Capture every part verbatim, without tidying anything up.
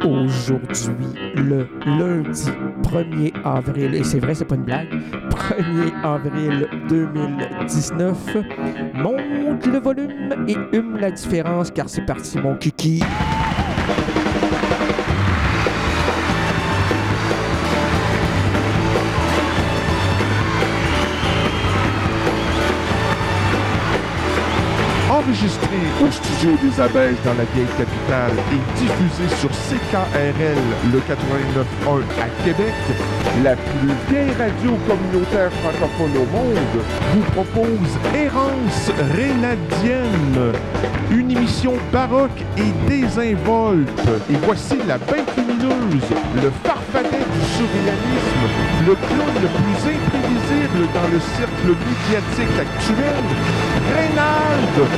aujourd'hui, le lundi premier avril, et c'est vrai, c'est pas une blague, premier avril deux mille dix-neuf, monte le volume et hume la différence, car c'est parti, mon kiki. Enregistré au studio des Abeilles dans la vieille capitale et diffusé sur C K R L le quatre-vingt-neuf point un à Québec, la plus vieille radio communautaire francophone au monde vous propose Errance Rénadienne, une émission baroque et désinvolte. Et voici la bête lumineuse, le farfadet du surréalisme, le clown le plus imprévisible dans le cercle médiatique actuel, Reynald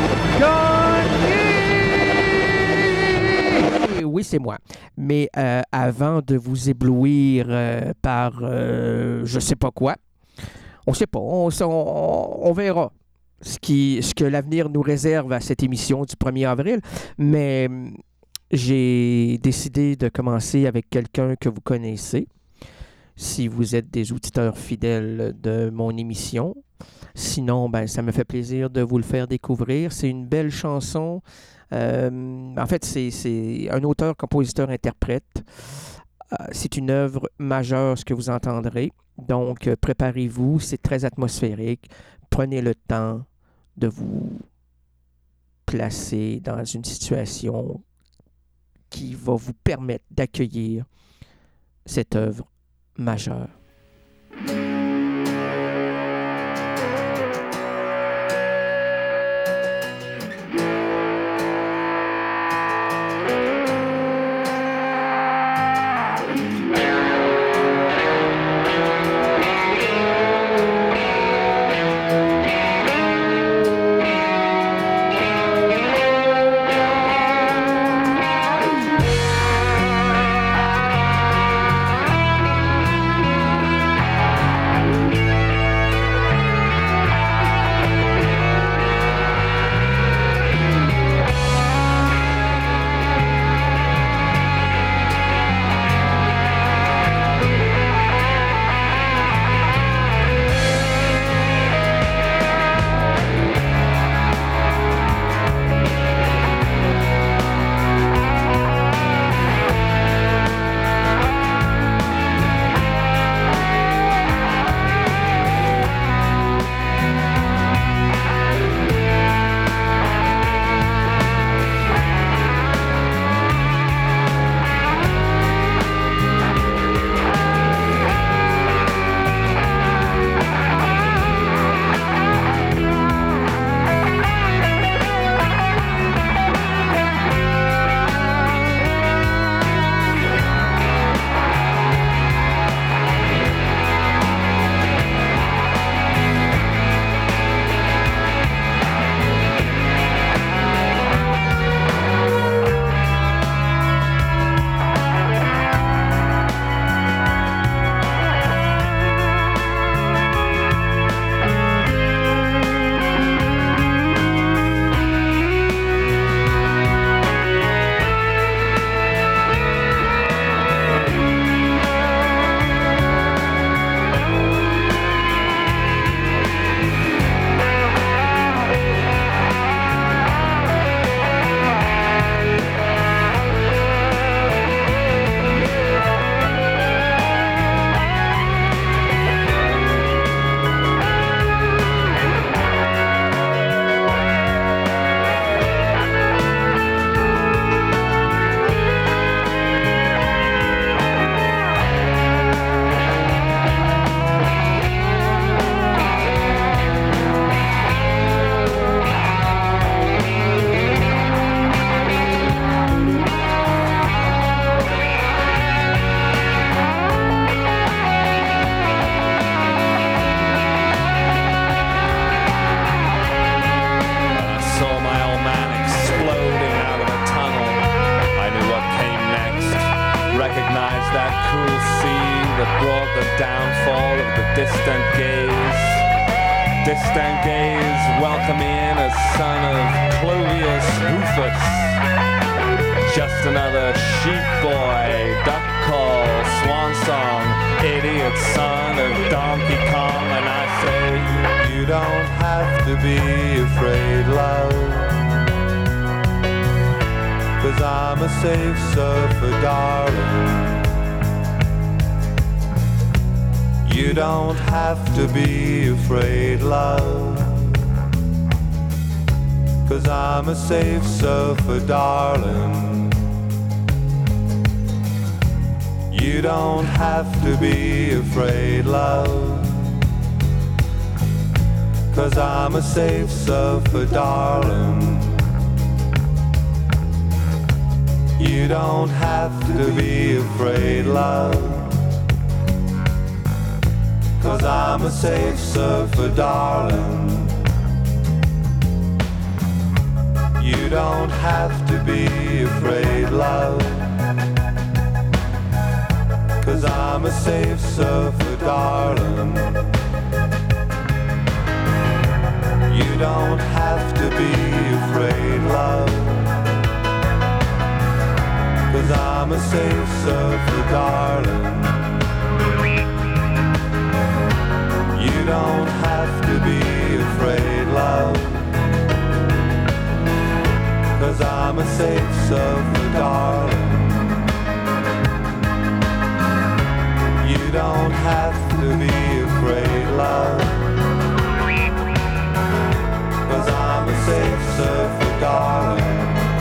Gagné! Oui, c'est moi. Mais euh, avant de vous éblouir euh, par euh, je sais pas quoi, on sait pas, on, on, on verra ce, qui, ce que l'avenir nous réserve à cette émission du premier avril. Mais j'ai décidé de commencer avec quelqu'un que vous connaissez, si vous êtes des auditeurs fidèles de mon émission. Sinon, ben, ça me fait plaisir de vous le faire découvrir. C'est une belle chanson. Euh, en fait, c'est, c'est un auteur, compositeur, interprète. Euh, c'est une œuvre majeure, ce que vous entendrez. Donc, euh, préparez-vous. C'est très atmosphérique. Prenez le temps de vous placer dans une situation qui va vous permettre d'accueillir cette œuvre majeure. distant gaze, distant gaze, welcome in a son of Clovius Rufus, just another sheep boy giant son of Donkey Kong, and I say, you don't have to be afraid, love, 'cause I'm a safe surfer, darling. You don't have to be afraid, love, 'cause I'm a safe surfer, darling. You don't have to be afraid, love, 'cause I'm a safe surfer, darling. You don't have to be afraid, love, 'cause I'm a safe surfer, darling. You don't have to be afraid, love, 'cause I'm a safe surfer, darling. You don't have to be afraid, love, 'cause I'm a safe surfer, darling. You don't have to be afraid, love, 'cause I'm a safe surfer, darling. You don't have to be afraid, love, 'cause I'm a safe surfer, darling.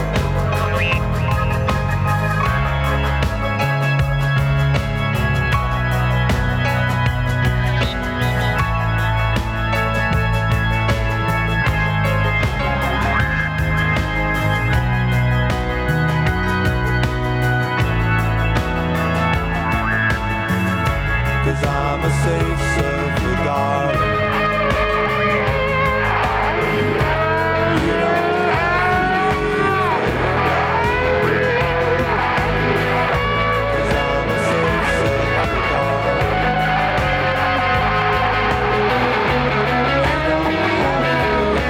I'm a safe surfer, darling. You don't have to be afraid, 'cause I'm a safe surfer, darling. You don't have to be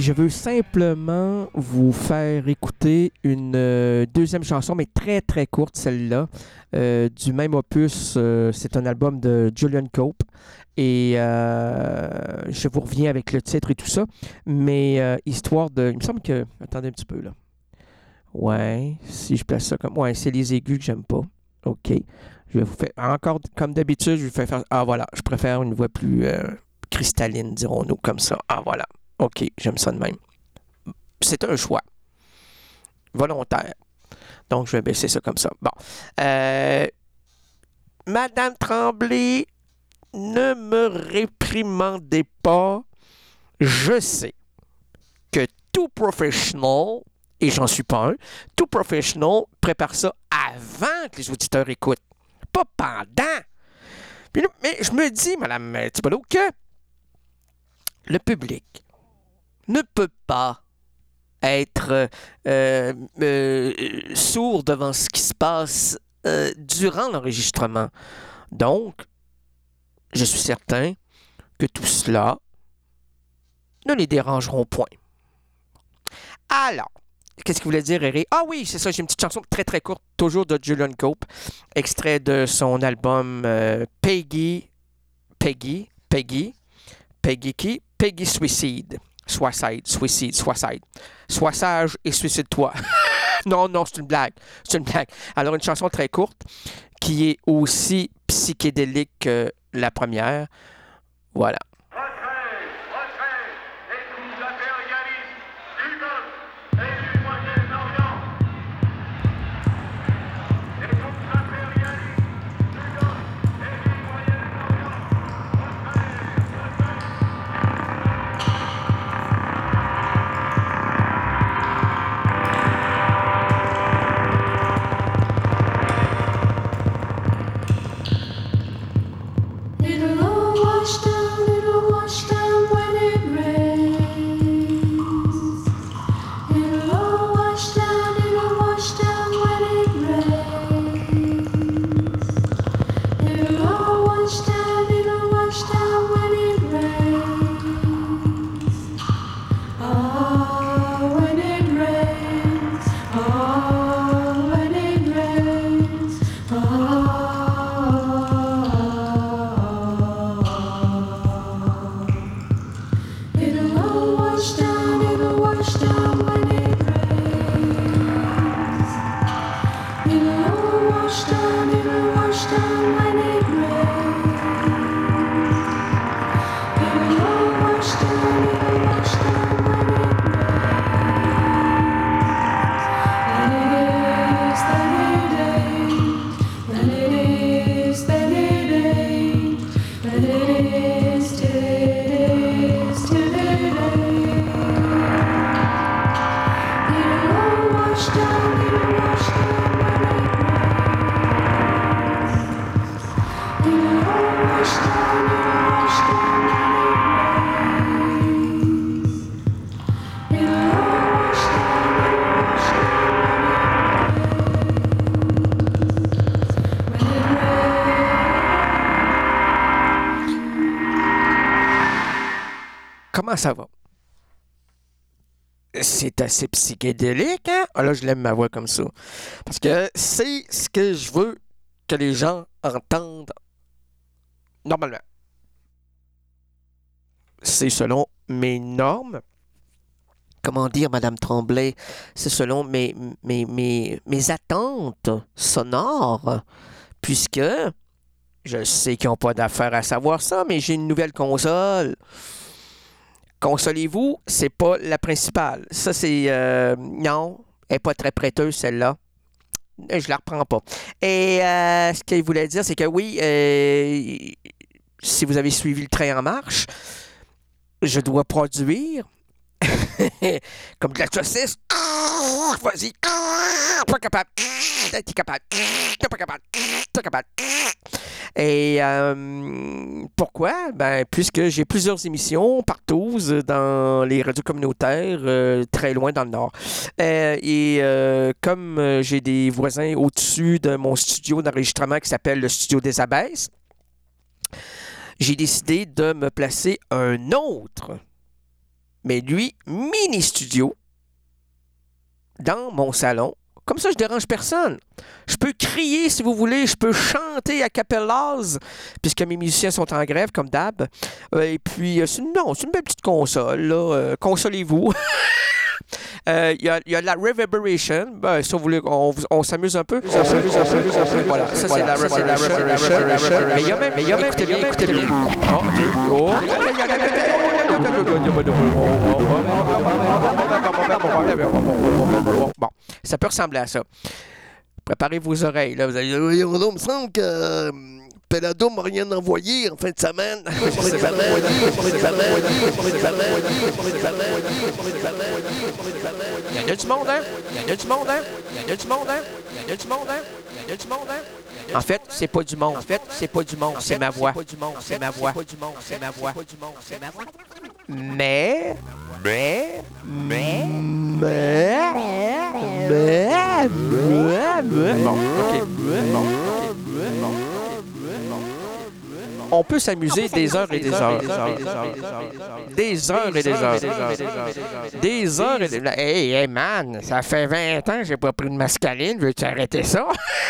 je veux simplement vous faire écouter une euh, deuxième chanson, mais très très courte, celle-là, euh, du même opus. Euh, c'est un album de Julian Cope. Et euh, je vous reviens avec le titre et tout ça. Mais euh, histoire de... Il me semble que... Attendez un petit peu, là. Ouais, si je place ça comme... Ouais, c'est les aigus que j'aime pas. OK. Je vais vous faire... Encore, comme d'habitude, je vais faire... Ah, voilà. Je préfère une voix plus euh, cristalline, dirons-nous, comme ça. Ah, voilà. OK, j'aime ça de même. C'est un choix. Volontaire. Donc, je vais baisser ça comme ça. Bon. Euh, Madame Tremblay... Ne me réprimandez pas. Je sais que tout professionnel, et j'en suis pas un, tout professionnel prépare ça avant que les auditeurs écoutent, pas pendant. Puis là, mais je me dis, Madame Thibodeau, que le public ne peut pas être euh, euh, sourd devant ce qui se passe euh, durant l'enregistrement. Donc, je suis certain que tout cela ne les dérangeront point. Alors, qu'est-ce qu'il voulait dire, Eric? Ah oui, c'est ça, j'ai une petite chanson très très courte, toujours de Julian Cope, extrait de son album euh, Peggy, Peggy, Peggy, Peggy qui? Peggy Suicide. Suicide, Suicide, Suicide. Sois sage et suicide-toi. non, non, c'est une blague. C'est une blague. Alors, une chanson très courte qui est aussi psychédélique que la première. Voilà. Retrait, retrait, les troupes impérialistes du Golfe et du Moyen-Orient. Les troupes impérialistes du Golfe et du Moyen-Orient. It'll all wash down, it'll wash down when it rains. It'll all wash down, it'll wash down when it rains. It'll all wash down, it'll wash down when it rains. Ah, when it rains, ah, when it rains, ah. It'll all wash down, it'll wash down when it rains. It'll all wash down, it'll wash down when it rains. It'll all wash down, it'll wash down when it rains. Then it is, then it is, then it ain't, then it is, till it is, till it ain't. It'll all wash down, it'll wash down when it rains. It'll all wash down, it'll wash down when it rains. It'll all wash down, it'll wash down when it rains. Comment ça va? C'est assez psychédélique, hein? Ah là, je l'aime ma voix comme ça. Parce que c'est ce que je veux que les gens entendent normalement. C'est selon mes normes. Comment dire, Madame Tremblay? C'est selon mes, mes, mes, mes attentes sonores. Puisque, je sais qu'ils n'ont pas d'affaire à savoir ça, mais j'ai une nouvelle console. Consolez-vous, c'est pas la principale. Ça, c'est... Euh, non, elle n'est pas très prêteuse, celle-là. Je la reprends pas. Et euh, ce qu'il voulait dire, c'est que oui, euh, si vous avez suivi le train en marche, je dois produire comme de la saucisse. Vas-y. Pas capable. T'es capable. T'es pas capable. T'es capable. Et euh, pourquoi? Ben, puisque j'ai plusieurs émissions partout dans les radios communautaires, euh, très loin dans le nord. Euh, et euh, comme euh, j'ai des voisins au-dessus de mon studio d'enregistrement qui s'appelle le Studio des Abbesses, j'ai décidé de me placer un autre mais lui, mini-studio, dans mon salon. Comme ça, je dérange personne. Je peux crier si vous voulez, je peux chanter à cappellas, puisque mes musiciens sont en grève, comme d'hab. Euh, et puis, euh, c'est, non, c'est une belle petite console, là. Euh, consolez-vous. Il euh, y, y a la Reverberation. Ben, si vous voulez, on, on s'amuse un peu. On s'amuse, on s'amuse, on s'amuse. Voilà, ça c'est la Reverberation. Mais il y a même, mais il y a même, écoutez bien, écoutez bien. Oh, oh. Bon, ça peut ressembler à ça. Préparez vos oreilles, là. Vous allez dire, il me semble que euh, Pelado m'a rien envoyé en fin de semaine. Il y en a du monde, hein? Il y en a du monde, hein? Il y en a du monde, hein? Il y en a du monde, hein? Il y en a du monde, hein? En fait, c'est pas du monde. En fait, c'est pas du monde, c'est ma voix. C'est ma voix. C'est ma voix. C'est ma voix. Mais, mais, mais, mais, mais, mais, bon, ok, bon, ok, on peut s'amuser des heures et des heures. Des heures et des heures. Des heures et des heures. Des heures et des heures. Hey, hey, man, ça fait vingt ans que j'ai pas pris de mascaline. Veux-tu arrêter ça?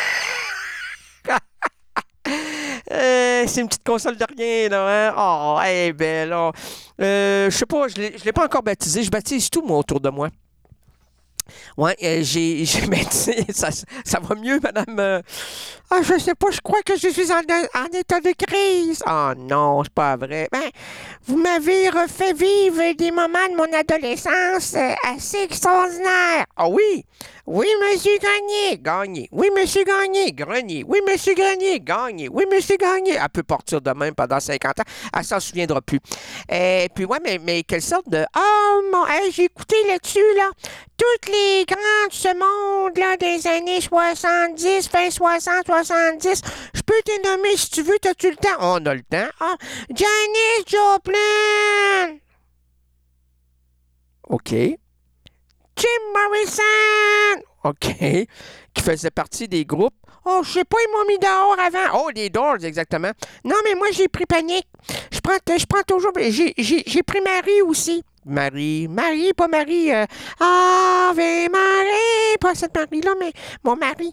Euh, c'est une petite console de rien, là, hein? Oh, hey, ben là. Euh, je sais pas, je l'ai, je l'ai pas encore baptisé. Je baptise tout, moi, autour de moi. Ouais, euh, j'ai, j'ai baptisé. Ça, ça va mieux, madame. Euh... Ah, je sais pas, je crois que je suis en, en état de crise. Ah oh, non, c'est pas vrai. Ben, vous m'avez refait vivre des moments de mon adolescence euh, assez extraordinaires. Ah oh, oui. Oui, monsieur Gagné, gagné. Oui, monsieur Gagné, grenier. Oui, monsieur Gagné, gagné. Oui, monsieur Gagné. Elle peut partir de même pendant cinquante ans. Elle s'en souviendra plus. Et puis, ouais, mais, mais quelle sorte de... Oh, mon... Hey, j'ai écouté là-dessus, là. Toutes les grands de ce monde, là, des années soixante-dix, fin soixante, soixante-dix. Je peux te nommer si tu veux. T'as-tu le temps? On a le temps. Ah, Janis Joplin. OK. Jim Morrison! OK. Qui faisait partie des groupes. Oh, je sais pas, ils m'ont mis dehors avant. Oh, les Doors, exactement. Non, mais moi, j'ai pris Panique. Je prends, je prends toujours... J'ai, j'ai, j'ai pris Marie aussi. Marie. Marie, pas Marie. Euh, Ave Marie. Pas cette Marie-là, mais mon mari.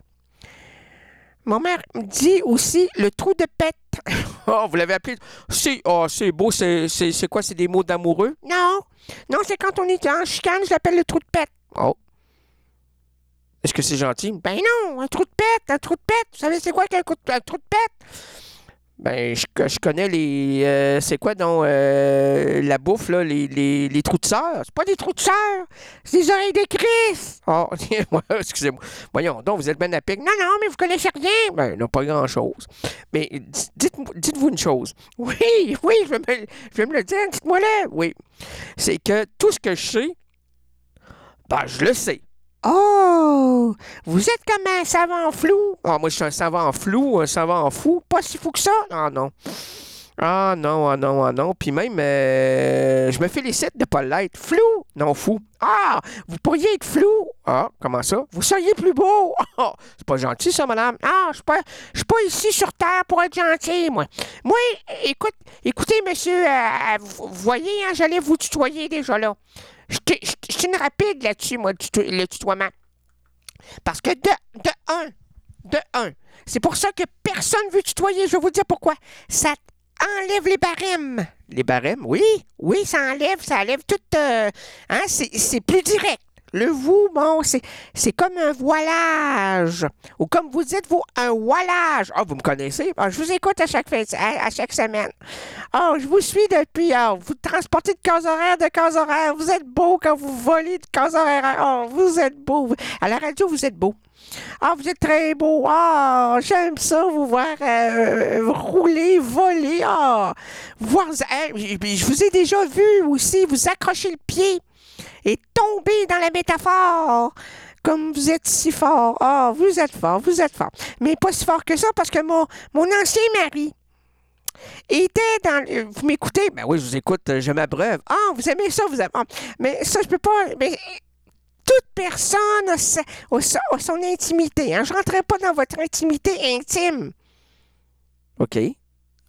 Mon mari me dit aussi le trou de pète. Oh, vous l'avez appelé... C'est, oh, c'est beau. C'est, c'est, c'est quoi? C'est des mots d'amoureux? Non. Non, c'est quand on est en chicane, je l'appelle le trou de pète. Oh. Est-ce que c'est gentil? Ben non, un trou de pète, un trou de pète. Vous savez c'est quoi qu'un coup de, un trou de pète? Ben, je, je connais les... Euh, c'est quoi donc euh, la bouffe, là? Les, les, les trous de sœur. C'est pas des trous de sœur. C'est des oreilles de Christ. Oh, excusez-moi. Voyons donc, vous êtes ben à pique. Non, non, mais vous connaissez rien. Ben, non, pas grand-chose. Mais dites, dites-vous une chose. Oui, oui, je vais me, je vais me le dire. Dites-moi-le. Oui. C'est que tout ce que je sais, ben, je le sais. Oh! Vous êtes comme un savant flou. Ah, moi, je suis un savant flou, un savant fou. Pas si fou que ça. Ah, non. Ah, non, ah, non, ah, non. Puis même, euh, je me félicite de ne pas l'être. Flou? Non, fou. Ah! Vous pourriez être flou. Ah, comment ça? Vous seriez plus beau. Ah, c'est pas gentil, ça, madame. Ah, je suis pas, je suis pas ici sur Terre pour être gentil, moi. Moi, écoute, écoutez, monsieur, euh, vous voyez, hein, j'allais vous tutoyer déjà, là. Je suis une rapide là-dessus, moi, le tutoiement. Parce que de, de un, de un, c'est pour ça que personne ne veut tutoyer. Je vais vous dire pourquoi. Ça enlève les barèmes. Les barèmes, oui, oui, ça enlève, ça enlève tout... Euh, hein, c'est, c'est plus direct. Le vous, bon, c'est, c'est comme un voilage. Ou comme vous dites, vous, un voilage. Ah, oh, vous me connaissez? Oh, je vous écoute à chaque, fin, à, à chaque semaine. Oh, je vous suis depuis... Oh, vous transportez de case horaire de case horaire. Vous êtes beau quand vous volez de case horaire. Oh, vous êtes beau. À la radio, vous êtes beau. Ah, oh, vous êtes très beau. Ah, oh, j'aime ça, vous voir euh, rouler, voler. Ah, oh, voir... Hein, je vous ai déjà vu aussi, vous accrochez le pied et tomber dans la métaphore. Comme vous êtes si fort. Ah, oh, vous êtes fort, vous êtes fort. Mais pas si fort que ça, parce que mon, mon ancien mari était dans... Vous m'écoutez? Ben oui, je vous écoute, je m'abreuve. Ah, oh, vous aimez ça, vous aimez... Oh, mais ça, je peux pas... Mais toute personne a, sa, a, sa, a son intimité. Hein? Je ne rentrerai pas dans votre intimité intime. OK.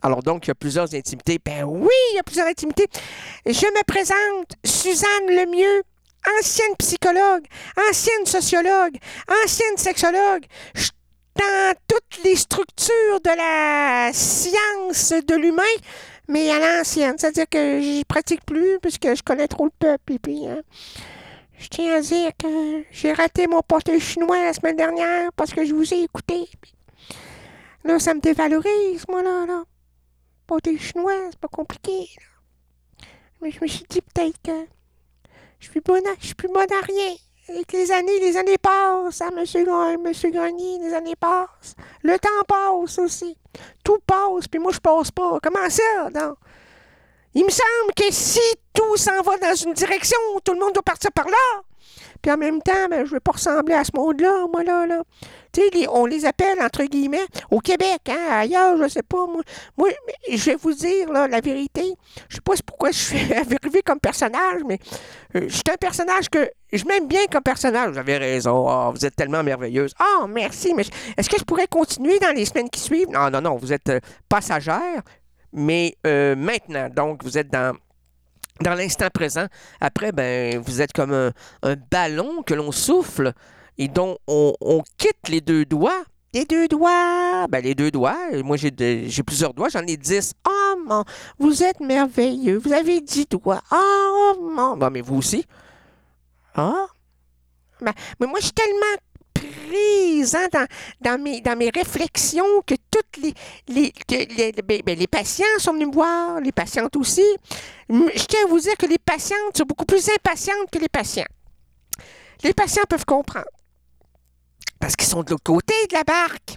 Alors donc, il y a plusieurs intimités. Ben oui, il y a plusieurs intimités. Je me présente, Suzanne Lemieux, ancienne psychologue, ancienne sociologue, ancienne sexologue. Je dans toutes les structures de la science de l'humain, mais à l'ancienne. C'est-à-dire que j'y pratique plus puisque je connais trop le peuple. Et puis, hein, je tiens à dire que j'ai raté mon pâté chinois la semaine dernière parce que je vous ai écouté. Puis, là, ça me dévalorise, moi, là. là. Pâté chinois, c'est pas compliqué. Là. Mais je me suis dit peut-être que je suis bonne à, je suis plus bonne à rien. Avec les années, les années passent, hein, monsieur, monsieur Gagné, les années passent. Le temps passe aussi. Tout passe, puis moi, je passe pas. Comment ça, non? Il me semble que si tout s'en va dans une direction, tout le monde doit partir par là. Puis en même temps, ben, je veux pas ressembler à ce monde-là, moi, là, là. Tu sais, les- on les appelle, entre guillemets, au Québec, hein, ailleurs, je sais pas, moi. Moi, mais je vais vous dire, là, la vérité. Je sais pas pourquoi je suis arrivé comme personnage, mais euh, je suis un personnage que je m'aime bien comme personnage. Vous avez raison. Ah, vous êtes tellement merveilleuse. Ah, merci, mais est-ce que je pourrais continuer dans les semaines qui suivent? Non, non, non, vous êtes euh, passagère, mais euh, maintenant, donc, vous êtes dans dans l'instant présent. Après, ben, vous êtes comme un, un ballon que l'on souffle et dont on, on quitte les deux doigts. Les deux doigts! Ben, les deux doigts. Moi, j'ai, de- j'ai plusieurs doigts. J'en ai dix. Oh, mon, vous êtes merveilleux. Vous avez dix doigts. Oh, mon. Bon, mais vous aussi. Ah? Ben, mais moi, je suis tellement prise hein, dans, dans, mes, dans mes réflexions que toutes les, les, que les, ben, ben, les patients sont venus me voir, les patientes aussi. M- Je tiens à vous dire que les patientes sont beaucoup plus impatientes que les patients. Les patients peuvent comprendre. Parce qu'ils sont de l'autre côté de la barque.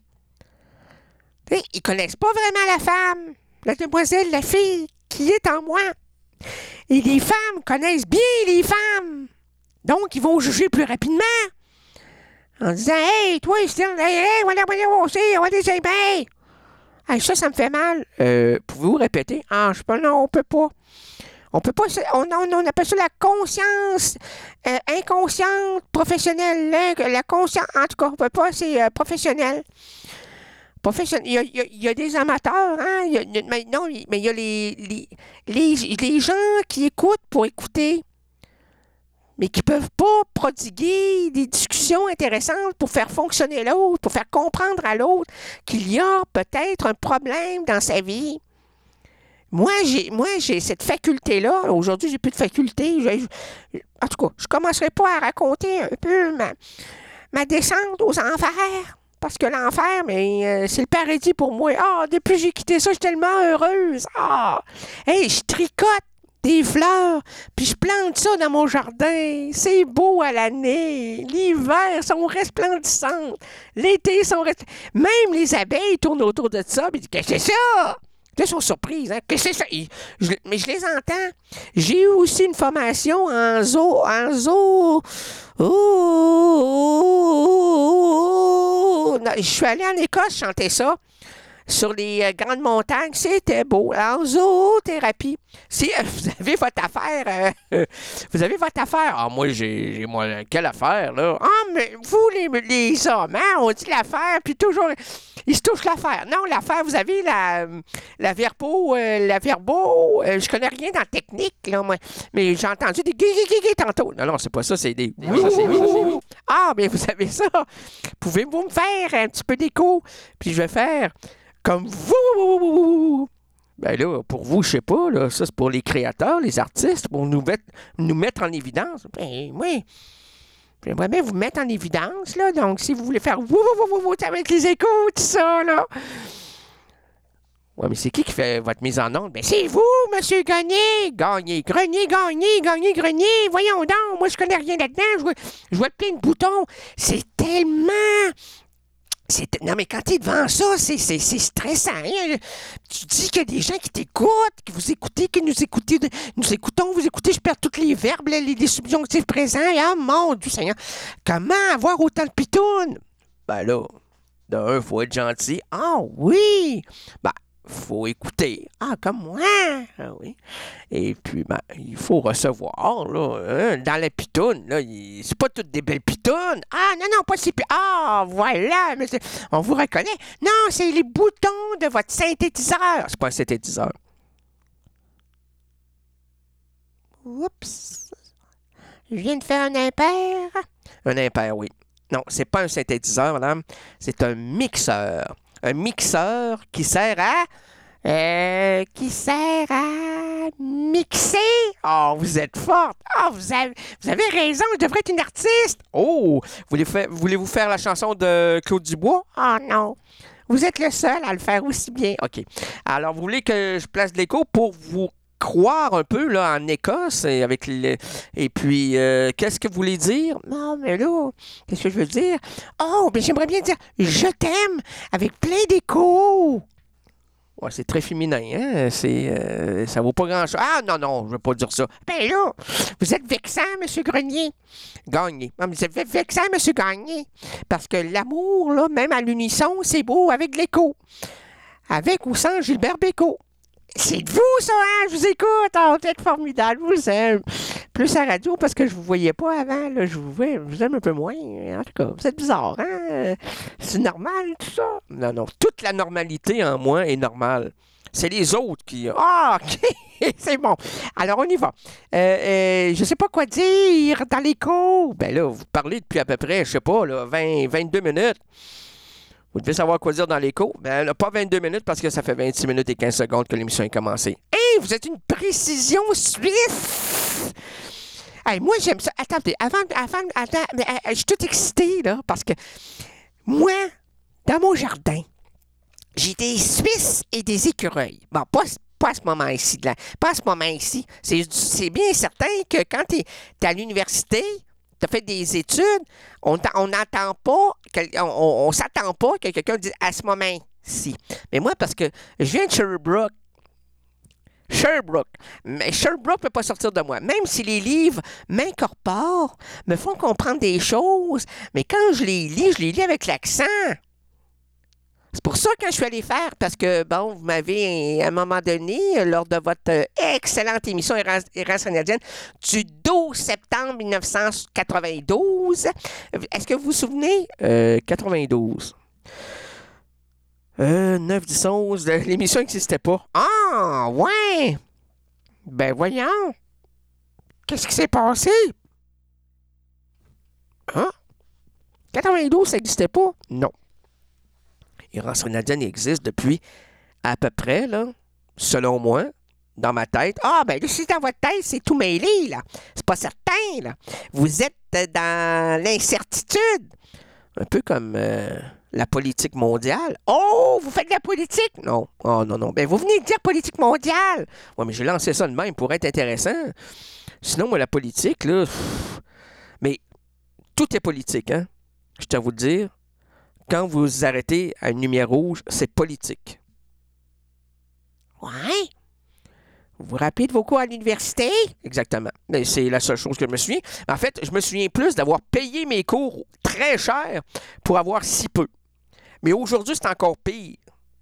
Tu sais, ils connaissent pas vraiment la femme, la demoiselle, la fille qui est en moi. Et les femmes connaissent bien les femmes. Donc, ils vont juger plus rapidement. En disant, hey, toi, c'est hey, hey, voilà, voilà, on sait, on va des bien. Hey, ça, ça me fait mal. Euh, pouvez-vous répéter? Ah, je sais pas, non, on peut pas. On peut pas, se- on, on, on appelle ça la conscience euh, inconsciente professionnelle. Hein, que la conscience, en tout cas, on peut pas, c'est euh, professionnel. Professionnel. Il y a, il y a- il y a des amateurs, hein? Il y a- il y a- mais non, mais il y a les, les, les, les gens qui écoutent pour écouter, mais qui peuvent pas prodiguer des discussions intéressantes pour faire fonctionner l'autre, pour faire comprendre à l'autre qu'il y a peut-être un problème dans sa vie. Moi, j'ai, moi, j'ai cette faculté-là. Aujourd'hui, j'ai plus de faculté. Je- je- en tout cas, je commencerai pas à raconter un peu ma, ma descente aux enfers. Parce que l'enfer, mais euh, c'est le paradis pour moi. Ah, depuis que j'ai quitté ça, je suis tellement heureuse. Ah, hey, je tricote des fleurs, puis je plante ça dans mon jardin. C'est beau à l'année. L'hiver, sont resplendissantes. L'été, sont resplendissantes. Même les abeilles tournent autour de ça, puis ils disent, qu'est-ce que c'est ça? Là, ils sont surprises. Hein? Qu'est-ce que c'est ça? Ils- je- mais je les entends. J'ai eu aussi une formation en zoo. En zoo. Oh, non, je suis allée en Écosse chanter ça sur les euh, grandes montagnes. C'était beau. En zoothérapie. Si euh, vous avez votre affaire, euh, vous avez votre affaire. Ah, moi, j'ai, j'ai moi, quelle affaire, là? Ah, mais vous, les, les hommes, hein, on dit l'affaire, puis toujours, ils se touchent l'affaire. Non, l'affaire, vous avez la, la verbo, euh, la verbo, euh, je connais rien dans la technique, là, moi, mais j'ai entendu des guigui tantôt. Non, non, c'est pas ça, c'est des... Ça, c'est- ça, c'est- Ah, mais vous savez ça. Pouvez-vous me faire un petit peu d'écho? Puis je vais faire comme vous. Ben là, pour vous, je sais pas, là, ça c'est pour les créateurs, les artistes, pour nous mettre, nous mettre en évidence. Ben oui, j'aimerais bien vous mettre en évidence, là, donc si vous voulez faire wou wou wou wou avec les échos, tout ça, là. Ouais, mais c'est qui qui fait votre mise en onde? Ben c'est vous, monsieur Gagné! Gagné, Grenier, Gagné, Gagné, Grenier! Voyons donc, moi je connais rien là-dedans, je vois, je vois plein de boutons. C'est tellement... C'est... Non, mais quand tu es devant ça, c'est, c'est, c'est stressant. Hein? Tu dis qu'il y a des gens qui t'écoutent, que vous écoutez, que nous écoutez, nous écoutons, vous écoutez, je perds tous les verbes, les, les subjonctifs présents. Ah, mon Dieu Seigneur! Comment avoir autant de pitounes? Ben là, d'un, il faut être gentil. Ah oui! Ben, faut écouter. Ah, comme moi! Ah oui. Et puis, ben, il faut recevoir, là. Hein, dans la pitoune, là, il- c'est pas toutes des belles pitounes. Ah, non, non, pas ces pi- Ah, voilà, monsieur. On vous reconnaît. Non, c'est les boutons de votre synthétiseur. C'est pas un synthétiseur. Oups. Je viens de faire un impair. Un impair, oui. Non, c'est pas un synthétiseur, madame. C'est un mixeur. Un mixeur qui sert à... euh, qui sert à mixer. Oh, vous êtes forte. Oh, vous avez, vous avez raison, je devrais être une artiste. Oh, voulez fa- voulez-vous faire la chanson de Claude Dubois? Oh non. Vous êtes le seul à le faire aussi bien. OK. Alors, vous voulez que je place de l'écho pour vous croire un peu là, en Écosse et avec le... Et puis, euh, qu'est-ce que vous voulez dire? Non, mais là, qu'est-ce que je veux dire? Oh, mais j'aimerais bien dire « Je t'aime » avec plein d'écho. Ouais, c'est très féminin, hein? C'est, euh, ça vaut pas grand-chose. Ah, non, non, je veux pas dire ça. Ben là, vous êtes vexant, M. Grenier. Gagné. Non, mais vous êtes vexant, M. Gagné. Parce que l'amour, là, même à l'unisson, c'est beau avec de l'écho. Avec ou sans Gilbert Bécaud. C'est de vous, ça, hein? Je vous écoute. Oh, vous êtes formidable. Je vous aime. Plus à la radio, parce que je vous voyais pas avant. Là, je vous vois, je vous aime un peu moins. En tout cas, vous êtes bizarre, hein? C'est normal, tout ça? Non, non. Toute la normalité en moi est normale. C'est les autres qui... Ah, OK! C'est bon. Alors, on y va. Euh, euh, je sais pas quoi dire dans l'écho. Ben là, vous parlez depuis à peu près, je sais pas, là, vingt, vingt-deux minutes. Vous devez savoir quoi dire dans l'écho. Ben, là, pas vingt-deux minutes parce que ça fait vingt-six minutes et quinze secondes que l'émission est commencée. Hey, vous êtes une précision suisse! Hey, moi, j'aime ça. Attendez, avant, avant, attends, mais, euh, je suis toute excitée, là, parce que moi, dans mon jardin, j'ai des Suisses et des écureuils. Bon, pas, pas à ce moment-ci. Là. Pas à ce moment-ci. C'est, c'est bien certain que quand tu es à l'université, tu as fait des études, on n'entend pas, on, on, on s'attend pas que quelqu'un dise à ce moment-ci. Mais moi, parce que je viens de Sherbrooke, Sherbrooke. Mais Sherbrooke ne peut pas sortir de moi. Même si les livres m'incorporent, me font comprendre des choses, mais quand je les lis, je les lis avec l'accent. C'est pour ça que je suis allé faire, parce que, bon, vous m'avez, à un moment donné, lors de votre excellente émission Erasmus canadienne du douze septembre mille neuf cent quatre-vingt-douze, est-ce que vous vous souvenez? Euh, quatre-vingt-douze. Euh, neuf, dix, onze, l'émission n'existait pas. Ah, ouais! Ben voyons. Qu'est-ce qui s'est passé? Hein? quatre-vingt-douze, ça n'existait pas? Non. Erasmus canadienne existe depuis à peu près, là, selon moi, dans ma tête. Ah, ben là, si dans votre tête, c'est tout mêlé, là. C'est pas certain, là. Vous êtes dans l'incertitude. Un peu comme... Euh, la politique mondiale. Oh, vous faites de la politique? Non. Oh, non, non. Ben, vous venez de dire politique mondiale. Oui, mais j'ai lancé ça de même pour être intéressant. Sinon, moi, la politique, là... Pff, mais tout est politique, hein? Je tiens à vous le dire. Quand vous arrêtez à une lumière rouge, c'est politique. Ouais? Vous vous rappelez de vos cours à l'université? Exactement. Mais c'est la seule chose que je me souviens. En fait, je me souviens plus d'avoir payé mes cours très cher pour avoir si peu. Mais aujourd'hui, c'est encore pire.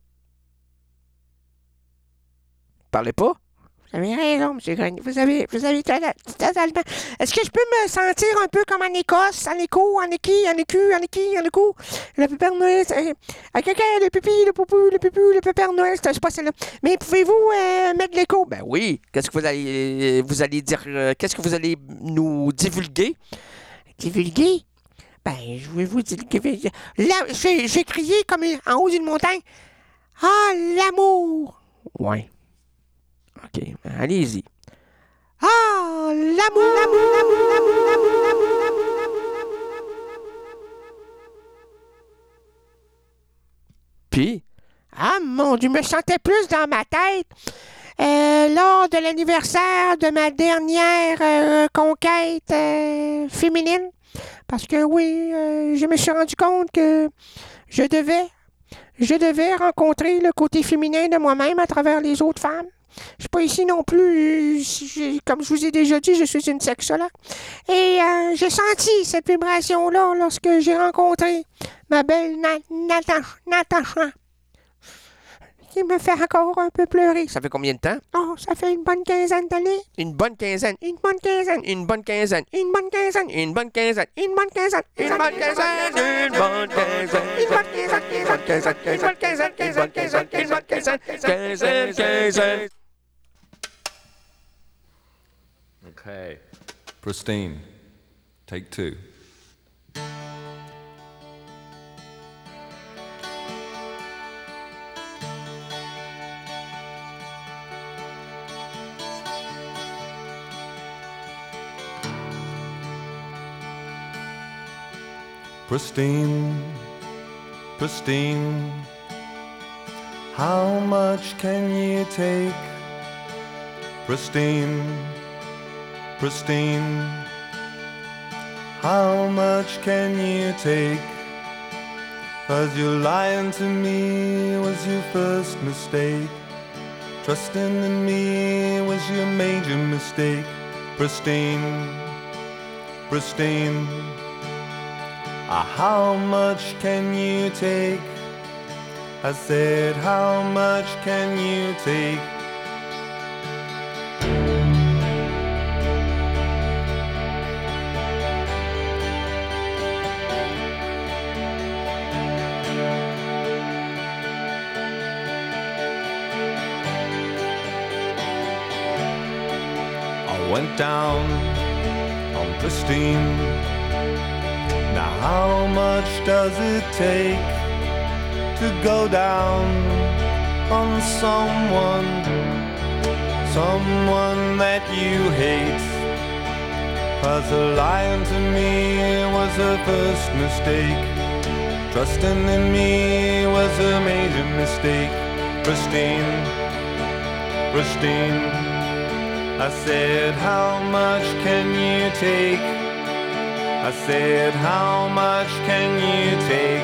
Parlez pas? Vous avez raison, M. Grenier. Vous avez, vous avez totalement... Est-ce que je peux me sentir un peu comme en Écosse, en écho, en équi, en écu, en équi, en écho? Le Père Noël, à quelqu'un, le pipi, le poupou, le pipu, le Père Noël, c'est pas celle-là. Mais pouvez-vous euh, mettre de l'écho? Ben oui. Qu'est-ce que vous allez, vous allez dire? Euh, qu'est-ce que vous allez nous divulguer? Divulguer? Ben, je vais vous dire... Là, j'ai, j'ai crié comme en haut d'une montagne. Ah, l'amour! Ouais. OK, allez-y. Ah, l'amour, l'amour, l'amour, l'amour, l'amour, l'amour, l'amour. Puis? Ah, mon Dieu, je me sentais plus dans ma tête euh, lors de l'anniversaire de ma dernière euh, conquête euh, féminine. Parce que oui, euh, je me suis rendu compte que je devais, je devais rencontrer le côté féminin de moi-même à travers les autres femmes. Je suis pas ici non plus, je, comme je vous ai déjà dit, je suis une sexologue. Et euh, j'ai senti cette vibration-là lorsque j'ai rencontré ma belle Natacha. qui me fait encore un peu pleurer. Ça fait combien de temps? Oh, ça fait une bonne quinzaine d'années. Une bonne quinzaine, une bonne quinzaine, une bonne quinzaine, une bonne quinzaine, une bonne quinzaine, une bonne quinzaine, une bonne quinzaine, une bonne quinzaine, une bonne quinzaine, une bonne quinzaine, une bonne quinzaine, une bonne quinzaine, une bonne quinzaine, quinzaine, quinzaine. Okay. Pristine. Take two. Pristine, pristine, how much can you take? Pristine, pristine, how much can you take? 'Cause you lying to me was your first mistake. Trusting in me was your major mistake. Pristine, pristine, ah, how much can you take? I said, how much can you take? I went down on Pristine. Now how much does it take to go down on someone, someone that you hate? 'Cause lying to me was her first mistake. Trusting in me was a major mistake. Pristine, pristine, I said, how much can you take? I said, how much can you take?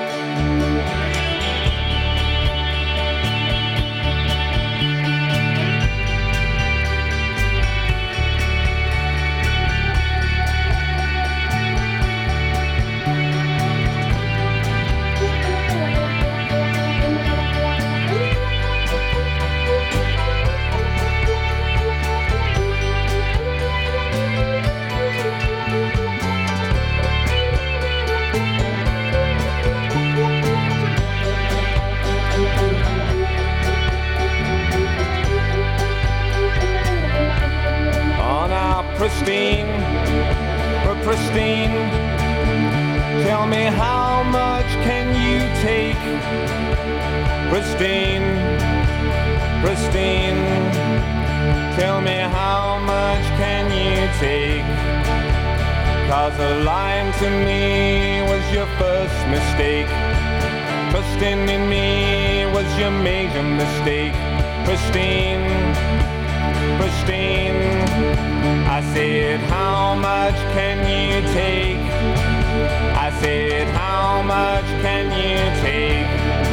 Pristine, for pristine, tell me how much can you take? Pristine, pristine, tell me how much can you take? 'Cause lying to me was your first mistake. Trusting in me was your major mistake. Pristine, pristine, I said, how much can you take? I said, how much can you take?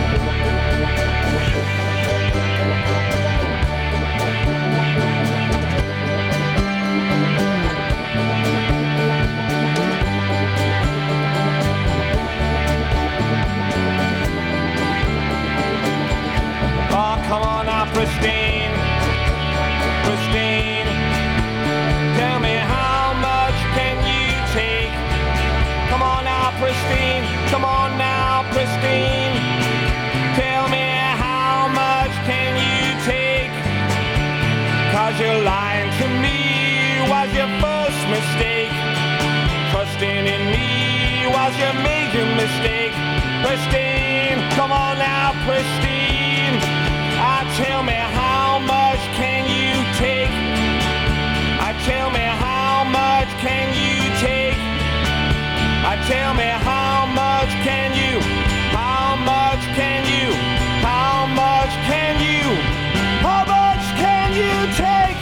Oh, come on now, Pristine, Pristine, tell me how much can you take? Come on now, Pristine, come on now, Pristine, tell me how much can you take? 'Cause you're lying to me was your first mistake. Trusting in me was your major mistake. Pristine, come on now, Pristine, I tell me how much can you take? I tell me how much can you take? I tell me how much can you? How much can you? How much can you? How much can you take?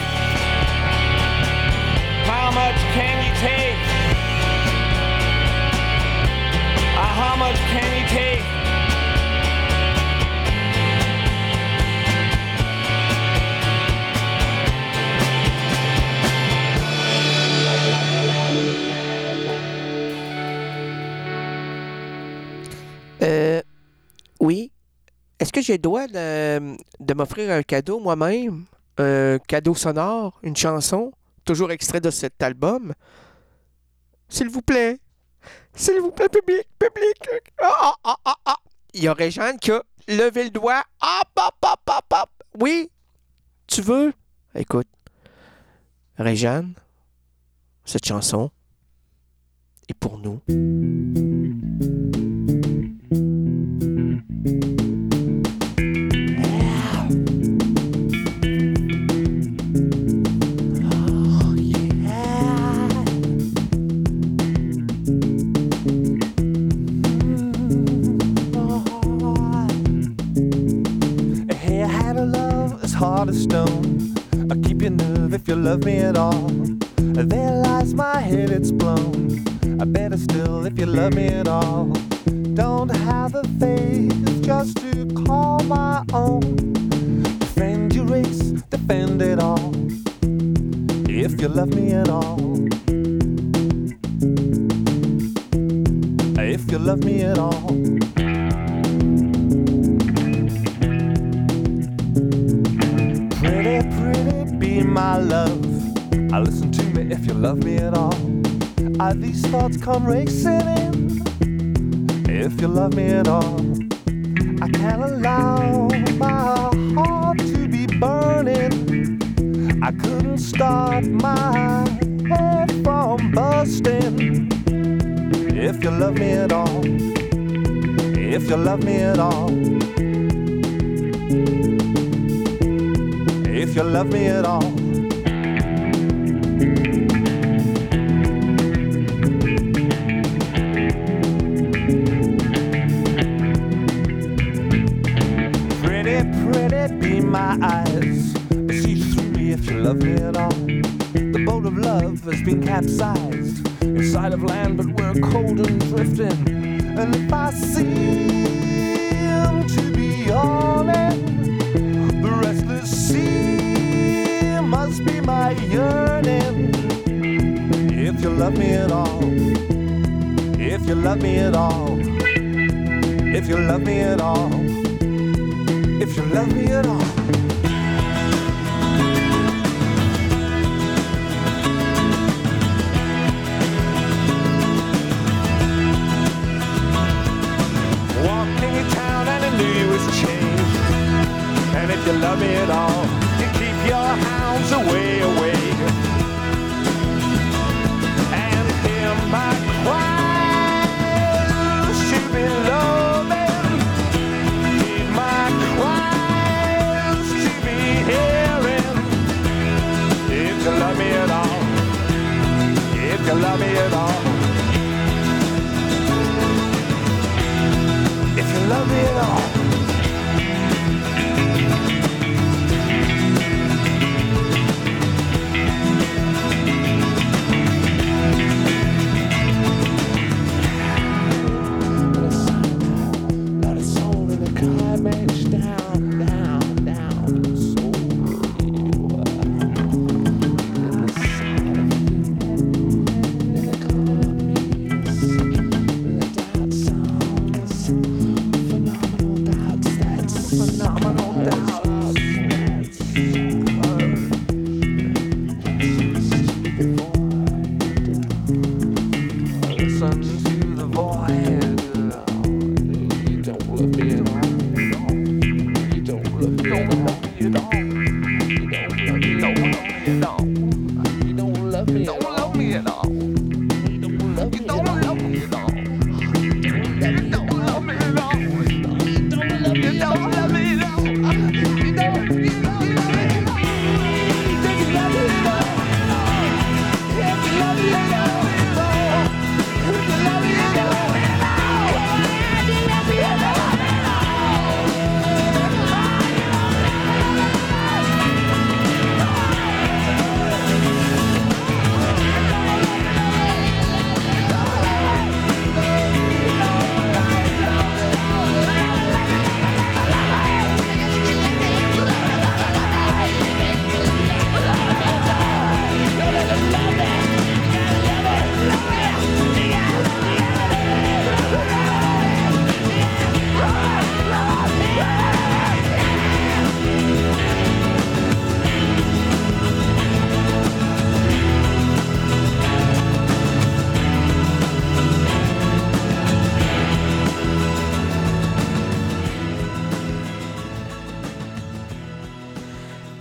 How much can you take? Uh, how much can you take? est-ce que j'ai le droit de, de m'offrir un cadeau moi-même? Un cadeau sonore, une chanson, toujours extrait de cet album? S'il vous plaît. S'il vous plaît, public, public. Ah, ah, ah, ah, ah. Il y a Réjeanne qui a levé le doigt. Ah, pop, pop, pop, pop. Oui, tu veux? Écoute, Réjeanne, cette chanson est pour nous. Heart of stone. I keep your nerve if you love me at all. There lies my head, it's blown. I better still if you love me at all. Don't have the faith just to call my own. Defend your race, defend it all. If you love me at all. If you love me at all. Pretty, pretty, be my love. I listen to me if you love me at all. I, these thoughts come racing in. If you love me at all, I can't allow my heart to be burning. I couldn't stop my head from busting. If you love me at all, if you love me at all. If you love me at all. Pretty, pretty, be my eyes. See through me if you love me at all. The boat of love has been capsized inside of land, but we're cold and drifting. And if I seem to be on it, the restless sea must be my yearning. If you love me at all, if you love me at all, if you love me at all, if you love me at all. Walked in your town and I knew you was changed. And if you love me at all, you keep your hounds away, away. And hear my cries to be loving. Heed my cries to be hearing. If you love me at all, if you love me at all, if you love me at all.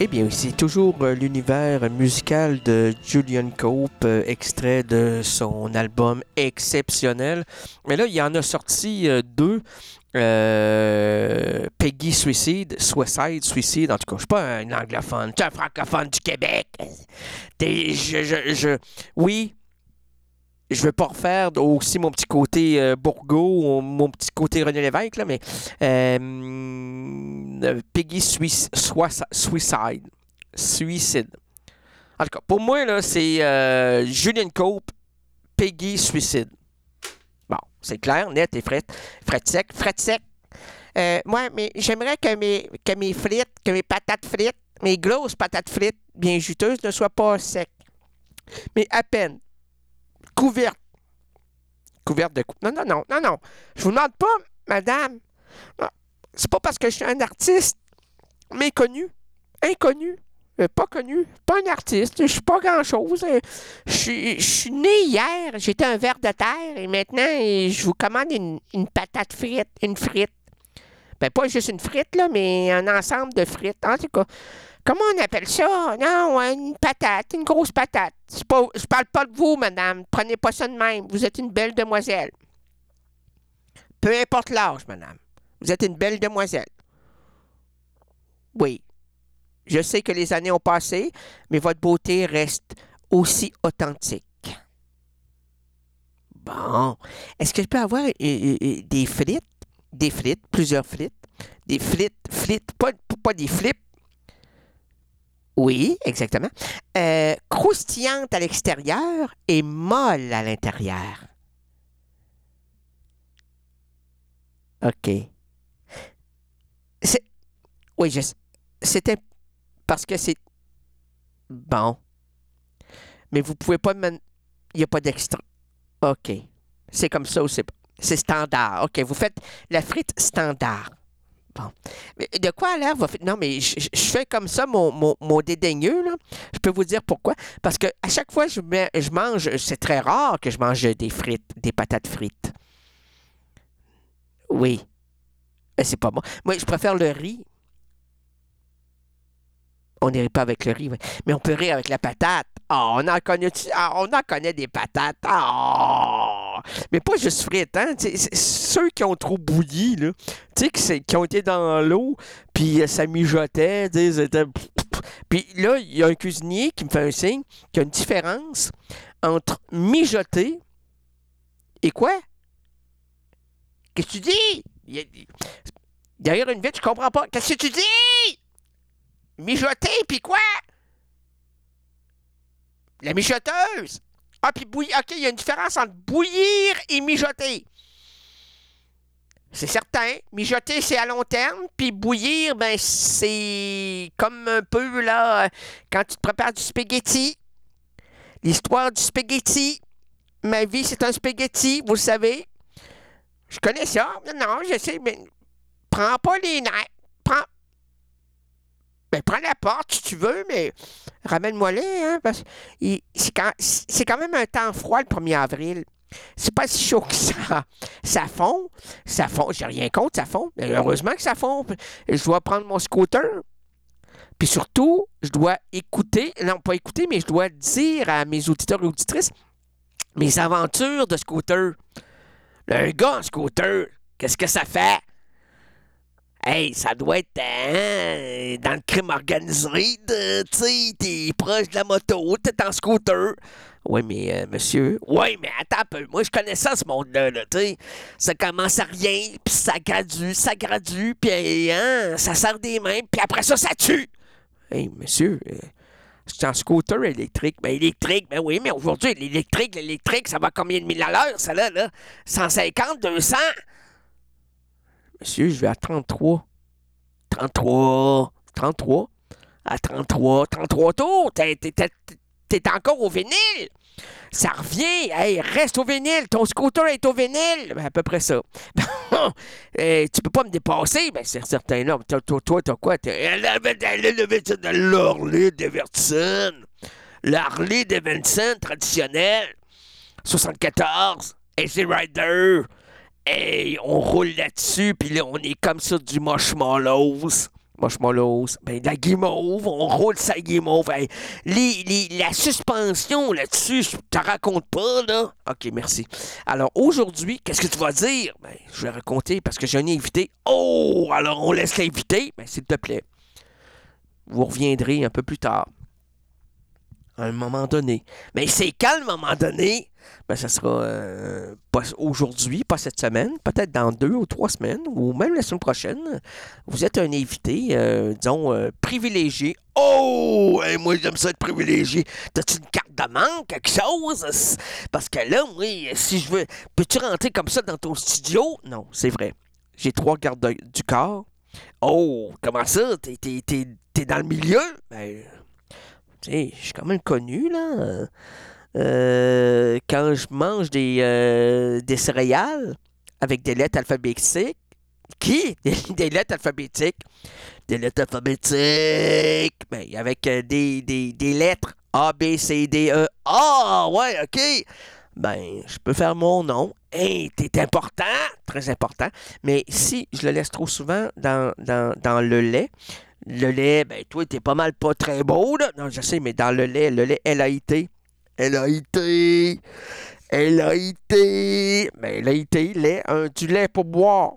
bien, c'est toujours euh, l'univers musical de Julian Cope, euh, extrait de son album exceptionnel. Mais là, il y en a sorti euh, deux. Euh, Peggy Suicide, Suicide, Suicide. En tout cas, je suis pas un anglophone, je suis un francophone du Québec. Des, je, je, je, oui, je veux pas refaire aussi mon petit côté euh, Bourgault, ou mon petit côté René Lévesque, là, mais euh, Peggy Suicide, Suicide. Suicide. En tout cas, pour moi, là, c'est euh, Julian Cope, Peggy Suicide. Bon, c'est clair, net et fret, fret sec, fret sec. Euh, moi, mais j'aimerais que mes, que mes frites, que mes patates frites, mes grosses patates frites bien juteuses ne soient pas secs, mais à peine couvertes. Couvertes de... Non, non, non, non, non. Je vous demande pas, madame. Non, c'est pas parce que je suis un artiste méconnu, inconnu, euh, pas connu, pas un artiste, je suis pas grand-chose. Euh, je suis- je suis né hier, j'étais un ver de terre, et maintenant, euh, je vous commande une, une patate frite, une frite. Ben, pas juste une frite, là, mais un ensemble de frites. En tout cas, comment on appelle ça? Non, une patate, une grosse patate. C'est pas, je parle pas de vous, madame. Prenez pas ça de même. Vous êtes une belle demoiselle. Peu importe l'âge, madame. Vous êtes une belle demoiselle. Oui. Je sais que les années ont passé, mais votre beauté reste aussi authentique. Bon. Est-ce que je peux avoir euh, euh, euh, des frites? Des frites, plusieurs frites. Des frites, frites, pas, pas des flips. Oui, exactement. Euh, croustillante à l'extérieur et molle à l'intérieur. OK. C'est... Oui, je... C'était parce que c'est... Bon. Mais vous pouvez pas me... Il n'y a pas d'extra. OK. C'est comme ça ou c'est... C'est standard. OK, vous faites la frite standard. Bon. Mais de quoi a l'air va faire... Non, mais je, je- je fais comme ça mon, mon, mon dédaigneux, là. Je peux vous dire pourquoi. Parce que à chaque fois que je, mets- je mange, c'est très rare que je mange des frites, des patates frites. Oui. Mais c'est pas bon. Moi, je préfère le riz. On n'irait pas avec le riz, oui. Mais on peut rire avec la patate. Ah, on en connaît, ah, on en connaît des patates. Ah! Mais pas juste frites, hein? Tu sais, c'est ceux qui ont trop bouilli, là. Tu sais, qui, c'est- qui ont été dans l'eau, puis euh, ça mijotait, tu sais, c'était... Puis là, il y a un cuisinier qui me fait un signe qu'il y a une différence entre mijoter et quoi? Qu'est-ce que tu dis? Il y a- Derrière une vitre, je comprends pas. Qu'est-ce que tu dis? Mijoter, puis quoi? La mijoteuse. Ah, puis bouillir. OK, il y a une différence entre bouillir et mijoter. C'est certain. Mijoter, c'est à long terme. Puis bouillir, ben, c'est comme un peu, là, euh, quand tu te prépares du spaghetti. L'histoire du spaghetti. Ma vie, c'est un spaghetti, vous le savez. Je connais ça. Non, je sais, mais prends pas les nerfs. Prends. Ben, prends la porte si tu veux, mais ramène-moi-les, hein, parce que il- c'est quand, c'est quand même un temps froid le premier avril. C'est pas si chaud que ça. Ça fond. Ça fond. J'ai rien contre, ça fond. Mais heureusement que ça fond. Je dois prendre mon scooter. Puis surtout, je dois écouter, non pas écouter, mais je dois dire à mes auditeurs et auditrices mes aventures de scooter. Un gars en scooter, qu'est-ce que ça fait? Hey, ça doit être hein, dans le crime organisé, de- tu sais, t'es proche de la moto, t'es en scooter. Oui, mais euh, monsieur, oui, mais attends un peu, moi je connais ça, ce monde-là, là, tu sais. Ça commence à rien, puis ça gradue, ça gradue, puis hein, ça sert des mains, puis après ça, ça tue. Hey, monsieur, euh, c'est en scooter électrique. Ben électrique, ben oui, mais aujourd'hui, l'électrique, l'électrique, ça va combien de mille à l'heure, ça là, là? cent cinquante, deux cents? Monsieur, je vais à trente-trois. trente-trois. trente-trois. À trente-trois. trente-trois tours. T'es, t'es, t'es, t'es encore au vinyle. Ça revient. Hey, reste au vinyle. Ton scooter est au vinyle. Ben, à peu près ça. Eh, tu peux pas me dépasser. Ben, c'est certain, là. Toi, toi, toi, t'as quoi? T'as elle avait de l'Harley Davidson. L'Harley Davidson traditionnel. soixante-quatorze. Easy Rider. Hey, on roule là-dessus, puis là, on est comme ça du marshmallows. Moche-molose. Ben, de la guimauve, on roule sa guimauve. Hey, les, les, la suspension là-dessus, je te raconte pas, là. OK, merci. Alors, aujourd'hui, qu'est-ce que tu vas dire? Ben, je vais raconter parce que j'ai un invité. Oh! Alors, on laisse l'invité. Ben, s'il te plaît. Vous reviendrez un peu plus tard. À un moment donné. Mais c'est quand le moment donné? Ben, ça sera euh, pas aujourd'hui, pas cette semaine, peut-être dans deux ou trois semaines, ou même la semaine prochaine. Vous êtes un invité, euh, disons, euh, privilégié. Oh! Hey, moi, j'aime ça être privilégié. T'as-tu une carte de membre, quelque chose? Parce que là, moi, si je veux... Peux-tu rentrer comme ça dans ton studio? Non, c'est vrai. J'ai trois gardes de- du corps. Oh! Comment ça? T'es, t'es, t'es, t'es dans le milieu? Ben... Tu sais, je suis quand même connu, là. Euh, quand je mange des, euh, des céréales avec des lettres alphabétiques. Qui? Des, des lettres alphabétiques. Des lettres alphabétiques. Ben, avec euh, des, des, des lettres A, B, C, D, E. Ah, ouais, OK. Ben, je peux faire mon nom. Hey, t'es important. Très important. Mais si je le laisse trop souvent dans, dans, dans le lait, le lait, ben toi, t'es pas mal pas très beau, là. Non, je sais, mais dans le lait, le lait L A I T. L A I T. L A I T. Ben, L A I T, lait, un, du lait pour boire.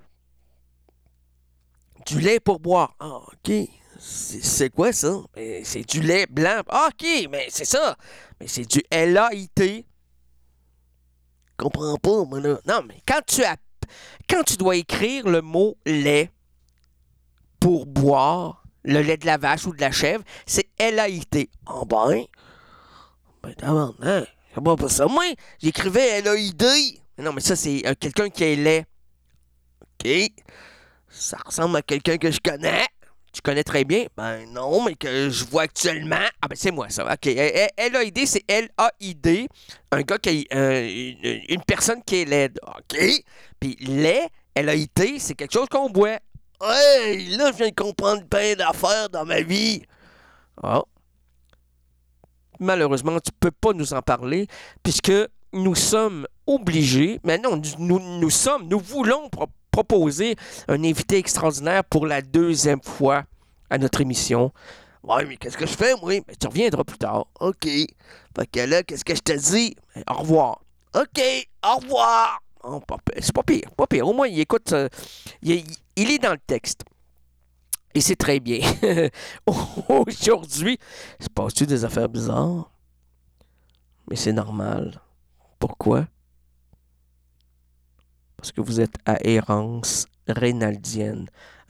Du lait pour boire. Ah, OK. C'est, c'est quoi ça? Ben, c'est du lait blanc. Ah, OK, mais c'est ça. Mais c'est du L A I T. Je comprends pas, moi, là. Non, mais quand tu as, quand tu dois écrire le mot lait pour boire, le lait de la vache ou de la chèvre, c'est L A I T. Ah ben, ben d'abord, hein, c'est pas pour ça. Moi, j'écrivais L A I D. Non, mais ça, c'est euh, quelqu'un qui est laid. OK. Ça ressemble à quelqu'un que je connais. Tu connais très bien? Ben non, mais que je vois actuellement. Ah ben c'est moi, ça. OK. L A I D, c'est L A I D. Un gars qui est... euh, une, une personne qui est laide. OK. Puis lait, L A I T, c'est quelque chose qu'on boit. Hey, là, je viens de comprendre plein d'affaires dans ma vie. Oh. Malheureusement, tu ne peux pas nous en parler, puisque nous sommes obligés, mais non, nous, nous sommes, nous voulons pro- proposer un invité extraordinaire pour la deuxième fois à notre émission. Ouais, mais qu'est-ce que je fais, moi? Ben, tu reviendras plus tard. OK. Fait que là, qu'est-ce que je te dis? Ben, au revoir. OK, au revoir. Oh, pas pire. C'est pas pire, pas pire. Au moins, il écoute, euh, il, il est dans le texte. Et c'est très bien. Aujourd'hui, il se passe-tu des affaires bizarres? Mais c'est normal. Pourquoi? Parce que vous êtes à errance rénaldienne.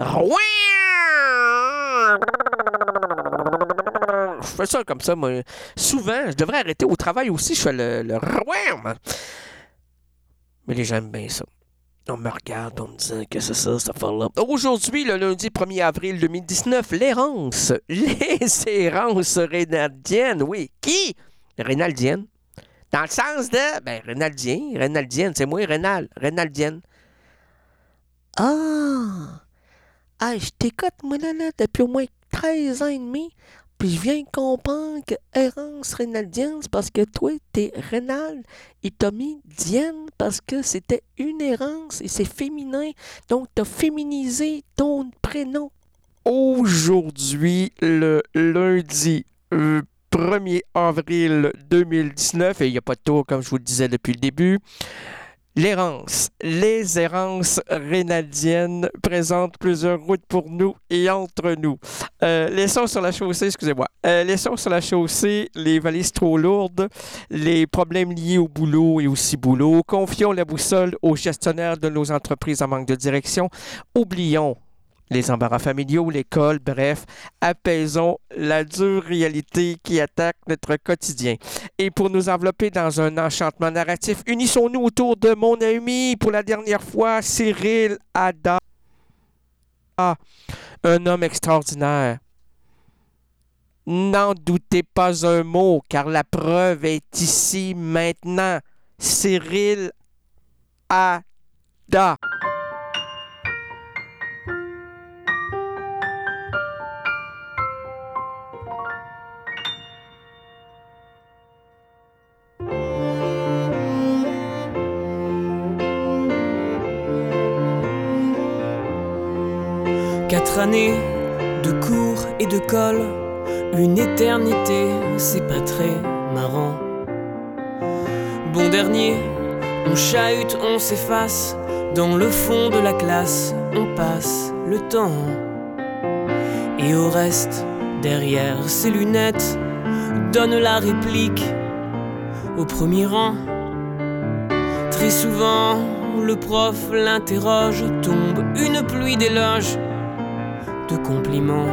Je fais ça comme ça, moi. Souvent, je devrais arrêter au travail aussi, je fais le... le... Mais les gens aiment bien ça. On me regarde en me disant que c'est ça, cette affaire-là. Aujourd'hui, le lundi premier avril deux mille dix-neuf, l'errance. Les errances rénaldiennes. Oui. Qui? Rénaldienne. Dans le sens de... Ben, rénaldien. Rénaldienne. C'est moi, Rénal. Rénaldienne. Ah! Ah, je t'écoute, moi, là, là, depuis au moins treize ans et demi. Puis je viens de comprendre que errance rénaldienne, c'est parce que toi, t'es rénal. Et t'as mis dienne parce que c'était une errance et c'est féminin. Donc, t'as féminisé ton prénom. Aujourd'hui, le lundi euh, premier avril deux mille dix-neuf, et il n'y a pas de tour, comme je vous le disais depuis le début, l'errance. Les errances rénaldiennes présentent plusieurs routes pour nous et entre nous. Euh, les sons sur la chaussée, excusez-moi. Euh, les sons sur la chaussée, les valises trop lourdes, les problèmes liés au boulot et aussi boulot. Confions la boussole aux gestionnaires de nos entreprises en manque de direction. Oublions les embarras familiaux, l'école, bref, apaisons la dure réalité qui attaque notre quotidien. Et pour nous envelopper dans un enchantement narratif, unissons-nous autour de mon ami, pour la dernière fois, Cyril Ada. Un homme extraordinaire. N'en doutez pas un mot, car la preuve est ici maintenant. Cyril Ada. Quatre années de cours et de colle, une éternité, c'est pas très marrant. Bon dernier, on chahute, on s'efface, dans le fond de la classe, on passe le temps. Et au reste, derrière ses lunettes, donne la réplique au premier rang. Très souvent, le prof l'interroge, tombe une pluie d'éloges, de compliments.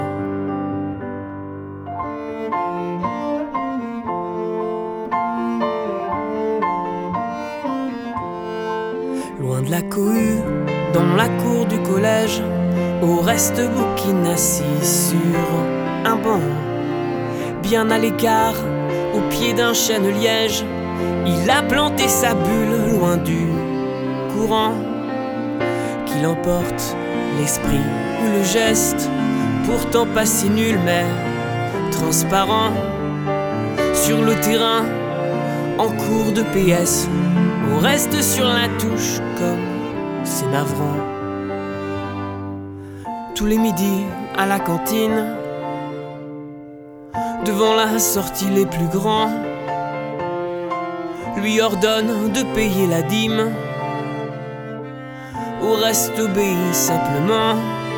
Loin de la cohue, dans la cour du collège, au reste bouquine assis sur un banc. Bien à l'écart, au pied d'un chêne liège, il a planté sa bulle loin du courant qui l'emporte, l'esprit ou le geste, pourtant pas si nul mais transparent. Sur le terrain, en cours de P S, on reste sur la touche comme c'est navrant. Tous les midis à la cantine, devant la sortie les plus grands, lui ordonne de payer la dîme, au reste obéit simplement.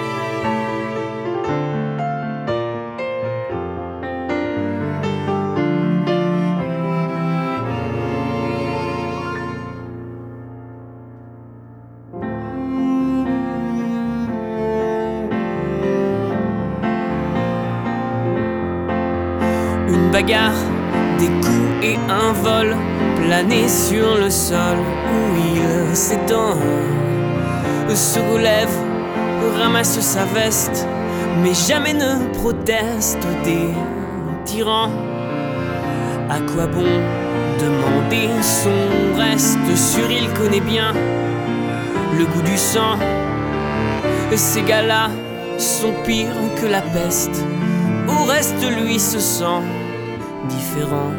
Une bagarre, des coups et un vol, plané sur le sol où il s'étend, se relève, ramasse sa veste, mais jamais ne proteste des tyrans. À quoi bon demander son reste? Sûr, il connaît bien le goût du sang. Ces gars-là sont pires que la peste. Au reste, lui se sent différent.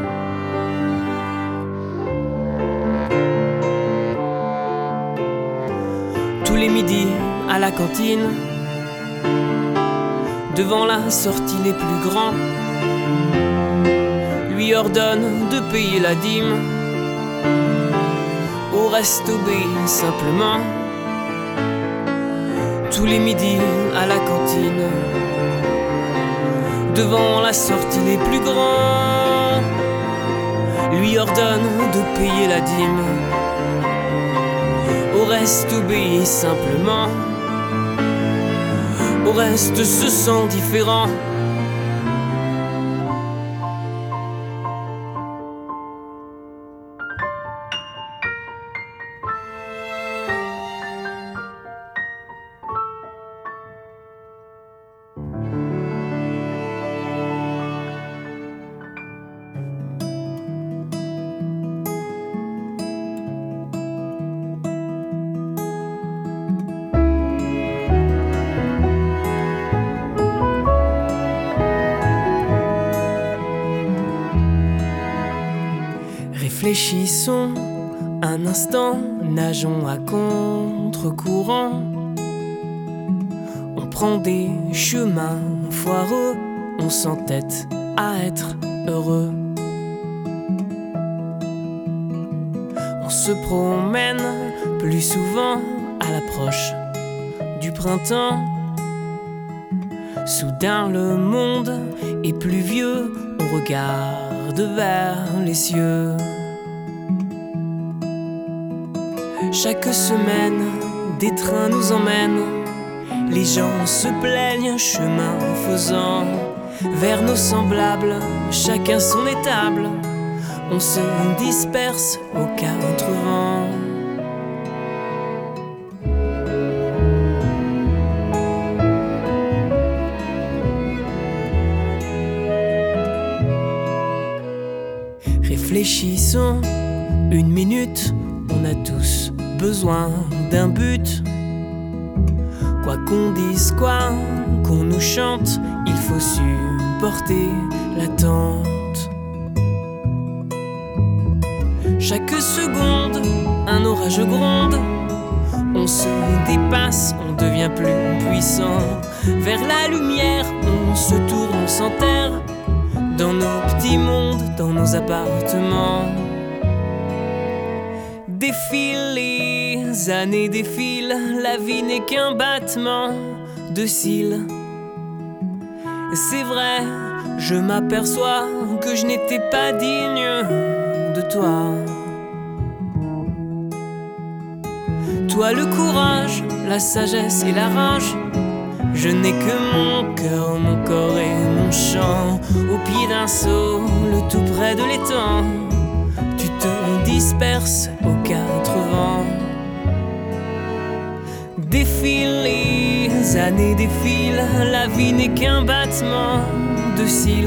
Tous les midis à la cantine, devant la sortie les plus grands, lui ordonne de payer la dîme, au reste obéit simplement. Tous les midis à la cantine, devant la sortie les plus grands, lui ordonne de payer la dîme, au reste obéit simplement. Au reste se sent différent. Réfléchissons un instant, nageons à contre-courant. On prend des chemins foireux, on s'entête à être heureux. On se promène plus souvent à l'approche du printemps. Soudain le monde est plus vieux, on regarde vers les cieux. Chaque semaine, des trains nous emmènent, les gens se plaignent chemin faisant, vers nos semblables, chacun son étable, on se disperse aux quatre vents. Réfléchissons une minute, on a tous besoin d'un but. Quoi qu'on dise, quoi qu'on nous chante, il faut supporter l'attente. Chaque seconde, un orage gronde, on se dépasse, on devient plus puissant. Vers la lumière, on se tourne, on s'enterre dans nos petits mondes, dans nos appartements. Défilent les années, défilent, la vie n'est qu'un battement de cils. C'est vrai, je m'aperçois que je n'étais pas digne de toi. Toi le courage, la sagesse et la rage, je n'ai que mon cœur, mon corps et mon chant. Au pied d'un seau, le tout près de l'étang, tu te disperses aux quatre vents. Défilent les années, défilent, la vie n'est qu'un battement de cils.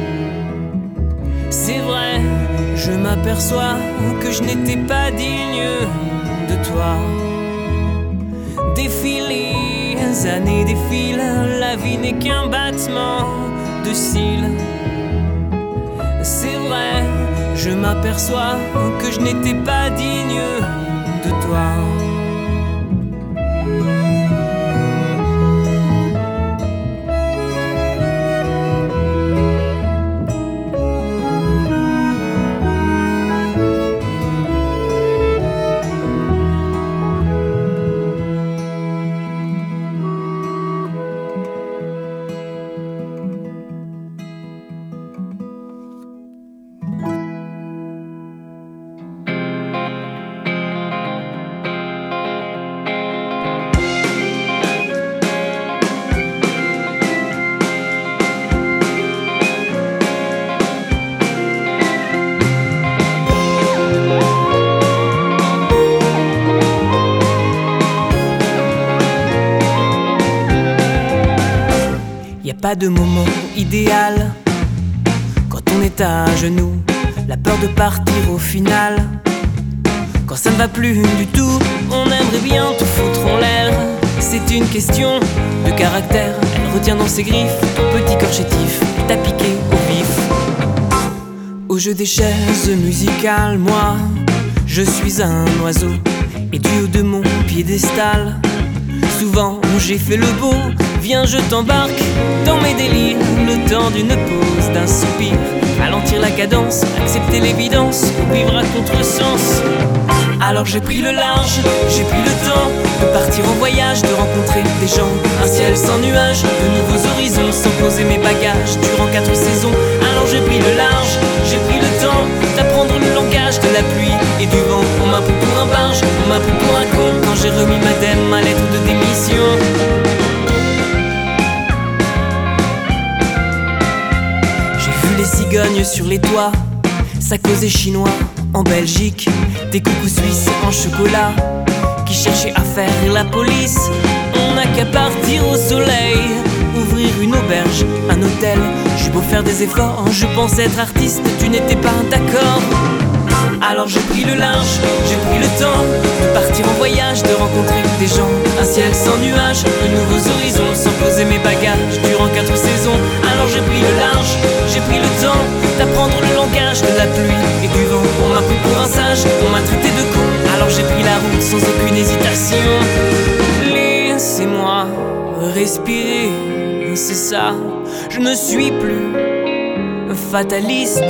C'est vrai, je m'aperçois que je n'étais pas digne de toi. Défilent les années, défilent, la vie n'est qu'un battement de cils. C'est vrai, je m'aperçois que je n'étais pas digne de toi. Pas de moment idéal quand on est à genoux, la peur de partir au final. Quand ça ne va plus du tout, on aimerait bien tout foutre en l'air. C'est une question de caractère, elle retient dans ses griffes ton petit corps chétif, t'a piqué au vif. Au jeu des chaises musicales, moi, je suis un oiseau, et du haut de mon piédestal, souvent j'ai fait le beau. Viens, je t'embarque dans mes délires, le temps d'une pause, d'un soupir, ralentir la cadence, accepter l'évidence, vivre à contresens. Alors j'ai pris le large, j'ai pris le temps de partir en voyage, de rencontrer des gens, un ciel sans nuages, de nouveaux horizons, sans poser mes bagages durant quatre saisons. Alors j'ai pris le large, j'ai pris le temps d'apprendre le langage de la pluie et du vent. On m'a pris pour un barge, on m'a pris pour un con quand j'ai remis ma dème, ma lettre de démission. Les cigognes sur les toits, ça causait chinois en Belgique, des coucous suisses en chocolat qui cherchaient à faire la police. On n'a qu'à partir au soleil, ouvrir une auberge, un hôtel. J'ai beau faire des efforts, je pensais être artiste, tu n'étais pas d'accord. Alors j'ai pris le large, j'ai pris le temps de partir en voyage, de rencontrer des gens, un ciel sans nuages, de nouveaux horizons, sans poser mes bagages durant quatre saisons. Alors j'ai pris le large, j'ai pris le temps d'apprendre le langage de la pluie et du vent. On m'a pris pour un sage, on m'a traité de con. Alors j'ai pris la route sans aucune hésitation. Laissez-moi respirer, c'est ça. Je ne suis plus fataliste.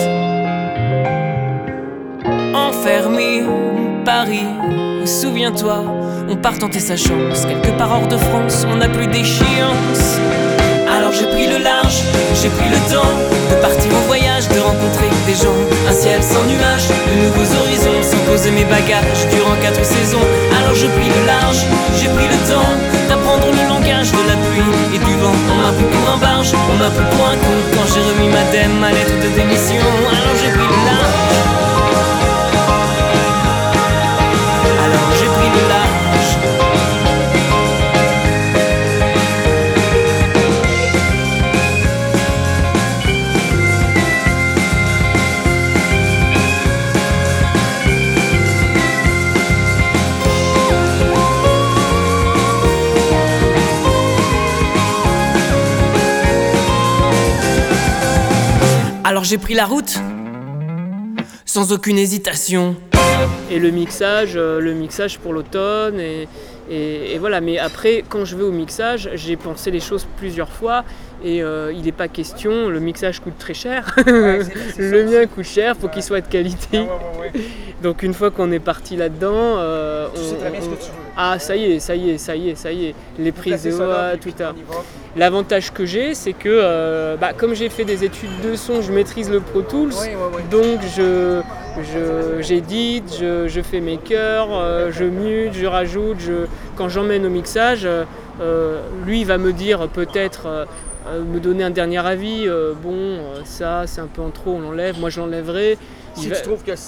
Enfermé, Paris, souviens-toi, on part tenter sa chance. Quelque part hors de France, on n'a plus d'échéance. Alors j'ai pris le large, j'ai pris le temps de partir en voyage, de rencontrer des gens, un ciel sans nuages, de nouveaux horizons, sans poser mes bagages durant quatre saisons. Alors j'ai pris le large, j'ai pris le temps d'apprendre le langage de la pluie et du vent. On m'a pris pour un barge, on m'a pris pour un con quand j'ai remis ma dème, ma lettre de démission. Alors j'ai pris le large. Alors j'ai pris le large. Alors j'ai pris la route, sans aucune hésitation. Et le mixage, euh, le mixage pour l'automne et, Et, et voilà, mais après, quand je vais au mixage, j'ai pensé les choses plusieurs fois et euh, il n'est pas question, le mixage coûte très cher. Ouais, c'est- c'est Le ça mien aussi. coûte cher, faut Ouais. qu'il soit de qualité. Ouais, ouais, ouais. Donc une fois qu'on est parti là-dedans, euh, Tu on- sais très bien ce on- que tu veux. ah ça y est, ça y est, ça y est, ça y est. Les prises Placer de ça là, voix, puis tout on ça. y va. L'avantage que j'ai, c'est que euh, bah, comme j'ai fait des études de son, je maîtrise le Pro Tools. Oui, oui, oui. Donc je, je, j'édite, je, je fais mes chœurs, euh, je mute, je rajoute. Je, quand j'emmène au mixage, euh, lui il va me dire peut-être, euh, euh, me donner un dernier avis. euh, bon, euh, ça c'est un peu en trop, on l'enlève. Moi je l'enlèverai. Si Il va- tu trouves que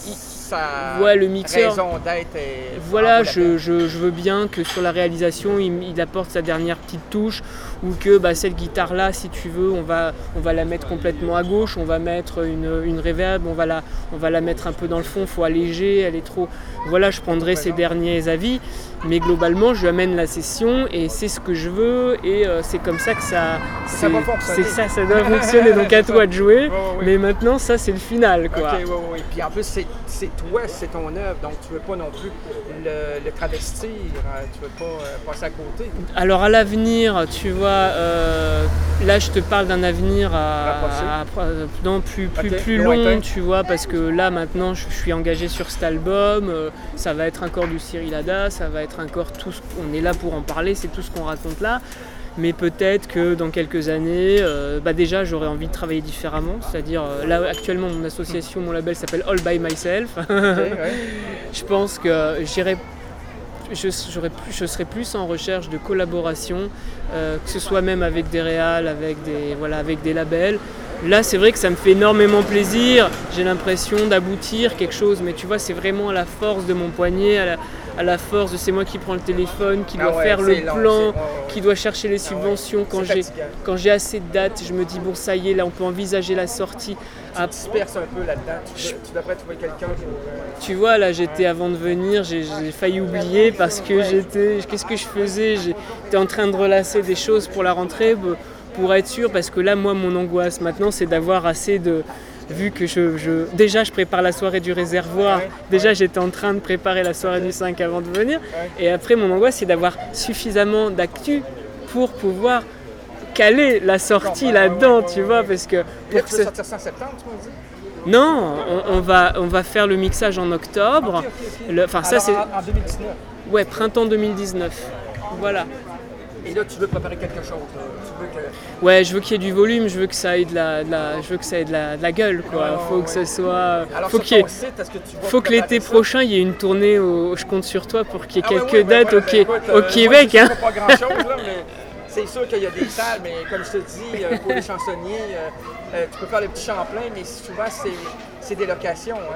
ça Ouais, le mixeur. raison d'être est Voilà, en vaut la je, peine. je- je veux bien que sur la réalisation, il, il apporte sa dernière petite touche ou que bah, cette guitare-là, si tu veux, on va, on va la mettre complètement à gauche, on va mettre une, une reverb, on va, la, on va la mettre un peu dans le fond, il faut alléger, elle est trop... Voilà, je prendrai ses derniers avis, mais globalement, je lui amène la session et c'est ce que je veux et euh, c'est comme ça que ça... Ça c'est- va fonctionner. C'est ça, ça doit fonctionner, donc à toi de jouer, Ouais, ouais, ouais. mais maintenant, ça, c'est le final, quoi. Ok, oui, oui, oui. Puis en plus, c'est, c'est toi, c'est ton œuvre, donc tu veux pas non plus le, le travestir, hein, tu veux pas euh, passer à côté. Alors à l'avenir, tu vois, euh, là je te parle d'un avenir à, Rapproché. à- à- non, plus, plus, Ok, plus plus long, lointain. tu vois, parce que là maintenant je, je suis engagé sur cet album, euh, ça va être encore du Cyril Hada, ça va être encore tout ce qu'on est là pour en parler, c'est tout ce qu'on raconte là. Mais peut-être que dans quelques années, euh, bah déjà j'aurais envie de travailler différemment, c'est-à-dire euh, là actuellement mon association, mon label s'appelle All By Myself. Ok, ouais. Je pense que j'irai, je, j'aurais plus- je serais plus en recherche de collaboration, euh, que ce soit même avec des réals, avec des, voilà, avec des labels. Là, c'est vrai que ça me fait énormément plaisir. J'ai l'impression d'aboutir quelque chose, mais tu vois, c'est vraiment à la force de mon poignet, à la, à la force de c'est moi qui prends le téléphone, qui Ah doit ouais, faire c'est le long, c'est- plan, ouais, ouais, qui doit chercher les subventions. Quand C'est j'ai, fatigant. quand j'ai assez de dates, je me dis bon, ça y est, là, on peut envisager la sortie. Tu te disperses un peu là-dedans, tu, tu devrais trouver quelqu'un pour... euh, Tu vois, là, j'étais avant de venir, j'ai, j'ai failli oublier parce que j'étais. Qu'est-ce que je faisais? J'étais en train de relasser des choses pour la rentrée bah, pour être sûr, parce que là, moi, mon angoisse maintenant, c'est d'avoir assez de. Vu que je, je- déjà je prépare la soirée du réservoir, Ouais, déjà j'étais en train de préparer la soirée du cinq avant de venir, et après mon angoisse c'est d'avoir suffisamment d'actu pour pouvoir caler la sortie Ouais, là-dedans, ouais, ouais, tu ouais, vois, ouais. parce que Là, pour tu que veux ce- sortir ça en septembre, tu m'as dit? non, on, on va, on va faire le mixage en octobre. Ok, ok, ok. Le- Enfin, ça Alors, c'est. en, en deux mille dix-neuf. Ouais, printemps deux mille dix-neuf. Voilà. Et là, tu veux préparer quelque chose. là. Tu veux que... Ouais, je veux qu'il y ait du volume, je veux que ça ait de la, de la- je veux que ça ait de la, de la gueule, quoi. Ouais, ouais, Faut que ouais. ce soit. Alors, faut sur qu'il y ait- ton site, est-ce que tu vas Faut que préparer l'été ça? prochain, il y ait une tournée au. Je compte sur toi pour qu'il y ait Ah ouais, quelques ouais, ben dates voilà, au, ben Quai- écoute, au euh, moi, Québec, je sais hein. pas grand-chose, là, mais c'est sûr qu'il y a des salles, mais comme je te dis, euh, pour les chansonniers, euh, euh, tu peux faire le petit Champlain, mais souvent, c'est, c'est des locations. Hein.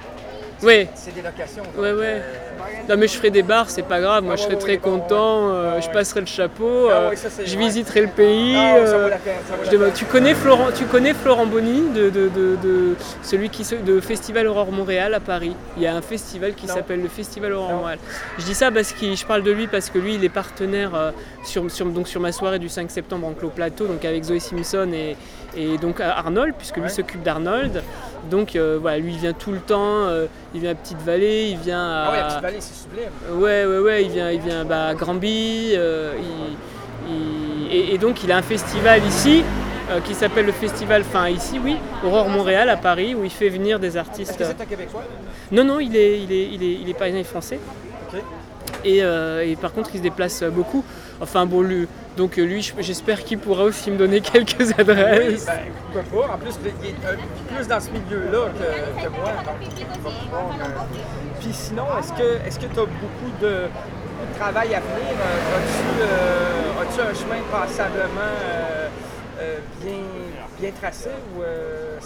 Ouais. C'est des locations. donc, Ouais, ouais. euh, Non mais je ferai des bars, c'est pas grave, moi Ah je ouais, serai ouais, très bon, ouais. content, euh, Ah je ouais. passerai le chapeau, Ah euh, ouais, ça, c'est- je ouais. visiterai le pays. Ah, ça euh, vaut la peine, ça vaut la je peine. devrais- tu connais Florent, tu connais Florent Bonny de, de, de, de- celui qui se- de Festival Aurore Montréal à Paris. Il y a un festival qui Non. s'appelle le Festival Aurore Non. Montréal. Je dis ça parce que je parle de lui parce que lui il est partenaire euh, sur, sur, donc sur ma soirée du cinq septembre en Clos Plateau, donc avec Zoé Simpson et, et donc Arnold, puisque lui Ouais. s'occupe d'Arnold. Donc euh, voilà, lui il vient tout le temps, euh, il vient à Petite-Vallée, il vient à. Ah ouais, la petite vallée, c'est sublime. Ouais, ouais, ouais, il vient, il vient bah, à Granby, euh, il- il- et, et donc il a un festival ici euh, qui s'appelle le festival, enfin ici, oui, Aurore Montréal à Paris, où il fait venir des Est-ce artistes. que c'est un Québécois? Non, non, il est, il est, il est, il est parisien et français. Ok. Et, euh, et par contre, il se déplace beaucoup. Enfin bon, lui, donc lui, je- j'espère qu'il pourra aussi me donner quelques Oui, adresses. ben, pourquoi pas. En plus, il est un peu plus dans ce milieu-là que, que moi. Donc, il va pouvoir, euh, Puis sinon, est-ce que est-ce que tu as beaucoup de, beaucoup de travail à venir? Euh, As-tu, euh, as-tu un chemin passablement euh, euh, bien, bien tracé ou euh,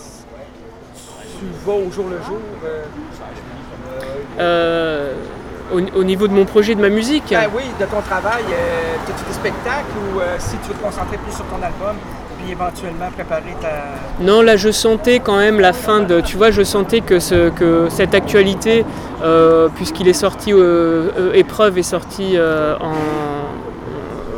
tu vas au jour le jour? euh? Euh, au, au niveau de mon projet, de ma musique. Ben oui, de ton travail, euh, as-tu des spectacles ou euh, si tu veux te concentrer plus sur ton album puis éventuellement préparer ta... Non, là je sentais quand même la fin de... Tu vois, je sentais que, ce, que cette actualité, euh, puisqu'il est sorti, euh, euh, Épreuve est sorti euh, en,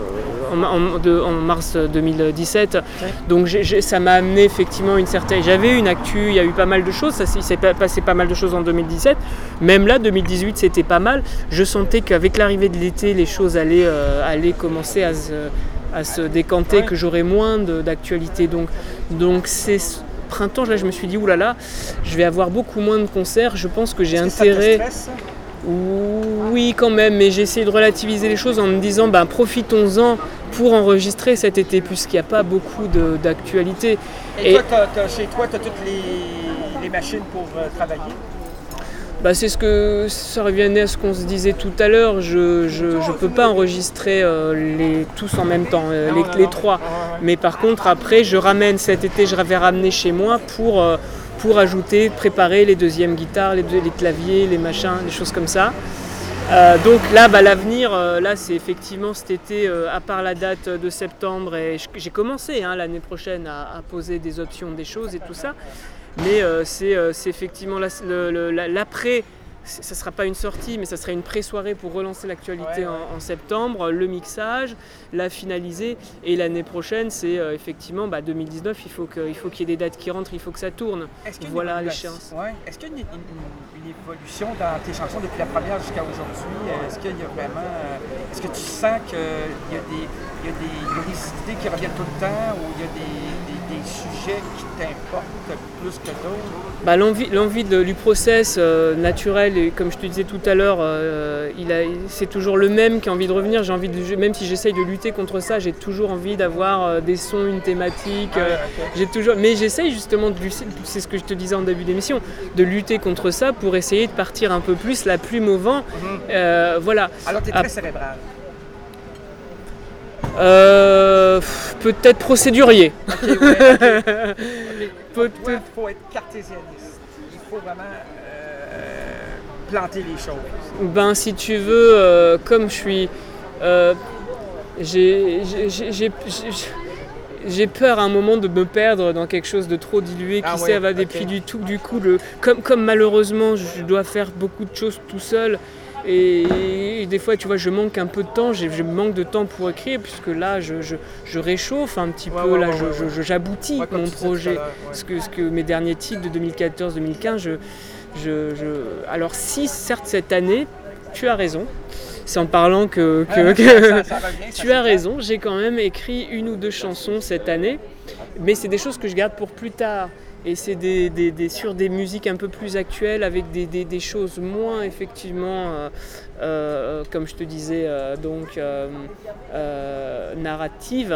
en, en- de- en mars deux mille dix-sept. Donc j'ai- j'ai- ça m'a amené effectivement une certaine... J'avais une actu, il y a eu pas mal de choses, ça s'est- il s'est pa- passé pas mal de choses en deux mille dix-sept. Même là, deux mille dix-huit, c'était pas mal. Je sentais qu'avec l'arrivée de l'été, les choses allaient, euh, allaient commencer à se, à se décanter, que j'aurais moins de- d'actualité. Donc, donc c'est ce printemps, là, je me suis dit, oulala, je vais avoir beaucoup moins de concerts. Je pense que j'ai Est-ce que ça te intérêt... stresse, ça? Oui, quand même, mais j'ai essayé de relativiser les choses en me disant ben, profitons-en pour enregistrer cet été, puisqu'il n'y a pas beaucoup de- d'actualité. Et, Et- toi, t'as- t'as- chez toi, tu as toutes les, les machines pour euh, travailler. Bah, c'est ce que ça revenait à ce qu'on se disait tout à l'heure. Je je, je peux pas enregistrer euh, les tous en même temps, euh, les, les trois. Mais par contre, après, je ramène cet été, je vais ramener chez moi pour euh, pour ajouter, préparer les deuxièmes guitares, les, deux- les claviers, les machins, des choses comme ça. Euh, donc là, bah, l'avenir, euh, là, c'est effectivement cet été, euh, à part la date de septembre, et je- j'ai commencé hein, l'année prochaine à, à poser des options, des choses et tout ça. Mais euh, c'est euh, c'est effectivement la- le- le- la- l'après, c'est- ça ne sera pas une sortie, mais ça sera une pré-soirée pour relancer l'actualité Ouais, ouais. En, en septembre, le mixage, la finaliser. Et l'année prochaine, c'est euh, effectivement bah, deux mille dix-neuf, il faut que- il faut qu'il y ait des dates qui rentrent, il faut que ça tourne. Est-ce qu'il y a une Voilà évolution- l'échéance. ouais. Est-ce qu'il y a une, une- une- une évolution dans tes chansons depuis la première jusqu'à aujourd'hui? Euh, Est-ce qu'il y a vraiment. euh, Est-ce que tu sens qu'il y a des. Il y, a des, il y a des idées qui reviennent tout le temps ou il y a des, des- des sujets qui t'importent plus que d'autres? Bah, l'envie, l'envie de- du process euh, naturel, et comme je te disais tout à l'heure, euh, il a- c'est toujours le même qui a envie de revenir. J'ai envie de, même si j'essaye de lutter contre ça, j'ai toujours envie d'avoir euh, des sons, une thématique. euh, j'ai toujours, mais j'essaye justement de lutter, c'est ce que je te disais en début d'émission, de lutter contre ça pour essayer de partir un peu plus la plume au vent. Euh, voilà. Alors, tu es Ah. très cérébral. Euh, pff, peut-être procédurier. Ok, ouais, ok. Peut- Il faut être cartésianiste. Il faut vraiment euh, planter les choses. Ben, si tu veux, euh, comme je suis. euh, j'ai, j'ai, j'ai, j'ai- j'ai- j'ai peur à un moment de me perdre dans quelque chose de trop dilué qui Ah ouais, s'évade. Et ok. puis, du, tout, du coup, le, comme, comme malheureusement, je dois faire beaucoup de choses tout seul. Et, et des fois, tu vois, je manque un peu de temps, j'ai- je manque de temps pour écrire, puisque là, je, je, je réchauffe un petit Ouais, peu, ouais, là, ouais, je, ouais, je- ouais. je- j'aboutis Ouais, comme mon tu disais tout à projet. l'heure, ouais. Ce que, ce que mes derniers titres de deux mille quatorze deux mille quinze, je, je, je- alors si, certes, cette année, tu as raison, c'est en parlant que... que- Ouais, que- ça- ça revient, ça tu se as fait. raison, j'ai quand même écrit une ou deux chansons cette année, mais c'est des choses que je garde pour plus tard. Et c'est des, des- des- sur des musiques un peu plus actuelles, avec des, des- des choses moins effectivement, euh, euh, comme je te disais, euh, donc euh, euh, narratives.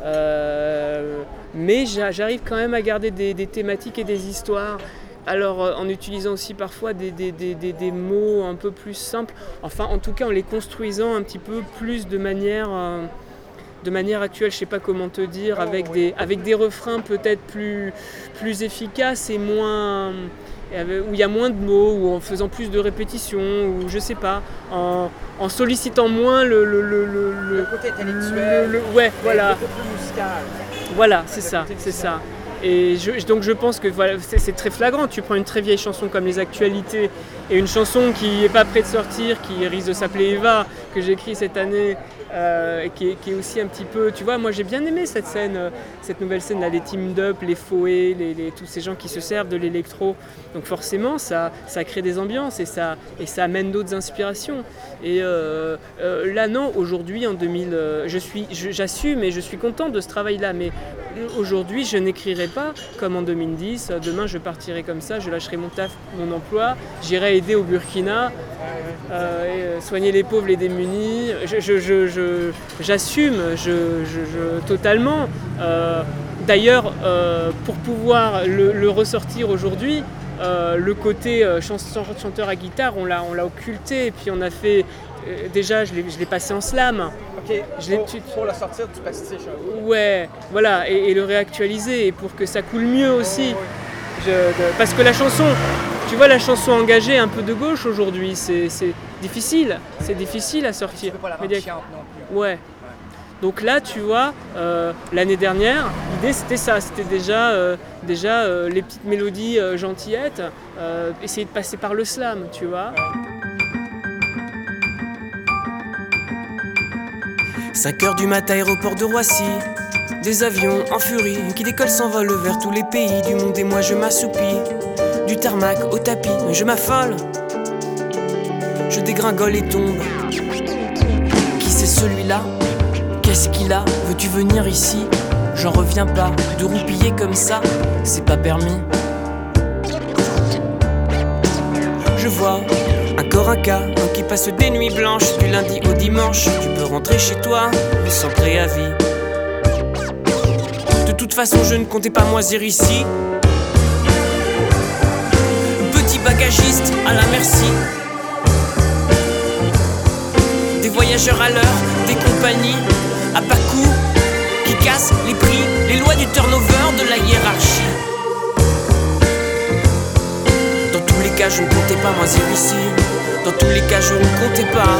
Euh, mais j'a- j'arrive quand même à garder des, des thématiques et des histoires. Alors euh, en utilisant aussi parfois des, des- des- des- des mots un peu plus simples, enfin en tout cas en les construisant un petit peu plus de manière... euh, de manière actuelle, je sais pas comment te dire, avec des, avec des refrains peut-être plus, plus efficaces et moins, et avec- où il y a moins de mots, ou en faisant plus de répétitions, ou je sais pas, en, en sollicitant moins le, le, le, le, Le côté intellectuel, le- le- ouais, mais voilà. beaucoup plus musical. Voilà, c'est Le ça, côté c'est musical. ça. Et je- donc je pense que voilà, c'est c'est très flagrant. Tu prends une très vieille chanson comme Les Actualités et une chanson qui n'est pas près de sortir, qui risque de s'appeler Eva, que j'ai écrit cette année, euh, et qui, est, qui est aussi un petit peu... Tu vois, moi j'ai bien aimé cette scène, euh, cette nouvelle scène, là, les team up, les Foé, les, les- tous ces gens qui se servent de l'électro. Donc forcément, ça, ça crée des ambiances et ça, et ça amène d'autres inspirations. Et euh, euh, là, non, aujourd'hui, en deux mille, euh, je suis, je- j'assume et je suis content de ce travail-là, mais aujourd'hui, je n'écrirai pas comme en deux mille dix. Demain, je partirai comme ça, je lâcherai mon taf, mon emploi, j'irai aider au Burkina, euh, et, euh, soigner les pauvres, les démunis. Je, je- je- je- j'assume, je, je- je- totalement. Euh, d'ailleurs, euh, pour pouvoir le, le ressortir aujourd'hui, euh, le côté euh, chan- chanteur à guitare, on l'a, on l'a occulté, et puis on a fait. euh, déjà, je l'ai, je l'ai passé en slam. Ok, Je l'ai- pour, tu- pour la sortir du pastiche. hein. Ouais, voilà, et, et le réactualiser, et pour que ça coule mieux aussi. Je- de- parce que la chanson, tu vois, la chanson engagée un peu de gauche aujourd'hui, c'est, c'est difficile, c'est difficile à Tu sortir. peux pas la rendre Médiac- chiante non plus. Ouais. Donc là, tu vois, euh, l'année dernière, l'idée c'était ça, c'était déjà, euh, déjà euh, les petites mélodies euh, gentillettes, euh, essayer de passer par le slam, tu vois. cinq heures du matin, aéroport de Roissy. Des avions en furie qui décollent, s'envolent vers tous les pays du monde et moi je m'assoupis. Du tarmac au tapis, je m'affole. Je dégringole et tombe. Qui c'est celui-là? Qu'est-ce qu'il a? Veux-tu venir ici? J'en reviens pas, de roupiller comme ça, c'est pas permis. Je vois un corps, un cas, un qui passe des nuits blanches, du lundi au dimanche. Tu peux rentrer chez toi, sans préavis. De toute façon, je ne comptais pas moisir ici. Petit bagagiste à la merci. Des voyageurs à l'heure, des compagnies à bas coût qui cassent les prix, les lois du turnover, de la hiérarchie. Dans tous les cas, je ne comptais pas moisir ici. Dans tous les cas, je ne comptais pas.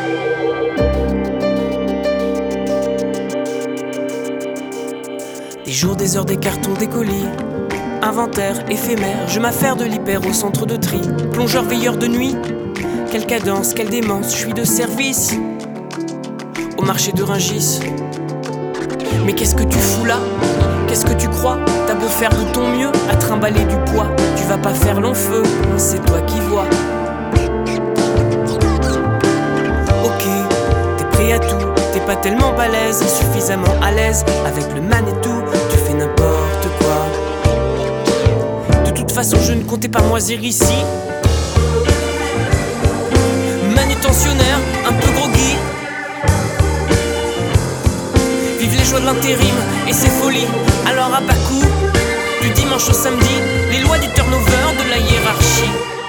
Des jours, des heures, des cartons, des colis. Inventaire éphémère, je m'affaire de l'hyper au centre de tri. Plongeur, veilleur de nuit. Quelle cadence, quelle démence, je suis de service au marché de Rungis. Mais qu'est-ce que tu fous là? Qu'est-ce que tu crois? T'as beau faire de ton mieux à trimballer du poids, tu vas pas faire long feu, c'est toi qui vois. Ok, t'es prêt à tout, t'es pas tellement balèze, suffisamment à l'aise avec le man et tout, tu fais n'importe quoi. De toute façon, je ne comptais pas moisir ici. Manutentionnaire, un peu groggy. Vive les joies de l'intérim et ses folies. Alors à bas coût, du dimanche au samedi, les lois du turnover, de la hiérarchie.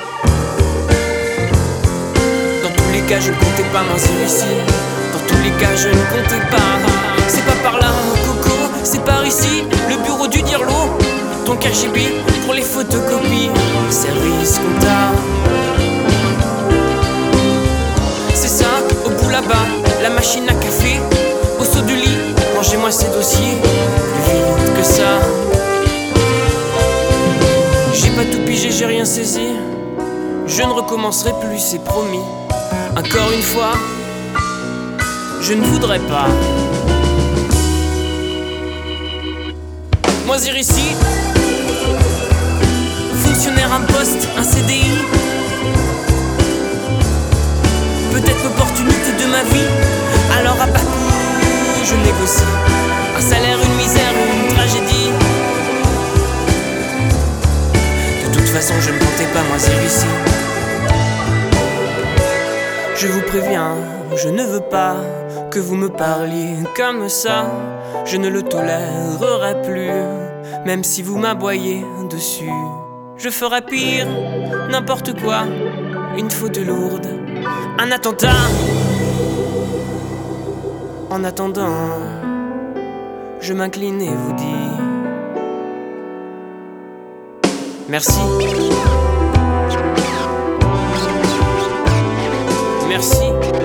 Dans tous les cas, je ne comptais pas moisir ici. Dans tous les cas, je ne comptais pas. C'est pas par là, coco, c'est par ici. Le bureau du Dirlo, ton K G B pour les photocopies. Service compta. C'est ça, au bout là-bas, la machine à café, au saut du lit, rangez-moi ces dossiers, plus vite que ça. J'ai pas tout pigé, j'ai rien saisi, je ne recommencerai plus, c'est promis. Encore une fois, je ne voudrais pas moisir ici. Fonctionnaire, un poste, un C D I. Peut-être l'opportunité de ma vie. Alors à bas coût, je négocie. Un salaire, une misère, une tragédie. De toute façon, je ne comptais pas moisir ici. Je vous préviens, je ne veux pas que vous me parliez comme ça. Je ne le tolérerai plus, même si vous m'aboyez dessus. Je ferai pire, n'importe quoi, une faute lourde, un attentat. En attendant, je m'incline et vous dis merci. Merci.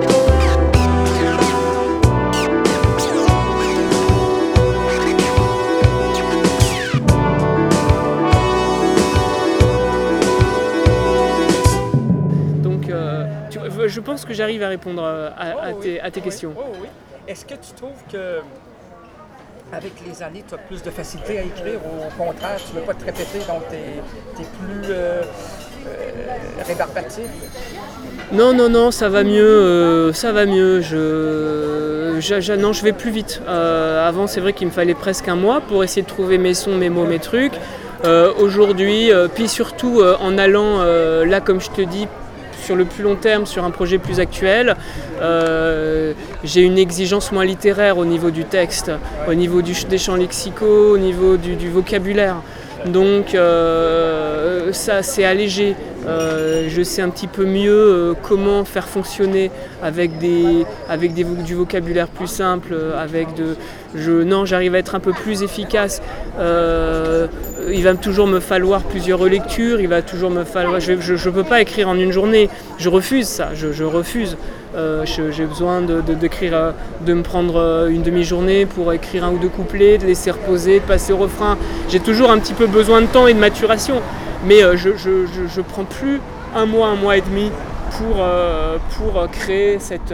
Donc, euh, tu, je pense que j'arrive à répondre à, à, Oh, à oui. tes, à tes Oui, questions. oh, oui. Est-ce que tu trouves que avec les années, tu as plus de facilité à écrire ou au contraire, tu ne veux pas te répéter, donc tu es, plus euh, euh, rébarbatif? Non, non, non, ça va mieux, euh, ça va mieux. Je, je, je- non, je vais plus vite. Euh, avant, c'est vrai qu'il me fallait presque un mois pour essayer de trouver mes sons, mes mots, mes trucs. Euh, Aujourd'hui, euh, puis surtout euh, en allant euh, là, comme je te dis, sur le plus long terme, sur un projet plus actuel, euh, j'ai une exigence moins littéraire au niveau du texte, au niveau du, des champs lexicaux, au niveau du, du vocabulaire. Donc euh, ça c'est allégé. Euh, je sais un petit peu mieux euh, comment faire fonctionner avec, des, avec des, du vocabulaire plus simple, avec de, je, non, j'arrive à être un peu plus efficace. Euh, il va toujours me falloir plusieurs relectures, il va toujours me falloir, je ne peux pas écrire en une journée, je refuse ça, je, je refuse. Euh, je, j'ai besoin de, de, d'écrire, euh, de me prendre euh, une demi-journée pour écrire un ou deux couplets, de laisser reposer, de passer au refrain. J'ai toujours un petit peu besoin de temps et de maturation, mais euh, je, je, je, je prends plus un mois, un mois et demi pour, euh, pour créer cette, euh,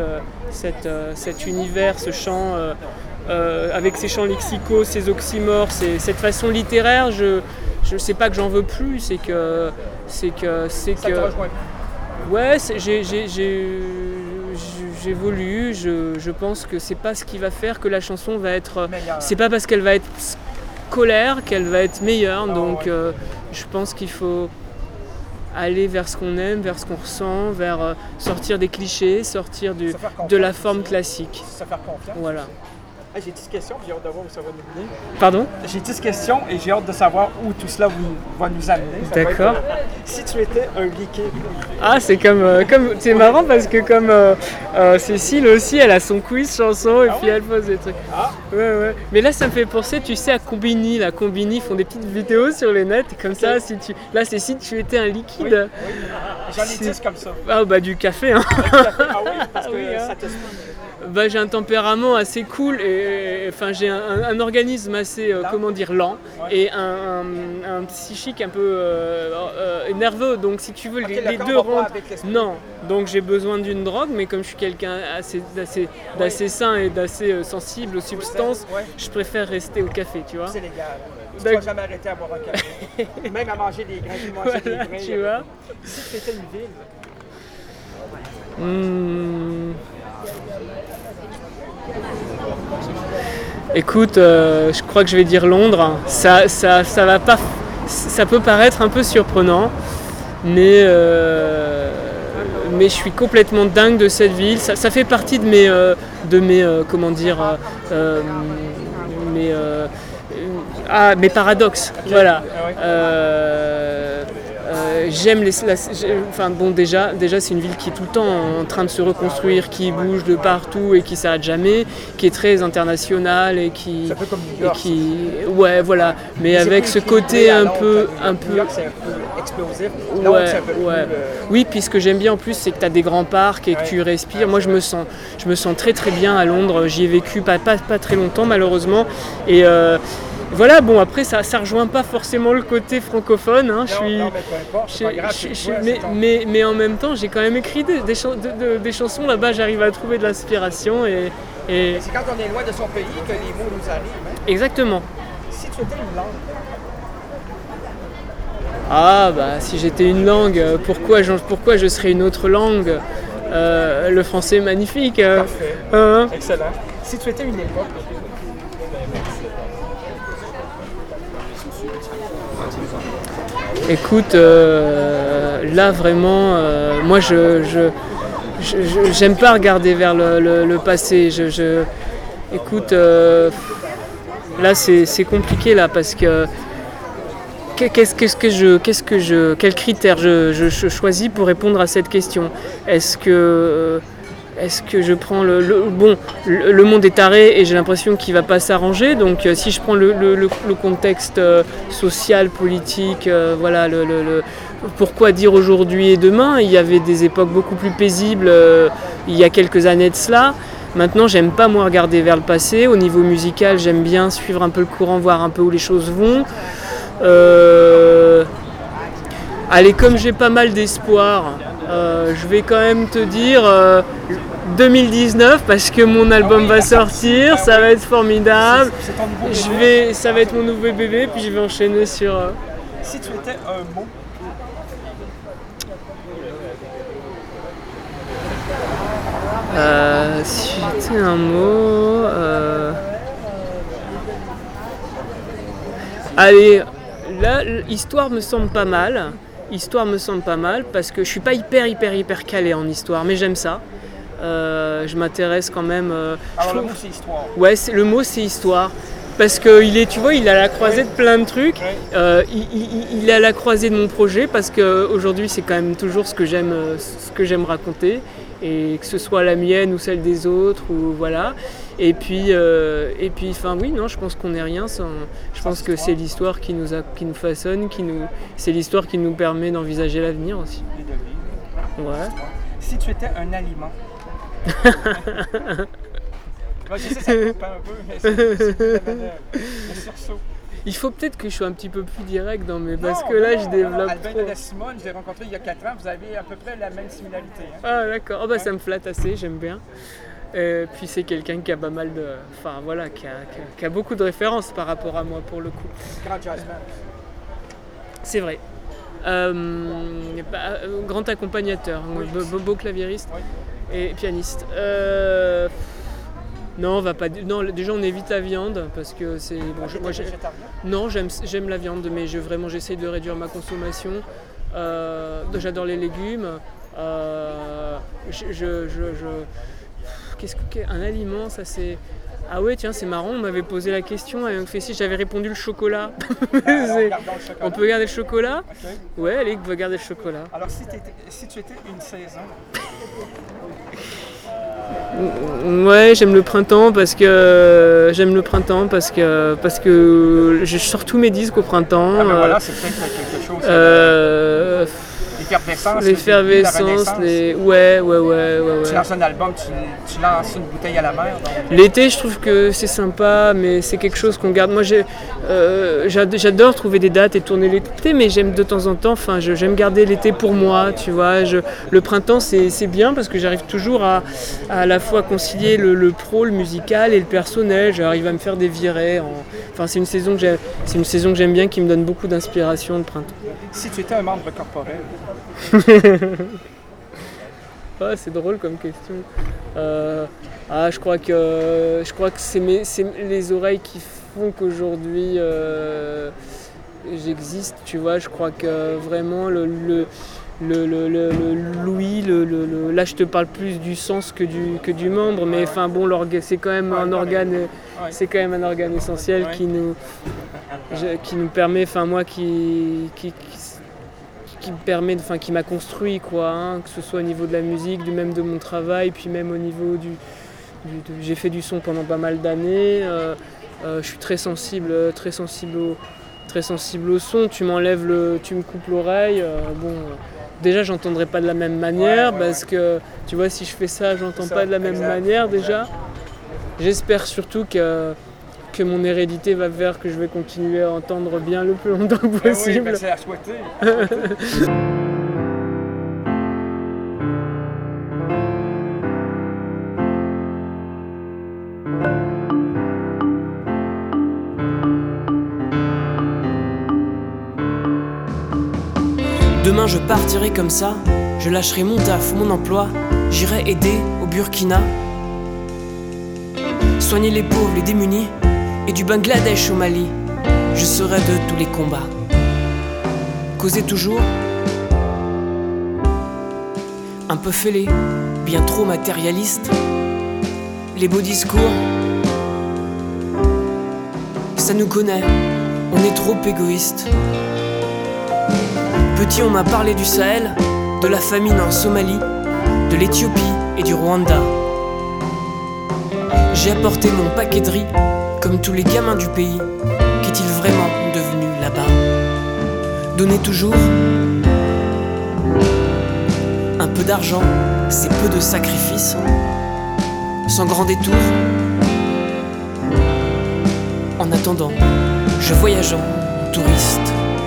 cette, euh, cet univers, ce chant, euh, euh, avec ses champs lexicaux, ses oxymores, ses- cette façon littéraire, je je sais pas que j'en veux plus, c'est que c'est que c'est Ça que te rejoint. ouais, c'est- j'ai j'ai- j'ai- j'évolue, je, je pense que c'est pas ce qui va faire que la chanson va être, Meilleur. c'est pas parce qu'elle va être scolaire qu'elle va être meilleure, Ah, donc ouais. euh, je pense qu'il faut aller vers ce qu'on aime, vers ce qu'on ressent, vers euh, sortir des clichés, sortir du, Se faire confiance de la forme aussi. classique. Se faire confiance. Voilà. Hey, j'ai dix questions, j'ai hâte de voir où ça va nous mener. Pardon? J'ai dix questions et j'ai hâte de savoir où tout cela vous- va nous amener. Ça va D'accord. être, euh, si tu étais un liquide, Ah, c'est comme, euh, comme c'est marrant parce que comme euh, euh, Cécile aussi, elle a son quiz chanson et Ah puis ouais? elle pose des trucs. Ah. Ouais, ouais. Mais là, ça me fait penser, tu sais, à Combini. La Combini font des petites vidéos sur les nets et comme ça, si tu, là, c'est si tu étais un liquide. j'en ai C'est- dix comme ça. Ah bah du café, hein. Ah oui, parce que Ah oui, hein. ça te Bah, j'ai un tempérament assez cool et enfin j'ai un, un- un organisme assez euh, Lent. comment dire lent Ouais. et un, un- un psychique un peu euh, euh, nerveux, donc si tu veux Ok, les, le les corps deux va pas rentrent. avec l'esprit. Non, donc j'ai besoin d'une drogue, mais comme je suis quelqu'un assez d'assez d'assez sain et d'assez euh, sensible aux substances, Ouais. je préfère rester au café, tu vois. C'est légal. Tu ne D'ac- vas jamais arrêter à boire un café. Même à manger des grains, tu manges des Voilà, grains. tu vois. Si tu étais une ville, Hmm. Écoute, euh, je crois que je vais dire Londres. Ça, ça, ça va pas. Ça peut paraître un peu surprenant, mais euh, mais je suis complètement dingue de cette ville. Ça, ça fait partie de mes euh, de mes euh, comment dire euh, euh, mes euh, ah mes paradoxes. Voilà. Ah ouais. Euh, euh, j'aime les. la- j'ai- enfin bon, déjà, déjà c'est une ville qui est tout le temps en train de se reconstruire, qui bouge de partout et qui s'arrête jamais, qui est très internationale et qui. c'est un peu comme New Et York. qui, ouais, voilà, mais C'est avec plus ce équilibré côté à un Londres peu, qu'à un New peu, York, c'est un peu explosif. Londres, ouais, c'est un peu plus, ouais. euh, Oui, puis ce que j'aime bien en plus, c'est que tu as des grands parcs et que Ouais. tu respires. Moi, je me sens, je me sens très très bien à Londres. J'y ai vécu pas, pas, pas très longtemps malheureusement, et euh, voilà. Bon, après, ça, ça rejoint pas forcément le côté francophone. Hein. Je Non, suis, non, mais peu importe, c'est je- pas grave, je- c'est je- toi, mais, c'est ton- mais, mais en même temps, j'ai quand même écrit des, des, chan- de- de- des chansons là-bas. J'arrive à trouver de l'inspiration et, et C'est quand on est loin de son pays que les mots nous arrivent. hein. exactement. Si tu étais une langue, Ah bah si j'étais une langue, euh, pourquoi je, pourquoi je serais une autre langue? Euh, le français est magnifique. euh, parfait, hein. excellent. Si tu étais une époque, Écoute, euh, là vraiment, euh, moi je, je, je- je- j'aime pas regarder vers le, le- le passé. Je, je- écoute, euh, là c'est, c'est compliqué là parce que qu'est- qu'est-ce, qu'est-ce que je, qu'est-ce que je, quels critères je, je- je choisis pour répondre à cette question? Est-ce que Est-ce que je prends le, le- bon, le, le monde est taré et j'ai l'impression qu'il va pas s'arranger. Donc euh, si je prends le, le- le- le contexte euh, social, politique, euh, voilà, le, le- le- pourquoi dire aujourd'hui et demain? Il y avait des époques beaucoup plus paisibles euh, il y a quelques années de cela. Maintenant, j'aime pas moi regarder vers le passé. Au niveau musical, j'aime bien suivre un peu le courant, voir un peu où les choses vont. Euh, Allez, comme j'ai pas mal d'espoir, euh, je vais quand même te dire euh, deux mille dix-neuf parce que mon album va sortir, ça va être formidable. c'est ton nouveau Je bébé. vais, ça va être mon nouveau bébé, puis je vais enchaîner sur. euh, Si tu étais un mot, euh, si j'étais un mot. euh, Allez, là, l'histoire me semble pas mal. Histoire me semble pas mal parce que je suis pas hyper hyper hyper calé en histoire, mais j'aime ça. Euh, je m'intéresse quand même. euh, je alors le trouve- mot c'est histoire. Ouais, c'est, le mot c'est histoire. Parce que il est, tu vois, il est à la croisée de plein de trucs. Ouais. Euh, il, il- il est à la croisée de mon projet parce qu'aujourd'hui c'est quand même toujours ce que j'aime, euh, ce que j'aime raconter, et que ce soit la mienne ou celle des autres ou voilà. Et puis, euh, et puis, enfin oui, non, je pense qu'on n'est rien sans. Je pense que c'est l'histoire qui nous a, qui nous façonne, qui nous, c'est l'histoire qui nous permet d'envisager l'avenir aussi. Et de vivre. Ouais. Si tu étais un aliment. Moi, je sais, ça coupe un peu, mais c'est c'est vraiment le, le sursaut. Il faut peut-être que je sois un petit peu plus direct dans mes, parce Non, que là non, je non, développe non, Albin trop. de la Simone, je l'ai rencontré il y a quatre ans, vous avez à peu près la même similarité. hein. Ah d'accord, oh, bah, ça me flatte assez, j'aime bien. Et puis c'est quelqu'un qui a pas mal de. Enfin voilà, qui a, qui a- qui a beaucoup de références par rapport à moi pour le coup. Grand jazzman. C'est vrai. Euh, bah, euh, grand accompagnateur, Oui. beau, beau- beau claviériste Oui. et pianiste. Euh, non, on va pas. Non, déjà on évite la viande parce que c'est. Bon, je- moi, j'ai- végétarien. non, j'aime, j'aime la viande, mais je, vraiment j'essaye de réduire ma consommation. Euh, j'adore les légumes. Euh, je, je, je- je- Qu'est-ce que un aliment, ça c'est. Ah ouais, tiens, c'est marrant, on m'avait posé la question, et on fait si j'avais répondu le chocolat. Alors, C'est- gardons le chocolat. On peut garder le chocolat? OK. Ouais, allez, on va garder le chocolat. Alors, si, t'étais- si tu étais une saison, Ouais, j'aime le printemps parce que j'aime le printemps parce que parce que je sors tous mes disques au printemps. ah ben euh, voilà, c'est peut-être quelque chose. euh, L'effervescence. le début, la L'effervescence, renaissance. les ouais, ouais, ouais, ouais, Tu ouais. lances un album, tu, tu lances une bouteille à la mer. Donc, L'été, je trouve que c'est sympa, mais c'est quelque chose qu'on garde. Moi, j'ai, euh, j'ad- j'adore trouver des dates et tourner l'été, mais j'aime de temps en temps, enfin, je- j'aime garder l'été pour moi, tu vois. Je- le printemps, c'est c'est bien parce que j'arrive toujours à, à la fois concilier le, le pro, le musical et le personnel. J'arrive à me faire des virées. en- Enfin, c'est une saison que j'aime, c'est une saison que j'aime bien, qui me donne beaucoup d'inspiration, le printemps. si tu étais un membre corporel, Ah, c'est drôle comme question. Euh, ah, je crois que je crois que c'est, mes, c'est les oreilles qui font qu'aujourd'hui euh, j'existe. Tu vois, je crois que vraiment le le le, le, le- le- l'ouïe, le, le- le- là je te parle plus du sens que du que du membre, mais enfin bon, l'orga- c'est quand même Ouais, un non, mais- organe, ouais. c'est quand même un organe essentiel Ouais. qui nous je- qui nous permet, enfin moi qui qui, qui qui me permet, enfin qui m'a construit quoi, hein, que ce soit au niveau de la musique, du même de mon travail, puis même au niveau du, du- de- j'ai fait du son pendant pas mal d'années. euh, euh, je suis très sensible, très sensible au, très sensible au son. Tu m'enlèves le, tu me coupes l'oreille, euh, bon. euh, Déjà, j'entendrai pas de la même manière Ouais, ouais, parce que tu vois, si je fais ça, j'entends C'est ça, pas de la même exact, manière déjà. exact. J'espère surtout que que mon hérédité va faire que je vais continuer à entendre bien le plus longtemps Ben oui, possible. ben c'est à souhaiter. à souhaiter. Demain je partirai comme ça, je lâcherai mon taf, mon emploi, j'irai aider au Burkina, soigner les pauvres, les démunis, et du Bangladesh au Mali, je serai de tous les combats. Causer toujours, un peu fêlé, bien trop matérialiste, les beaux discours, ça nous connaît, on est trop égoïste. Petit, on m'a parlé du Sahel, de la famine en Somalie, de l'Éthiopie et du Rwanda. J'ai apporté mon paquet de riz, comme tous les gamins du pays. Qu'est-il vraiment devenu là-bas? Donner toujours un peu d'argent, c'est peu de sacrifices, sans grand détour. En attendant, je voyage en touriste.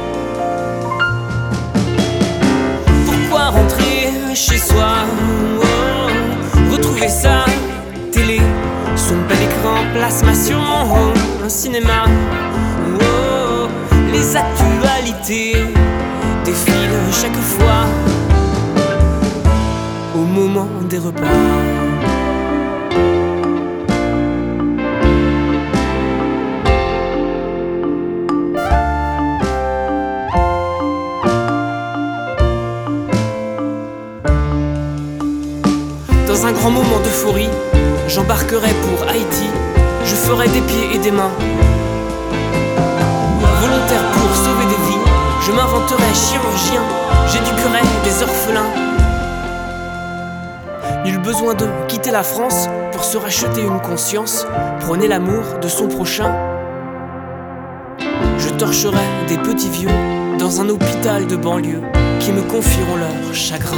Rentrer chez soi, oh, retrouver sa télé, son bel écran plasmation, oh, un cinéma, oh, les actualités défilent chaque fois au moment des repas. Dans un grand moment d'euphorie, j'embarquerai pour Haïti, je ferai des pieds et des mains. Volontaire pour sauver des vies, je m'inventerai chirurgien, j'éduquerai des orphelins. Nul besoin de quitter la France pour se racheter une conscience, prôner l'amour de son prochain. Je torcherai des petits vieux dans un hôpital de banlieue qui me confieront leur chagrin.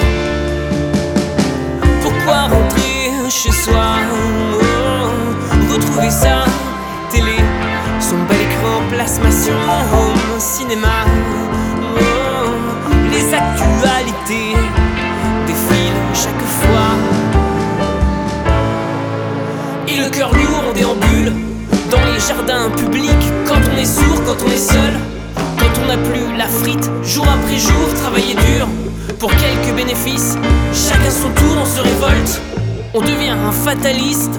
Pourquoi rentrer chez soi, oh, retrouver sa télé, son bel écran plasmation, oh, cinéma, oh, les actualités défilent chaque fois frite, jour après jour, travailler dur pour quelques bénéfices. Chacun son tour, on se révolte, on devient un fataliste.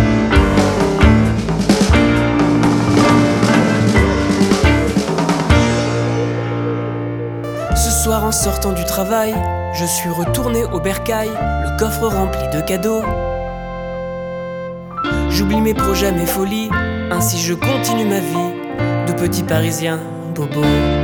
Ce soir en sortant du travail, je suis retourné au bercail, le coffre rempli de cadeaux. J'oublie mes projets, mes folies, ainsi je continue ma vie de petit parisien bobo.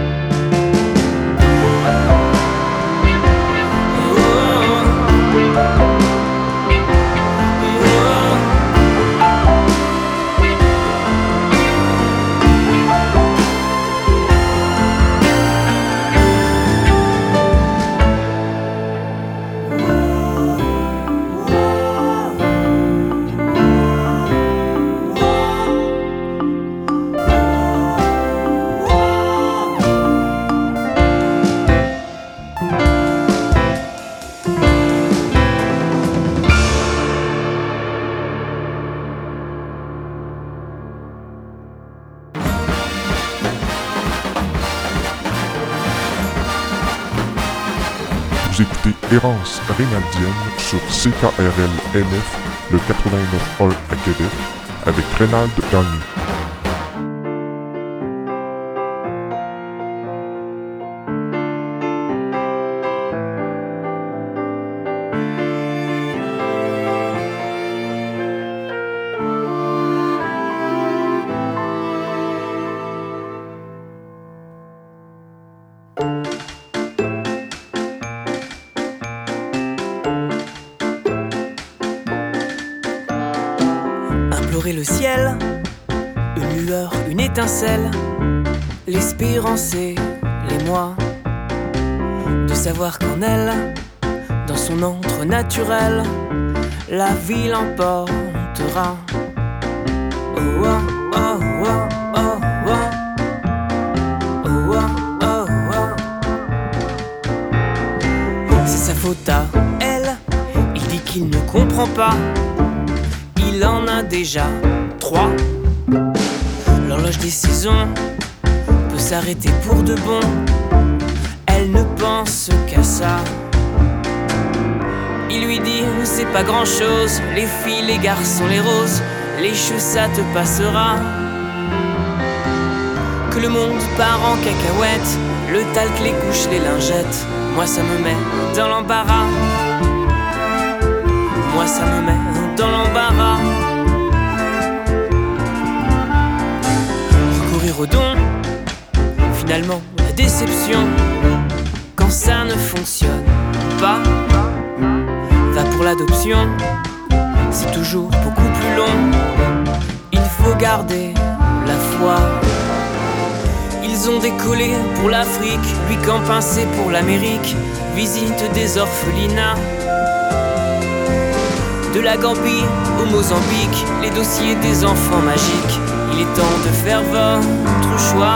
Vous écoutez Errance Rénaldienne sur C K R L N F, le quatre-vingt-neuf point un à Québec, avec Rénald Gagné. Implorer le ciel, une lueur, une étincelle, l'espérance et l'émoi de savoir qu'en elle, dans son antre naturel, la vie l'emportera. Oh, oh, oh, oh, oh, oh. Oh, oh, oh, oh. C'est sa faute à elle, il dit qu'il ne comprend pas. Il en a déjà trois. L'horloge des saisons peut s'arrêter pour de bon. Elle ne pense qu'à ça. Il lui dit c'est pas grand chose, les filles, les garçons, les roses, les cheveux ça te passera. Que le monde part en cacahuète, le talc, les couches, les lingettes, moi ça me met dans l'embarras. Moi ça me met dans l'embarras. Recourir au don, finalement la déception. Quand ça ne fonctionne pas, va pour l'adoption. C'est toujours beaucoup plus long. Il faut garder la foi. Ils ont décollé pour l'Afrique, lui qu'en pincé pour l'Amérique. Visite des orphelinats. De la Gambie au Mozambique, les dossiers des enfants magiques. Il est temps de faire votre choix.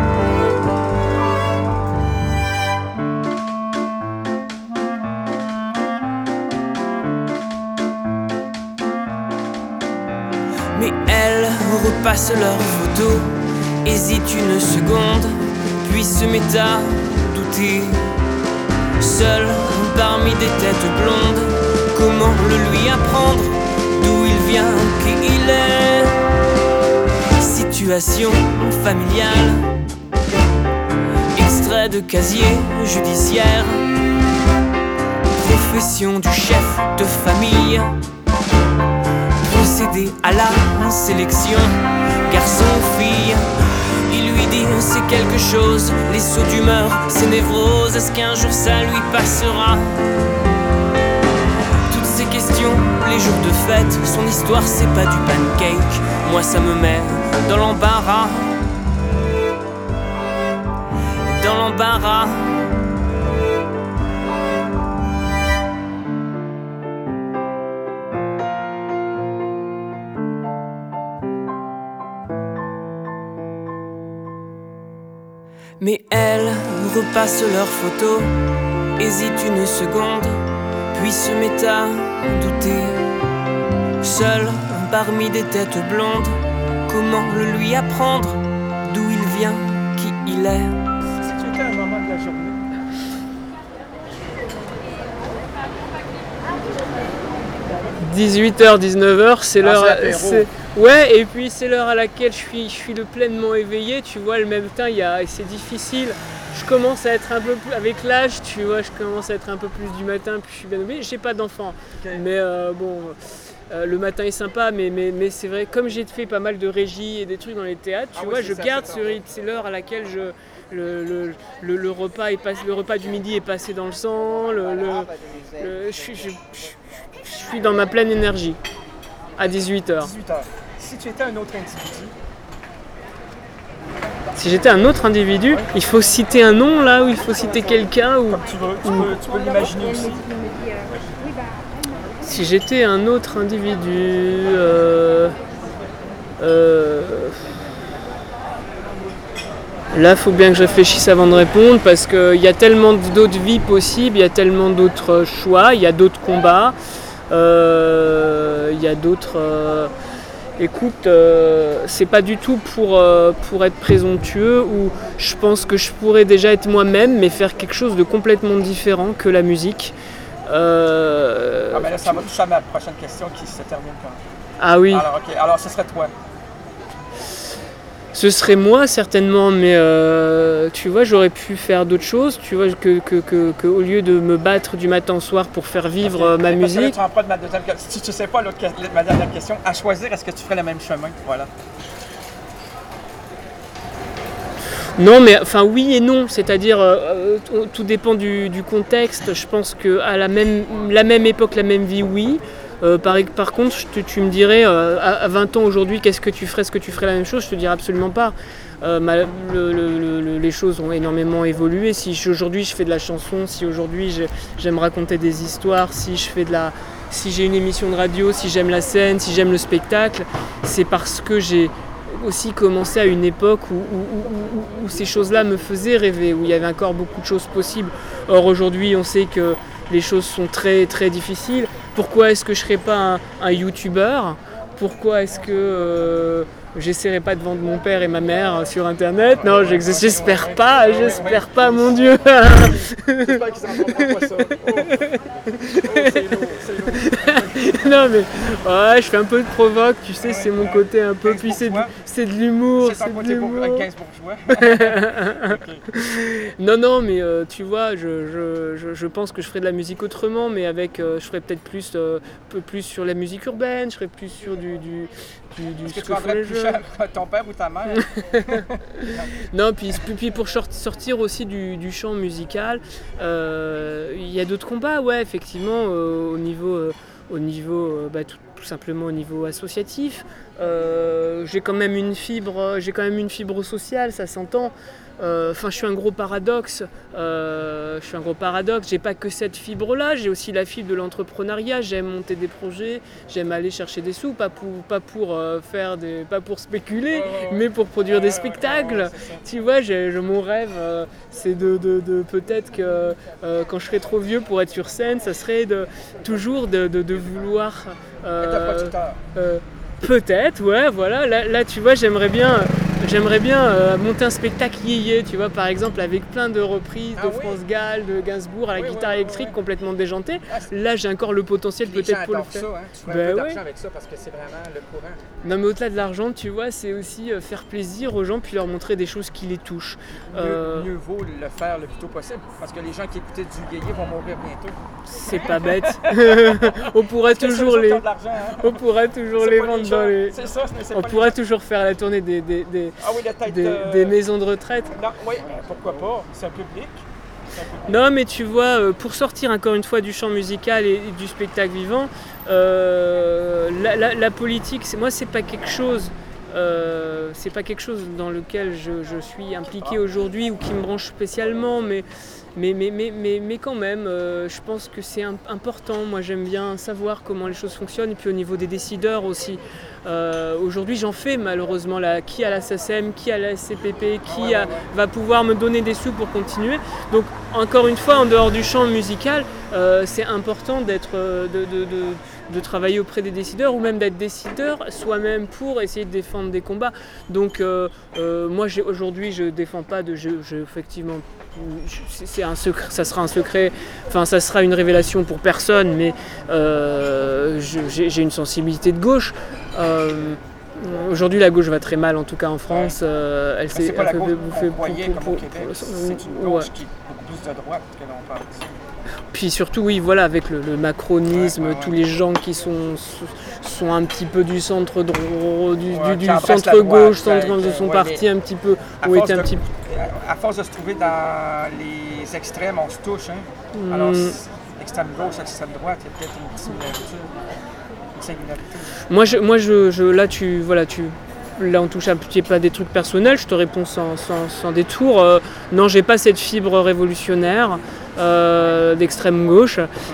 Mais elles repassent leurs photos, hésite une seconde, puis se met à douter. Seul parmi des têtes blondes, comment le lui apprendre, d'où il vient, qui il est. Situation familiale, extrait de casier judiciaire, profession du chef de famille, procéder à la sélection, garçon-fille. Il lui dit c'est quelque chose, les sauts d'humeur, ses névroses, est-ce qu'un jour ça lui passera? Ces questions, les jours de fête, son histoire c'est pas du pancake. Moi ça me met dans l'embarras. Dans l'embarras. Mais elles repassent leurs photos, hésitent une seconde, puis se met à douter. Seul parmi des têtes blondes, comment le lui apprendre, d'où il vient, qui il est. Si tu étais un moment de la journée. dix-huit heures, dix-neuf heures, c'est Ah, l'heure. c'est l'apéro. c'est- Ouais, et puis c'est l'heure à laquelle je suis, je suis le pleinement éveillé. Tu vois, le même temps, il y a, c'est difficile. Je commence à être un peu plus. Avec l'âge, tu vois, je commence à être un peu plus du matin, puis je suis bien éveillé. J'ai pas d'enfant. Ok. Mais euh, bon, euh, le matin est sympa, mais, mais, mais c'est vrai, comme j'ai fait pas mal de régie et des trucs dans les théâtres, tu Ah oui, vois, c'est je ça, garde c'est ce ça. rythme. C'est l'heure à laquelle je. Le, le, le, le repas est passé, le repas du midi est passé dans le sang. Le, le- le- je, suis- je- je- je suis dans ma pleine énergie à dix-huit heures. dix-huit heures. Si tu étais un autre individu, Si j'étais un autre individu, il faut citer un nom là, ou il faut citer quelqu'un, ou comme tu veux, tu peux, tu peux l'imaginer aussi. si j'étais un autre individu. euh, euh, Là, il faut bien que je réfléchisse avant de répondre parce qu'il y a tellement d'autres vies possibles, il y a tellement d'autres choix, il y a d'autres combats, euh, il y a d'autres. euh, Écoute, euh, c'est pas du tout pour, euh, pour être présomptueux ou je pense que je pourrais déjà être moi-même mais faire quelque chose de complètement différent que la musique. Euh, Ah ben là, ça va toucher à ma prochaine question qui se termine quand. ah oui, Alors, ok. Alors, ce serait toi. ce serait moi certainement, mais euh, tu vois, j'aurais pu faire d'autres choses, tu vois, que, que, que, que au lieu de me battre du matin au soir pour faire vivre euh, ma Mais parce que là, musique. tu rentres pas de ma deuxième question. Si tu sais pas l'autre que- ma dernière question, à choisir, est-ce que tu ferais le même chemin? Voilà. Non, mais enfin oui et non, c'est-à-dire euh, euh, tout dépend du, du contexte. Je pense qu'à la même, la même époque, la même vie, oui. Euh, par, par contre, je te- tu me dirais, euh, à, à vingt ans aujourd'hui, qu'est-ce que tu ferais? Est-ce que tu ferais la même chose? Je te dirais absolument pas. Euh, ma- le- le- le- les choses ont énormément évolué. Si je- aujourd'hui je fais de la chanson, si aujourd'hui je- j'aime raconter des histoires, si je fais de la, si j'ai une émission de radio, si j'aime la scène, si j'aime le spectacle, c'est parce que j'ai aussi commencé à une époque où, où- où- où- où ces choses-là me faisaient rêver, où il y avait encore beaucoup de choses possibles. Or aujourd'hui, on sait que les choses sont très très difficiles. Pourquoi est-ce que je ne serais pas un, un youtubeur? Pourquoi est-ce que euh, j'essaierai pas de vendre mon père et ma mère sur internet? Non, j'ex- j'espère pas, j'espère pas, mon Dieu. J'espère qu'ils n'entendront pas ça. Oh, Oh, c'est lourd, c'est lourd. Non mais ouais, je fais un peu de provoque, tu sais, c'est mon côté un peu, puis c'est de, c'est de l'humour, C'est ton c'est de côté bourg- l'humour. quinze bourgeois. Non, non, mais euh, tu vois, je, je, je, je pense que je ferais de la musique autrement, mais avec, euh, je ferais peut-être plus, euh, un peu plus sur la musique urbaine, je ferais plus sur du, du, du, du Est-ce que ce tu que font vendrais les plus jeunes. cher à ton père ou ta mère? Non, puis, puis- puis pour short- sortir aussi du, du champ musical, euh, il y a d'autres combats, ouais, effectivement, euh, au niveau, euh, au niveau euh, bah, tout, tout simplement au niveau associatif. Euh, j'ai quand même une fibre, j'ai quand même une fibre sociale, ça s'entend. Euh, Enfin, je suis un gros paradoxe. Euh, je suis un gros paradoxe. J'ai pas que cette fibre-là. J'ai aussi la fibre de l'entrepreneuriat. J'aime monter des projets. J'aime aller chercher des sous, pas pour, pas pour euh, faire des, pas pour spéculer, Ouais, ouais, ouais. mais pour produire des Ouais, ouais, spectacles. ouais, c'est ça. Tu vois, j'ai- je- mon rêve, euh, c'est de, de- de- peut-être que euh, quand je serai trop vieux pour être sur scène, ça serait de toujours de, de- de vouloir. euh, Et t'as producteur. euh, peut-être, ouais, voilà. Là, là, tu vois, j'aimerais bien, j'aimerais bien euh, monter un spectacle yéyé, tu vois, par exemple, avec plein de reprises Ah de oui. France Gall, de Gainsbourg à la Oui, guitare oui, oui, électrique oui. complètement déjantée. Ah, c'est- Là, j'ai encore le potentiel Les gens peut-être pour le adorent faire. ça, hein. Tu ferais Ben un peu ouais. d'argent avec ça parce que c'est vraiment le courant. Non, mais au-delà de l'argent, tu vois, c'est aussi euh, faire plaisir aux gens puis leur montrer des choses qui les touchent. Mieux, Euh, mieux vaut le faire le plus tôt possible parce que les gens qui écoutaient du yéyé vont mourir bientôt. C'est pas bête. On pourrait C'est toujours ceux qui les, ont de l'argent, hein. on pourrait toujours C'est les pas vendre gens- dans les. C'est ça, mais c'est On pas les pourrait gens- toujours faire la tournée des, des, des, Ah oui, la tête. des- euh, des maisons de retraite. Non, oui, ben, pourquoi pas? C'est un public. C'est un public. Non, mais tu vois, euh, pour sortir encore une fois du champ musical et, et du spectacle vivant, euh, la, la- la politique, c'est, moi, c'est pas quelque chose. euh, c'est pas quelque chose dans lequel je, je suis impliqué aujourd'hui ou qui me branche spécialement, mais, mais, mais, mais, mais, mais quand même, euh, je pense que c'est im- important. Moi, j'aime bien savoir comment les choses fonctionnent, et puis au niveau des décideurs aussi. Euh, aujourd'hui, j'en fais malheureusement là. Qui a la S A C E M, qui a la S C P P, qui a- va pouvoir me donner des sous pour continuer. Donc, encore une fois, en dehors du champ musical, euh, c'est important d'être, euh, de, de- de- de travailler auprès des décideurs ou même d'être décideur soi-même pour essayer de défendre des combats. Donc euh, euh, moi j'ai, aujourd'hui je défends pas de je, je effectivement je- c'est un secret, ça sera un secret, enfin ça sera une révélation pour personne, mais euh, je- j'ai, j'ai une sensibilité de gauche. Euh, Aujourd'hui, la gauche va très mal, en tout cas en France. Euh, elle Mais s'est c'est pas elle la fait gauche bouffer qu'on croyait pour- comme pour- au Québec, pour- c'est une ouais. gauche qui est beaucoup plus de droite que l'on parle ici. Puis surtout, oui, voilà, avec le, le macronisme, Ouais, ouais, ouais. tous les gens qui sont, sont un petit peu du centre dro- du, Ouais, du- du qui embrassent la centre droite, gauche, ouais, centre de ouais, son ouais, parti mais un petit peu, À ont force, été un de, petit peu. à force de se trouver dans les extrêmes, on se touche. Hein? Hmm. Alors, c'est- extrême gauche, extrême droite, il y a peut-être une similarité. Une singularité. Moi, je, moi je, je, là, tu, voilà, tu, là, on touche un petit peu à des trucs personnels. Je te réponds sans, sans, sans détour. Euh, non, j'ai pas cette fibre révolutionnaire euh, d'extrême gauche.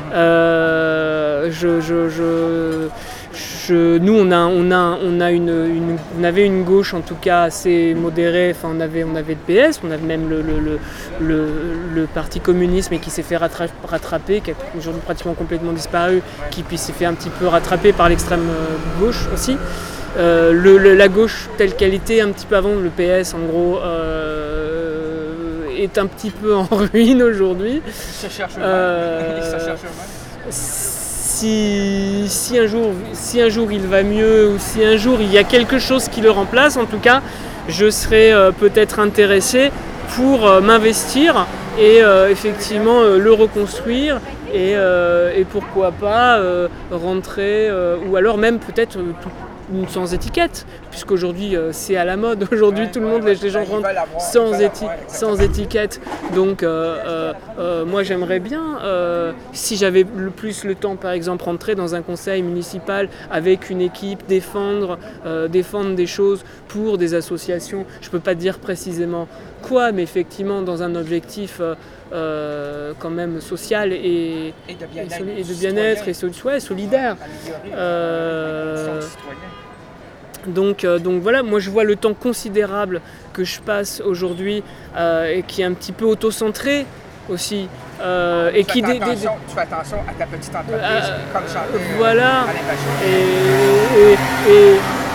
Euh, je, je, je, je- nous, on a, on a, on a une, une- on avait une gauche en tout cas assez modérée. Enfin, on avait, on avait le P S, on avait même le, le, le, le, le Parti communiste, mais qui s'est fait rattra- rattraper, qui a aujourd'hui pratiquement complètement disparu, qui puis s'est fait un petit peu rattraper par l'extrême euh, gauche aussi. Euh, le- le- la gauche telle qu'elle était un petit peu avant, le P S en gros, euh, est un petit peu en ruine aujourd'hui. Ils se cherchent eux-mêmes. Euh, Ils se cherchent eux-mêmes. Si, si, un jour, si un jour il va mieux ou si un jour il y a quelque chose qui le remplace, en tout cas, je serais euh, peut-être intéressé pour euh, m'investir et euh, effectivement euh, le reconstruire et, euh, et pourquoi pas euh, rentrer euh, ou alors même peut-être euh, tout- sans étiquette, puisqu'aujourd'hui euh, c'est à la mode. Aujourd'hui Ouais, tout le ouais, monde, ouais. les, les gens Ils rentrent veulent avoir- ils sans, veulent éti- avoir, sans exactement. étiquette. Donc euh, euh, euh, moi j'aimerais bien, euh, si j'avais le plus le temps par exemple, rentrer dans un conseil municipal avec une équipe, défendre, euh, défendre des choses pour des associations. Je peux pas dire précisément quoi, mais effectivement dans un objectif euh, euh, quand même social et, Et de et, bien-être. soli- et de bien-être et sol- ouais, solidaire. Améliorer Euh, la condition du citoyen. Donc, euh, donc voilà, moi je vois le temps considérable que je passe aujourd'hui euh, et qui est un petit peu auto-centré aussi. euh, et Tu qui fais dé- dé- attention, tu fais attention à ta petite entreprise, Euh, comme chanter voilà. à l'évasion. Et, et-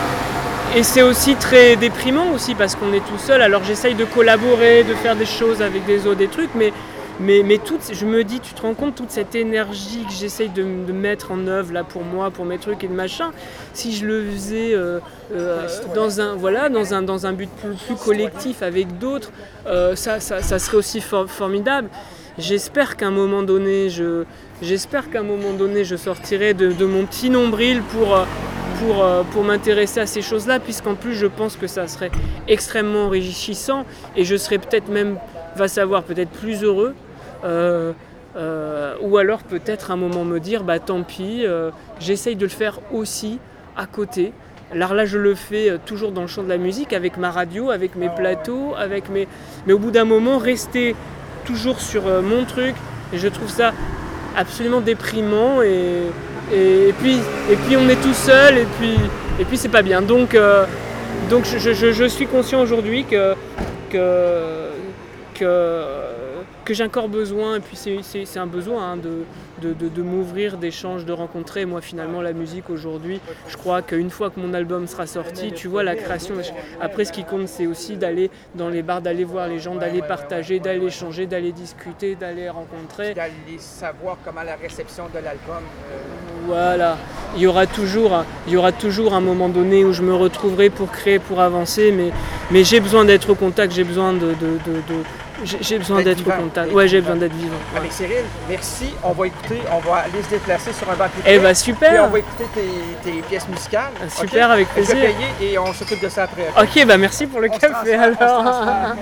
et- et c'est aussi très déprimant aussi parce qu'on est tout seul. Alors j'essaye de collaborer, de faire des choses avec des autres, des trucs, mais, mais, mais toute, je me dis, tu te rends compte, toute cette énergie que j'essaye de, de mettre en œuvre là pour moi, pour mes trucs et de machin, si je le faisais euh, euh, dans, un, voilà, dans, un, dans un but plus, plus collectif avec d'autres, euh, ça, ça, ça serait aussi for- formidable. J'espère qu'à un moment donné, je, j'espère qu'à un moment donné, je sortirai de, de mon petit nombril pour, euh, pour, euh, pour m'intéresser à ces choses-là, puisqu'en plus, je pense que ça serait extrêmement enrichissant et je serais peut-être même, va savoir, peut-être plus heureux. Euh, euh, ou alors peut-être à un moment me dire, bah tant pis, euh, j'essaye de le faire aussi à côté. Alors là, je le fais euh, toujours dans le champ de la musique, avec ma radio, avec mes plateaux, avec mes... mais au bout d'un moment, rester toujours sur euh, mon truc, et je trouve ça absolument déprimant, et, et, et puis, et puis on est tout seul, et puis, et puis c'est pas bien. Donc, euh, donc je, je- je suis conscient aujourd'hui que, que, que, que j'ai encore besoin, et puis c'est, c'est- c'est un besoin hein, de, de, de- de m'ouvrir, d'échanges, de rencontrer. Moi finalement la musique aujourd'hui, je crois qu'une fois que mon album sera sorti, tu vois la création, après ce qui compte c'est aussi d'aller dans les bars, d'aller voir les gens, d'aller partager, d'aller échanger, d'aller discuter, d'aller rencontrer. D'aller savoir comment la réception de l'album. euh, Voilà, il y aura toujours, il y aura toujours un moment donné où je me retrouverai pour créer, pour avancer, mais, mais j'ai besoin d'être au contact, j'ai besoin de, de, de, de- j'ai, j'ai besoin D'être d'être vivant. au contact. D'être Ouais, j'ai vivant. besoin d'être vivant. ouais. Avec Cyril, merci. On va écouter, on va aller se déplacer sur un banc public. Eh ben Et super. on va écouter tes, tes pièces musicales. Ah, super, ok? avec Je vais plaisir. payer et on s'occupe de ça après. Ok, bah merci pour le On se café transfère, on se alors. transfère.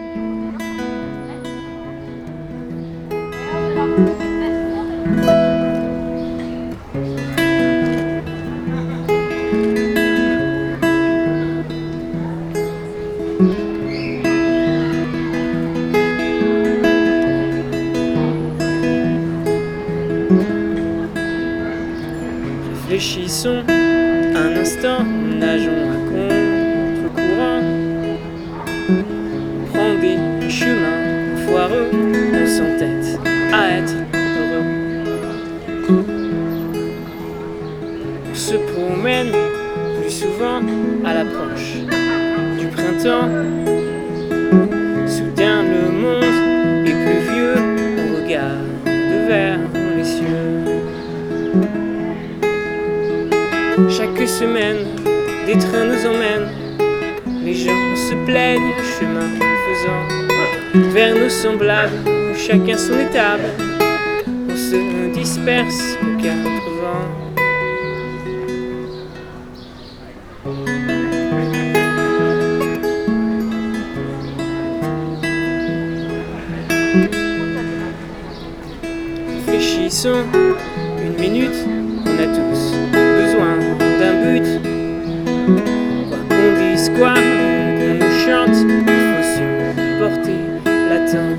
Réfléchissons un instant, nageons à contre-courant. On prend des chemins foireux, on s'entête à être heureux. l'approche du printemps. Soudain le monde est plus vieux, on regarde vers les cieux. Chaque semaine, des trains nous emmènent, les gens se plaignent, chemin faisant, vers nos semblables, où chacun son étable, on se disperse aux quatre vents. Réfléchissons une minute, on a tous besoin d'un but. Quoi qu'on dise, quoi qu'on nous chante, il faut supporter l'attente.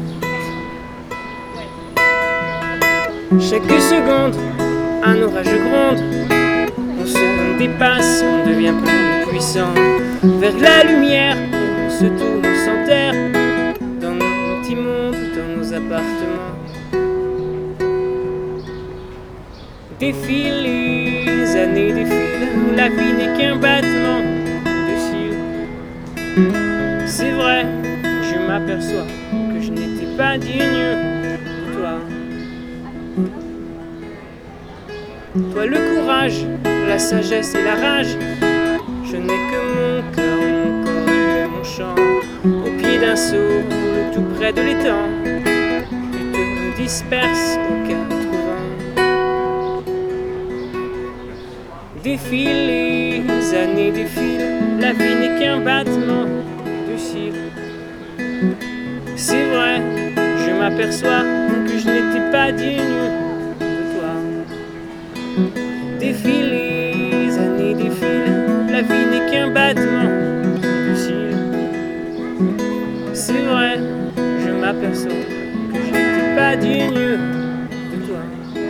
Chaque seconde, un orage gronde, on se dépasse, on devient plus puissant. Vers la lumière, on se tourne sans terre, dans nos petits mondes, dans nos appartements. Défilent les années, défilent, la vie n'est qu'un battement de cils. C'est vrai, je m'aperçois que je n'étais pas digne de toi. Toi le courage, la sagesse et la rage, je n'ai que mon cœur, mon corps et mon chant. Au pied d'un seau, roule tout près de l'étang, tu te disperses aux quatre vents. Défilent les années, défilent, la vie n'est qu'un battement de cils. C'est vrai, je m'aperçois que je n'étais pas digne de toi. Défilent les années, défilent, la vie n'est qu'un battement de cils. C'est vrai, je m'aperçois que je n'étais pas digne de toi.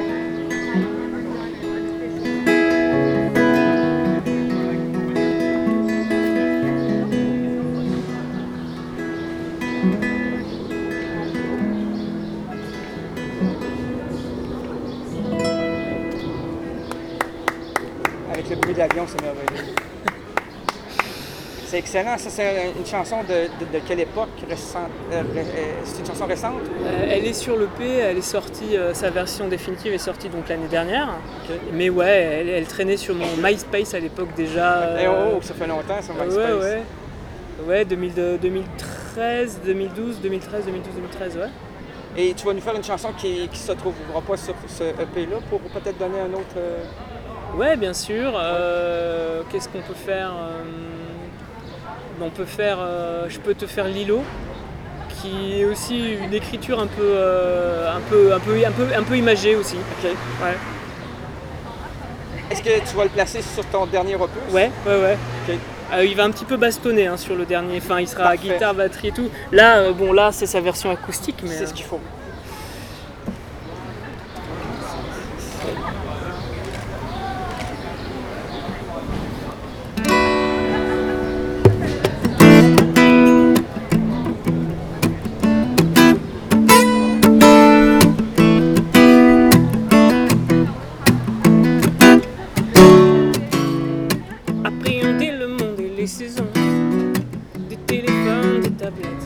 Avec le bruit de l'avion, c'est merveilleux. C'est excellent. Ça, c'est une chanson de, de, de quelle époque récente? Euh, ré- euh, c'est une chanson récente? Euh, elle est sur l'E P, elle est sortie, euh, sa version définitive est sortie donc l'année dernière. Ok. Mais ouais, elle, elle traînait sur mon MySpace à l'époque déjà. Eh euh, oh, ça fait longtemps, ça, ouais, MySpace. ouais. Ouais, deux mille, deux mille treize, deux mille douze, deux mille treize, deux mille douze, deux mille treize, ouais. Et tu vas nous faire une chanson qui ne se trouvera pas sur ce E P-là pour peut-être donner un autre... euh, Ouais, bien sûr. Euh, qu'est-ce qu'on peut faire euh, On peut faire, euh, je peux te faire Lilo, qui est aussi une écriture un peu, euh, un peu, un peu, un peu, un peu imagée aussi. Ok. Ouais, Est-ce que tu vas le placer sur ton dernier opus? ouais, ouais, ouais. Ok. Euh, il va un petit peu bastonner hein, sur le dernier. Enfin, il sera à Parfait. guitare, batterie et tout. Là, euh, bon, là, c'est sa version acoustique, mais. C'est euh, ce qu'il faut. Appréhender le monde et les saisons, des téléphones, des tablettes.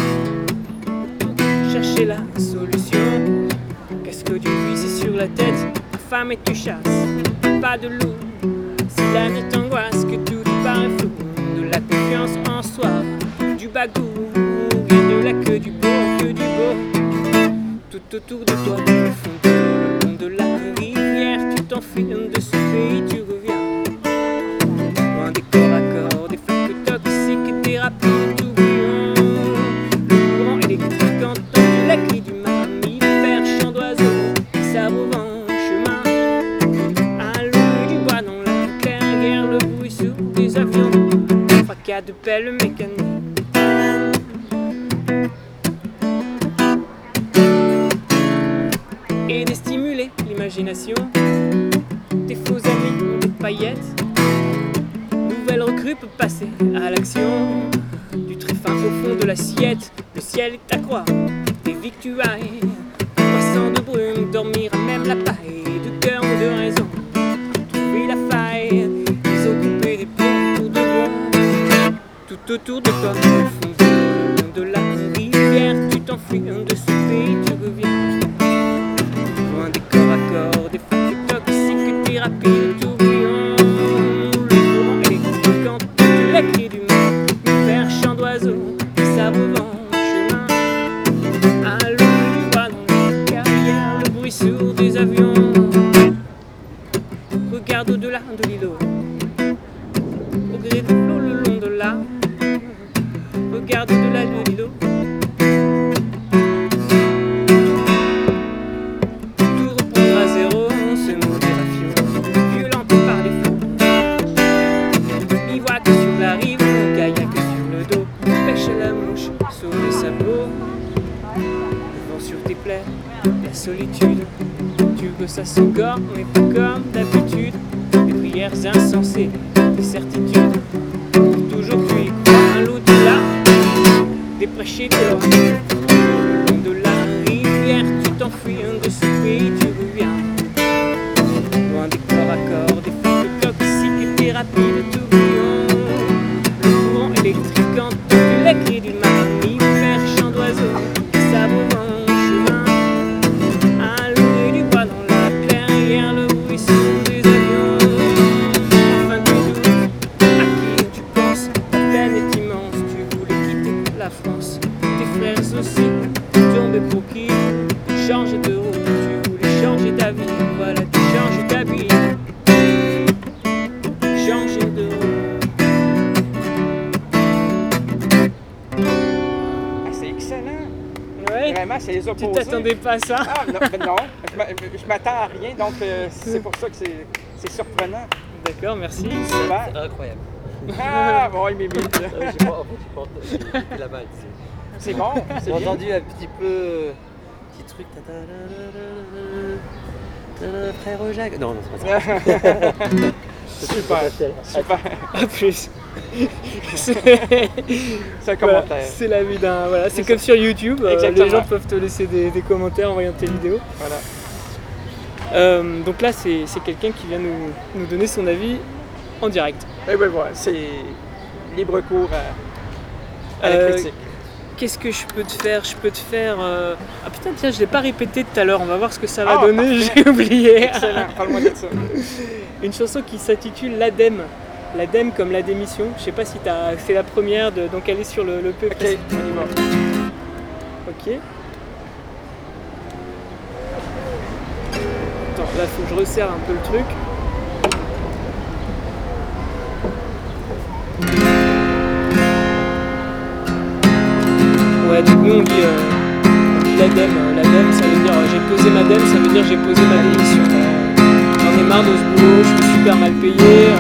Chercher la solution. Casque du puits sur la tête, femme et tu chasses. Pas de loup, si la nuit t'angoisse, que tout paraît flou. De la confiance en soi, du bagou, et de la queue du beau, que du beau. Tout autour de toi, le fond de le long de la rivière, tu t'enfuis de ce pays, tu reviens. Loin des corps à corps, des flaques toxiques, des rapides tourbillons. Le courant électrique entend la cri du mammifère, chant d'oiseaux, sabre au vent, chemin. À l'eau du bois dans la clairière, le bruit sous des avions, fracas de pelles mécaniques. Et de stimuler l'imagination, des faux amis, des paillettes. Nouvelle recrue peut passer à l'action. Du très fin au fond de l'assiette, le ciel est à croire, des victuailles. Croissant de brume, dormir à même la paille. De cœur ou de raison, trouver la faille. Les occuper des ponts pour de bon. la solitude. Tu veux que ça s'encore, mais pas comme d'habitude. Des prières insensées, des certitudes. Toujours tu y crois à l'au-delà, des prêchés de l'or. Le long de la rivière, tu t'enfuis de ce pays, tu reviens. Loin des corps à corps, des feux toxiques et des rapides tourbillons. Le courant électrique entend les cris d'une mammifère, chant d'oiseaux, s'abreuvant au chemin. Allumer du bois dans la clairière, le bruisseau des avions. Enfin tu doutes, à qui tu penses, la peine est immense. Tu voulais quitter la France, tes frères aussi, tombés pour qui changer de route, tu voulais changer ta vie, voilà tu changes ta vie. Changer de route. Ah, c'est excellent. Ouais. Vraiment, c'est les Tu opposés. t'attendais pas à ça? Ah, non, ben non. Je m'a- je m'attends à rien, donc euh, c'est pour ça que c'est c'est surprenant. D'accord, merci. Super. Incroyable. Ah, bon, il m'imite. Euh, j'ai pas, en fait, j'ai pas entendu- j'ai écouté la balle. C'est bon, c'est J'ai bien. entendu un petit peu. euh, Petit truc. ta- ta- ta- ta- ta- ta- Frère Jacques. Non, non, c'est pas ça. Super, super. À plus. C'est C'est un commentaire. c'est la vie d'un. Voilà, c'est C'est comme ça. sur YouTube. euh, Exactement. les gens peuvent te laisser des, des commentaires en voyant tes vidéos. Voilà. Euh, donc là, c'est c'est quelqu'un qui vient nous, nous donner son avis en direct. Et ben voilà, c'est libre cours à, à la Euh, critique. Qu'est-ce que je peux te faire? Je peux te faire. euh, Ah putain, tiens, je l'ai pas répété tout à l'heure. On va voir ce que ça va Ah, donner. parfait. J'ai oublié. Excellent, parle-moi de ça. Une chanson qui s'intitule L'Adème. L'Adème comme la démission. Je sais pas si t'as fait la première, de... donc elle est sur le, le P. Ok, on y va. Ok. Attends, là faut que je resserre un peu le truc. Ouais, donc nous on dit, euh, on dit l'Adème. L'Adème ça veut dire euh, j'ai posé ma dème, ça veut dire j'ai posé ma démission. Euh, J'en ai marre de ce boulot, je suis super mal payé. euh,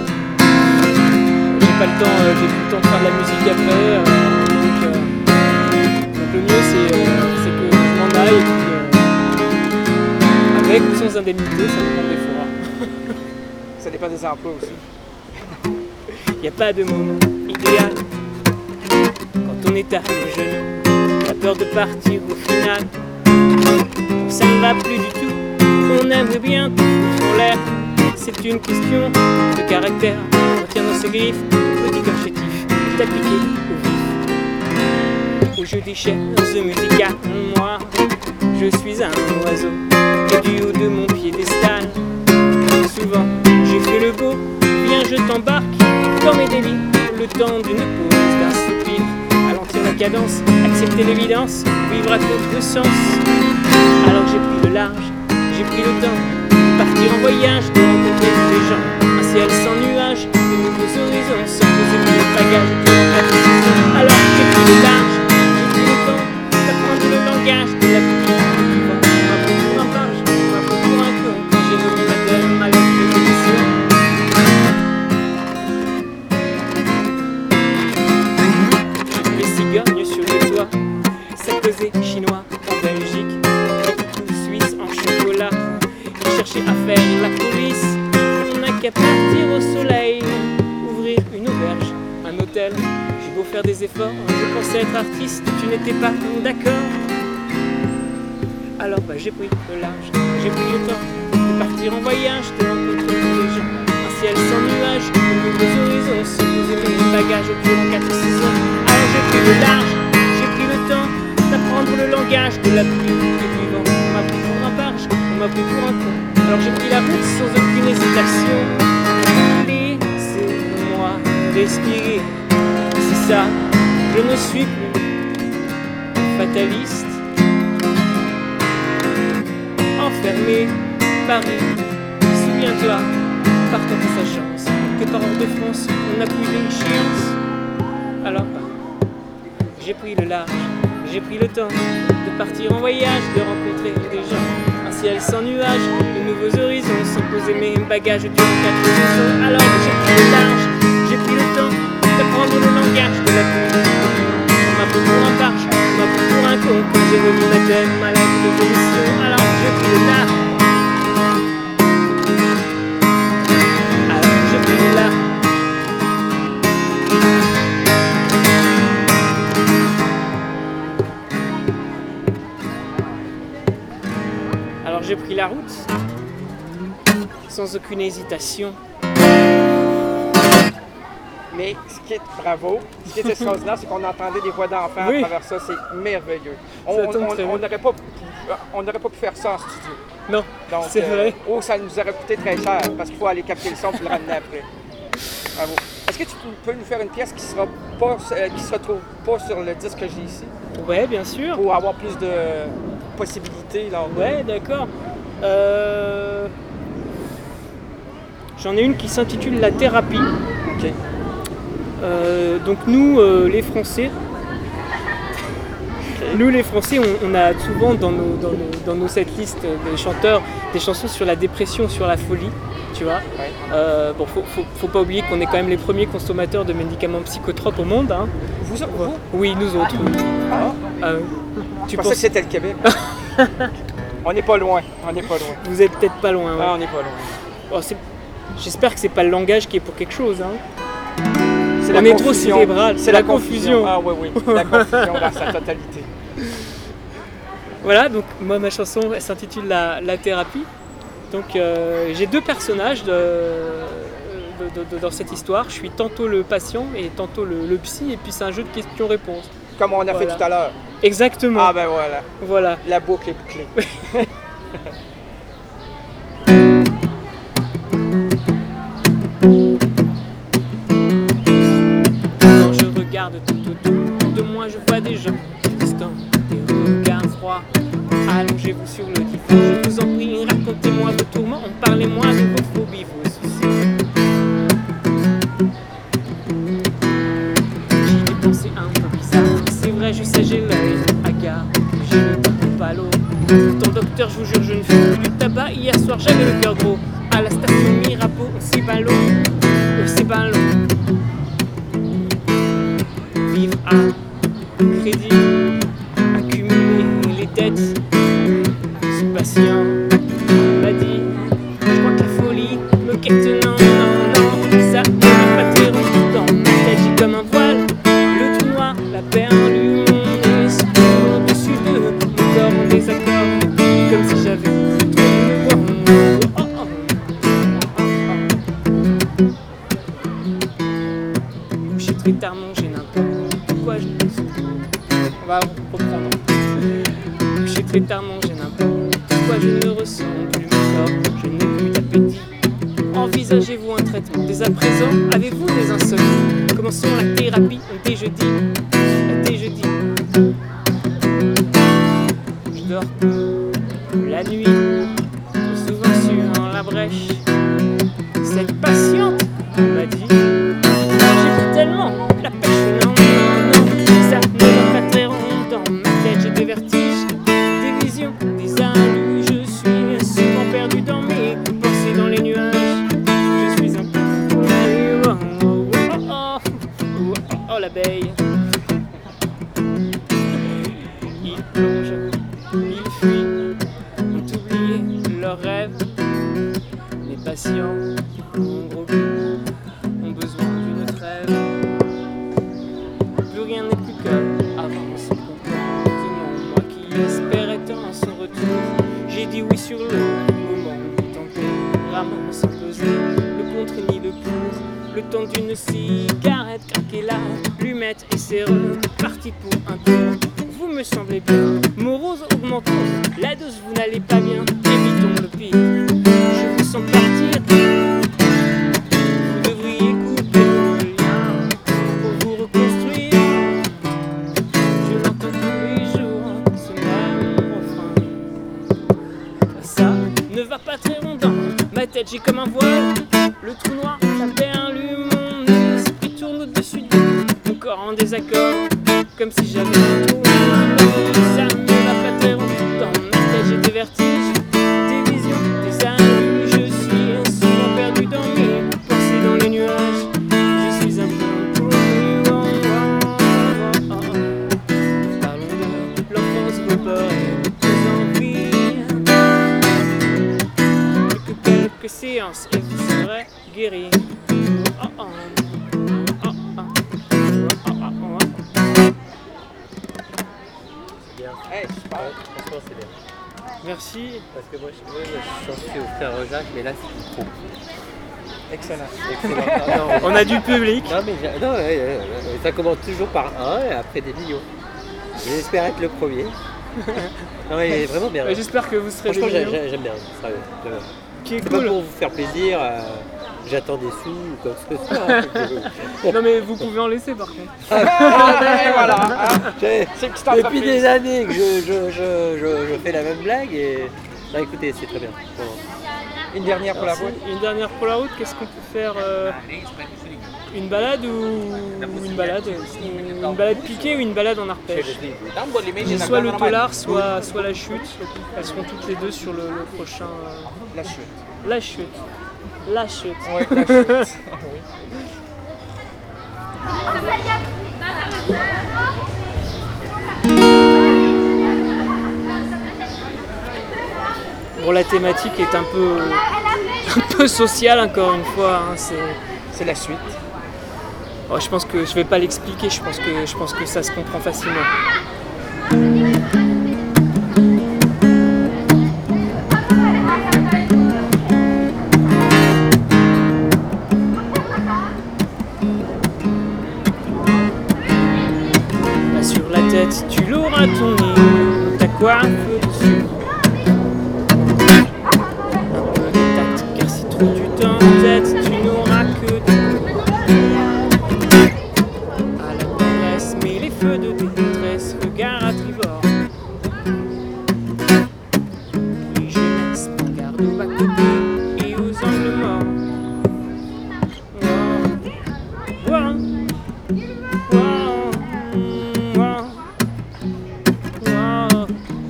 J'ai pas le temps, euh, j'ai plus le temps de faire de la musique après. euh, donc, euh, donc le mieux c'est euh, c'est que je m'en aille et puis euh, avec ou sans indemnité, ça dépend des fois. Ça dépend des emplois aussi. Il n'y a pas de moment idéal quand on est à nos genoux. La peur de partir au final, ça ne va plus du tout. On aimerait bien tout foutre en l'air. C'est une question de caractère. On tient dans ses griffes, petit comme chétif, est appliqué au vif. Au jeu des chaises musicales, moi, je suis un oiseau. Et du haut de mon piédestal, souvent j'ai fait le beau. Viens, je t'embarque dans mes délits. Le temps d'une pause, d'un soupir, ralentir la cadence, accepter l'évidence, vivre à court de sens. Alors j'ai pris le large, j'ai pris le temps de partir en voyage, de rencontrer des gens, un ciel sans nuages, de nouveaux horizons, sans poser mes bagages durant quatre saisons. Alors j'ai pris le large, j'ai pris le temps d'apprendre le langage de la pluie, du vent. On m'a pris pour un page, on m'a pris pour un con, quand j'ai remis ma dème, ma lettre de démission. Les cigognes sur les toits, ça causait chinois en Belgique, des coucous suisses en chocolat. J'ai cherché à faire la police, on n'a qu'à partir au soleil, ouvrir une auberge, un hôtel. J'ai beau faire des efforts, je pensais être artiste, tu n'étais pas d'accord. Alors bah j'ai pris le large, j'ai pris le temps de partir en voyage, de rencontrer des gens, un ciel sans nuages, de nouveaux horizons, sans poser mes bagages durant quatre saisons. Alors j'ai pris le large, j'ai pris le temps d'apprendre le langage de la pluie et du vent. On m'a pris pour un barge, on m'a pris pour un con. Alors j'ai pris la route sans aucune hésitation. Laissez-moi respirer, c'est ça, je ne suis plus fataliste. Enfermé, Paris, souviens-toi, partant de sa chance, que par hors de France, on n'a plus d'échéance. Alors, bah, j'ai pris le large, j'ai pris le temps de partir en voyage, de rencontrer des gens, un ciel sans nuages, de nouveaux horizons, sans poser mes bagages durant quatre saisons. Alors, j'ai pris le large, j'ai pris le temps d'apprendre le langage de la pluie. On m'a pris pour un barge, on m'a m'a pris pour un con quand j'ai remis ma tête, ma lettre de démission. Alors je prie là. Alors je prie là. Alors j'ai pris la route, sans aucune hésitation. Mais ce qui est bravo, ce qui est extraordinaire, c'est qu'on entendait des voix d'enfants Oui. à travers ça. C'est merveilleux. On Ça tombe on- très on bien. n'aurait pas, pu- on n'aurait pas pu faire ça en studio. Non, Donc, c'est euh, vrai. oh, ça nous aurait coûté très cher parce qu'il faut aller capter le son et le ramener après. Bravo. Est-ce que tu peux nous faire une pièce qui sera pas, euh, qui se retrouve pas sur le disque que j'ai ici Ouais, bien sûr. pour avoir plus de possibilités là. Ouais, d'accord. Euh, J'en ai une qui s'intitule La thérapie. Ok. Euh, donc nous, euh, les Français, nous les Français, on, on a souvent dans nos, dans, nos, dans nos setlists des chanteurs des chansons sur la dépression, sur la folie, tu vois. Ouais. Euh, bon, faut, faut, faut pas oublier qu'on est quand même les premiers consommateurs de médicaments psychotropes au monde. Hein. Vous, vous? Oui, nous autres. Oui. Ah, Ah oui. tu Tu pensais penses que c'était le Québec? On n'est pas loin. On n'est pas loin. Vous êtes peut-être pas loin. Ouais. Ah, on n'est pas loin. Oh, c'est- J'espère que c'est pas le langage qui est pour quelque chose. Hein. C'est On la est trop confusion. cérébral. C'est la la confusion. confusion. Ah oui, oui. La confusion dans sa totalité. Voilà, donc moi ma chanson elle s'intitule la, La thérapie. Donc euh, j'ai deux personnages de, de- de- de- dans cette histoire. Je suis tantôt le patient et tantôt le, le psy, et puis c'est un jeu de questions-réponses. Comme on a Voilà. fait tout à l'heure. Exactement. Ah ben voilà. Voilà. La boucle est bouclée. Quand je regarde tout autour de moi, je vois des gens distants, des regards froids. Allongez-vous sur le divan, je vous en prie, racontez-moi vos tourments, parlez-moi de vos phobies, vos soucis. J'ai des pensées un peu bizarres, c'est vrai, je sais, j'ai l'œil hagard, j'ai le teint palo. Pourtant, docteur, je vous jure, je ne fume plus du tabac. Hier soir, j'avais le cœur gros. À la station Mirabeau, on s'y ballot, on s'y ballot. Vivre à crédit, accumuler les dettes. Ce patient m'a dit, je crois que la folie me quête, non, non, non. Ça ne va pas très longtemps, ma tête j'ai comme un voile. Le tout noir, la perle du monde, est au-dessus de mon corps en désaccord, comme si j'avais trop de voix. Oh, oh, oh. Couché très tard, manger n'importe quoi, je ne sais pas. On va reprendre. Couché très tard, manger n'importe quoi, je ne ressens plus mon corps, je n'ai plus d'appétit. Envisagez-vous un traitement dès à présent? Avez-vous des insomnies? Commençons la thérapie dès jeudi. Dès jeudi. Je dors peu la nuit, trop souvent sur la brèche. Cette patiente m'a dit, j'ai pris tellement la pêche. Non, non, non, ça ne va pas très longtemps. Ma tête, j'ai des vertiges, des visions, des allus. Je suis souvent perdu dans mes pensées, dans les nuages. Je suis un peu paumé. Oh, oh, oh, oh, oh, oh, oh, l'abeille. Ils plongent, ils fuient, ont oublié leurs rêves. Les patients ont gros but, ont besoin d'une trêve. Plus rien n'est plus comme avant ce comportement. Moi qui espérais tant son retour, j'ai dit oui sur le moment. Tempéramment sans peser le contre ni le pour. Le temps d'une cigarette, craquer la lumette et c'est reparti pour un tour. Vous me semblez bien, morose augmentons la dose, vous n'allez pas bien, évitons le pire. Je vous sens partir, vous devriez couper le lien pour vous reconstruire. Je l'entends tous les jours, ce même refrain. Ça ne va pas très longtemps, ma tête j'ai comme un voile, le trou noir, la perle, mon esprit tourne au-dessus de mon corps en désaccord, comme si j'avais un trou. Ça ne va pas très longtemps, ma tête j'ai des vertiges, des visions, des allus. Je suis souvent perdu dans mes pensées, dans les nuages. Je suis un peu paumé. Oh, oh, oh, oh, oh. Parlons de séance et vous serez guéri. Oh, oh. Oh, oh. Oh, oh, oh. C'est bien. Hey, super. Ouais, franchement, c'est bien. Merci. Parce que moi, je, moi, je suis sorti au frère Jacques, mais là, c'est trop. Excellent. Excellent. Non, non, On a du public. Non, mais j'ai- non, ouais, ouais, ouais, ça commence toujours par un et après des millions. J'espère être le premier. Non, mais il est vraiment bien. Ouais, J'espère que vous serez Franchement, des j'ai- millions. j'ai- j'aime bien. sérieux, j'aime bien. Qui est C'est pas cool. pour vous faire plaisir, euh, j'attends des sous ou quoi que ce soit. hein. Non mais vous pouvez en laisser par contre. Ah, ben voilà. hein. J'ai- C'est une petite Depuis entreprise. des années que je, je, je, je, je fais la même blague et. Non, écoutez, c'est très bien. Vraiment. Une dernière pour la Merci. route. Une dernière pour la route, qu'est-ce qu'on peut faire euh, Une balade ou une balade Une balade piquée ou une balade en arpège Soit le tolard, soit, soit la chute. Elles seront toutes les deux sur le, le prochain. euh, La chute. La chute. La chute. Oui, la chute. Oui. Bon, la thématique est un peu, un peu sociale encore une fois. hein, c'est- C'est la suite. Oh, je pense que je vais pas l'expliquer. Je pense que je pense que ça se comprend facilement. Bah, sur la tête, tu l'auras ton nez. T'as quoi un peu dessus? Un peu de tact, car si trop tu t'entêtes, tu n'auras que de à la détresse, mais les feux de détresse, regard à tribord. Oui, jeunesse, regarde au bas-côté et aux angles morts. Wow, wow, wow, wow, wow,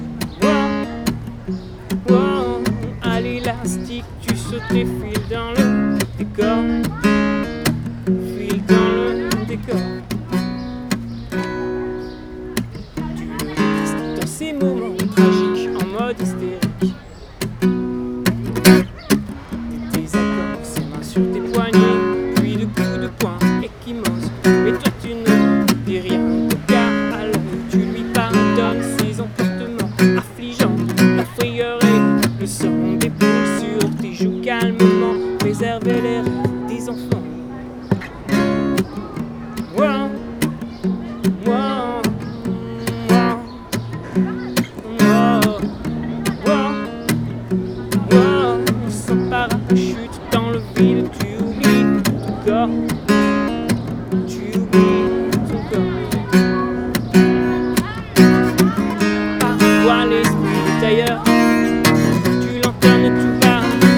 wow, wow. À l'élastique, tu sautes et files dans le décor. File dans le décor. Tu le dépistes dans ces moments tragiques en mode hystérique. Des désaccords, ses mains sur tes poignets, puis de coups de poing échymoses. Mais toi tu ne dis rien, car à l'œil tu lui pardonnes ses emportements affligeants. La frayeur et le sang déboule sur tes joues calmement, préserver les rêves des enfants. Wow, wow, wow, wow, wow, wow. Sans parachute dans le vide, tu oublies ton corps. Tu oublies ton corps. Parfois l'esprit est ailleurs, tu l'entends tout bas.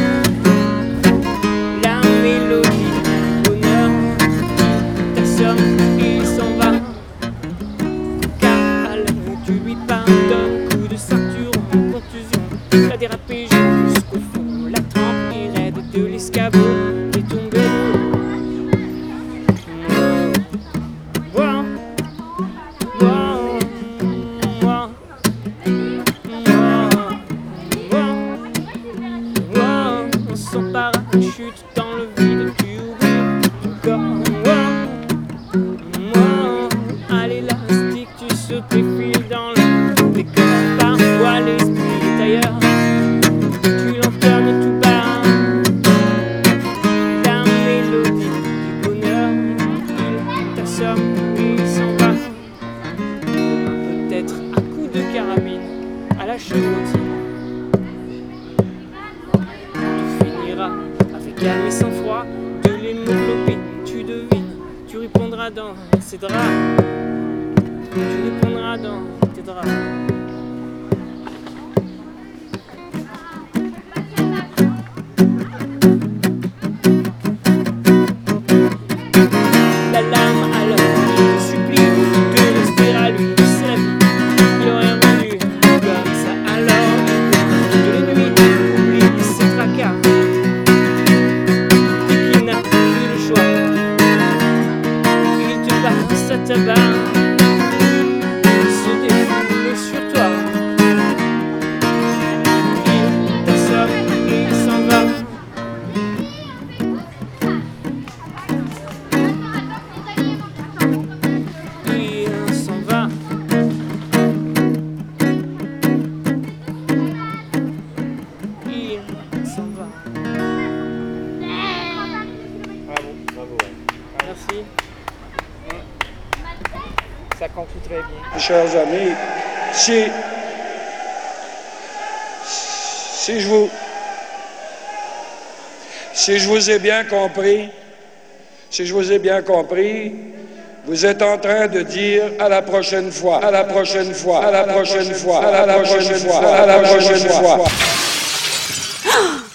La mélodie du bonheur t'assomme et il s'en va. Car à l'œil tu lui pardonnes, coup de ceinture en contusion. T'as dérapé jusqu'au fond, la trempe est raide de l'escabeau, t'es tombé de haut. Wow, wow, wow, wow, wow. Sans parachute dans le vide, tu oublies ton corps. Wow, wow. À l'élastique, tu sautes et files dans le décor. Parfois l'esprit est ailleurs, tu l'entonnes tout bas. La mélodie du bonheur, il t'assomme et il s'en va. Peut-être à coups de carabine, à la chevrotine. Tu finiras avec calme et sang-froid, de l'hémoglobine, tu devines. Tu répondras dans ces draps. Tu répondras dans tes draps. La lame à l'œil, je te supplie de rester à lui, c'est la vie. Il aurait rendu comme ça alors. De la nuit, oublie ses tracas. Et qu'il n'a plus le choix. Il te passe à tabac. Il se défoule dessus. très bien. Chers amis, si, si je vous, si je vous ai bien compris, si je vous ai bien compris, vous êtes en train de dire à la prochaine fois, à la prochaine fois, à la prochaine fois, à la prochaine fois, à la prochaine fois.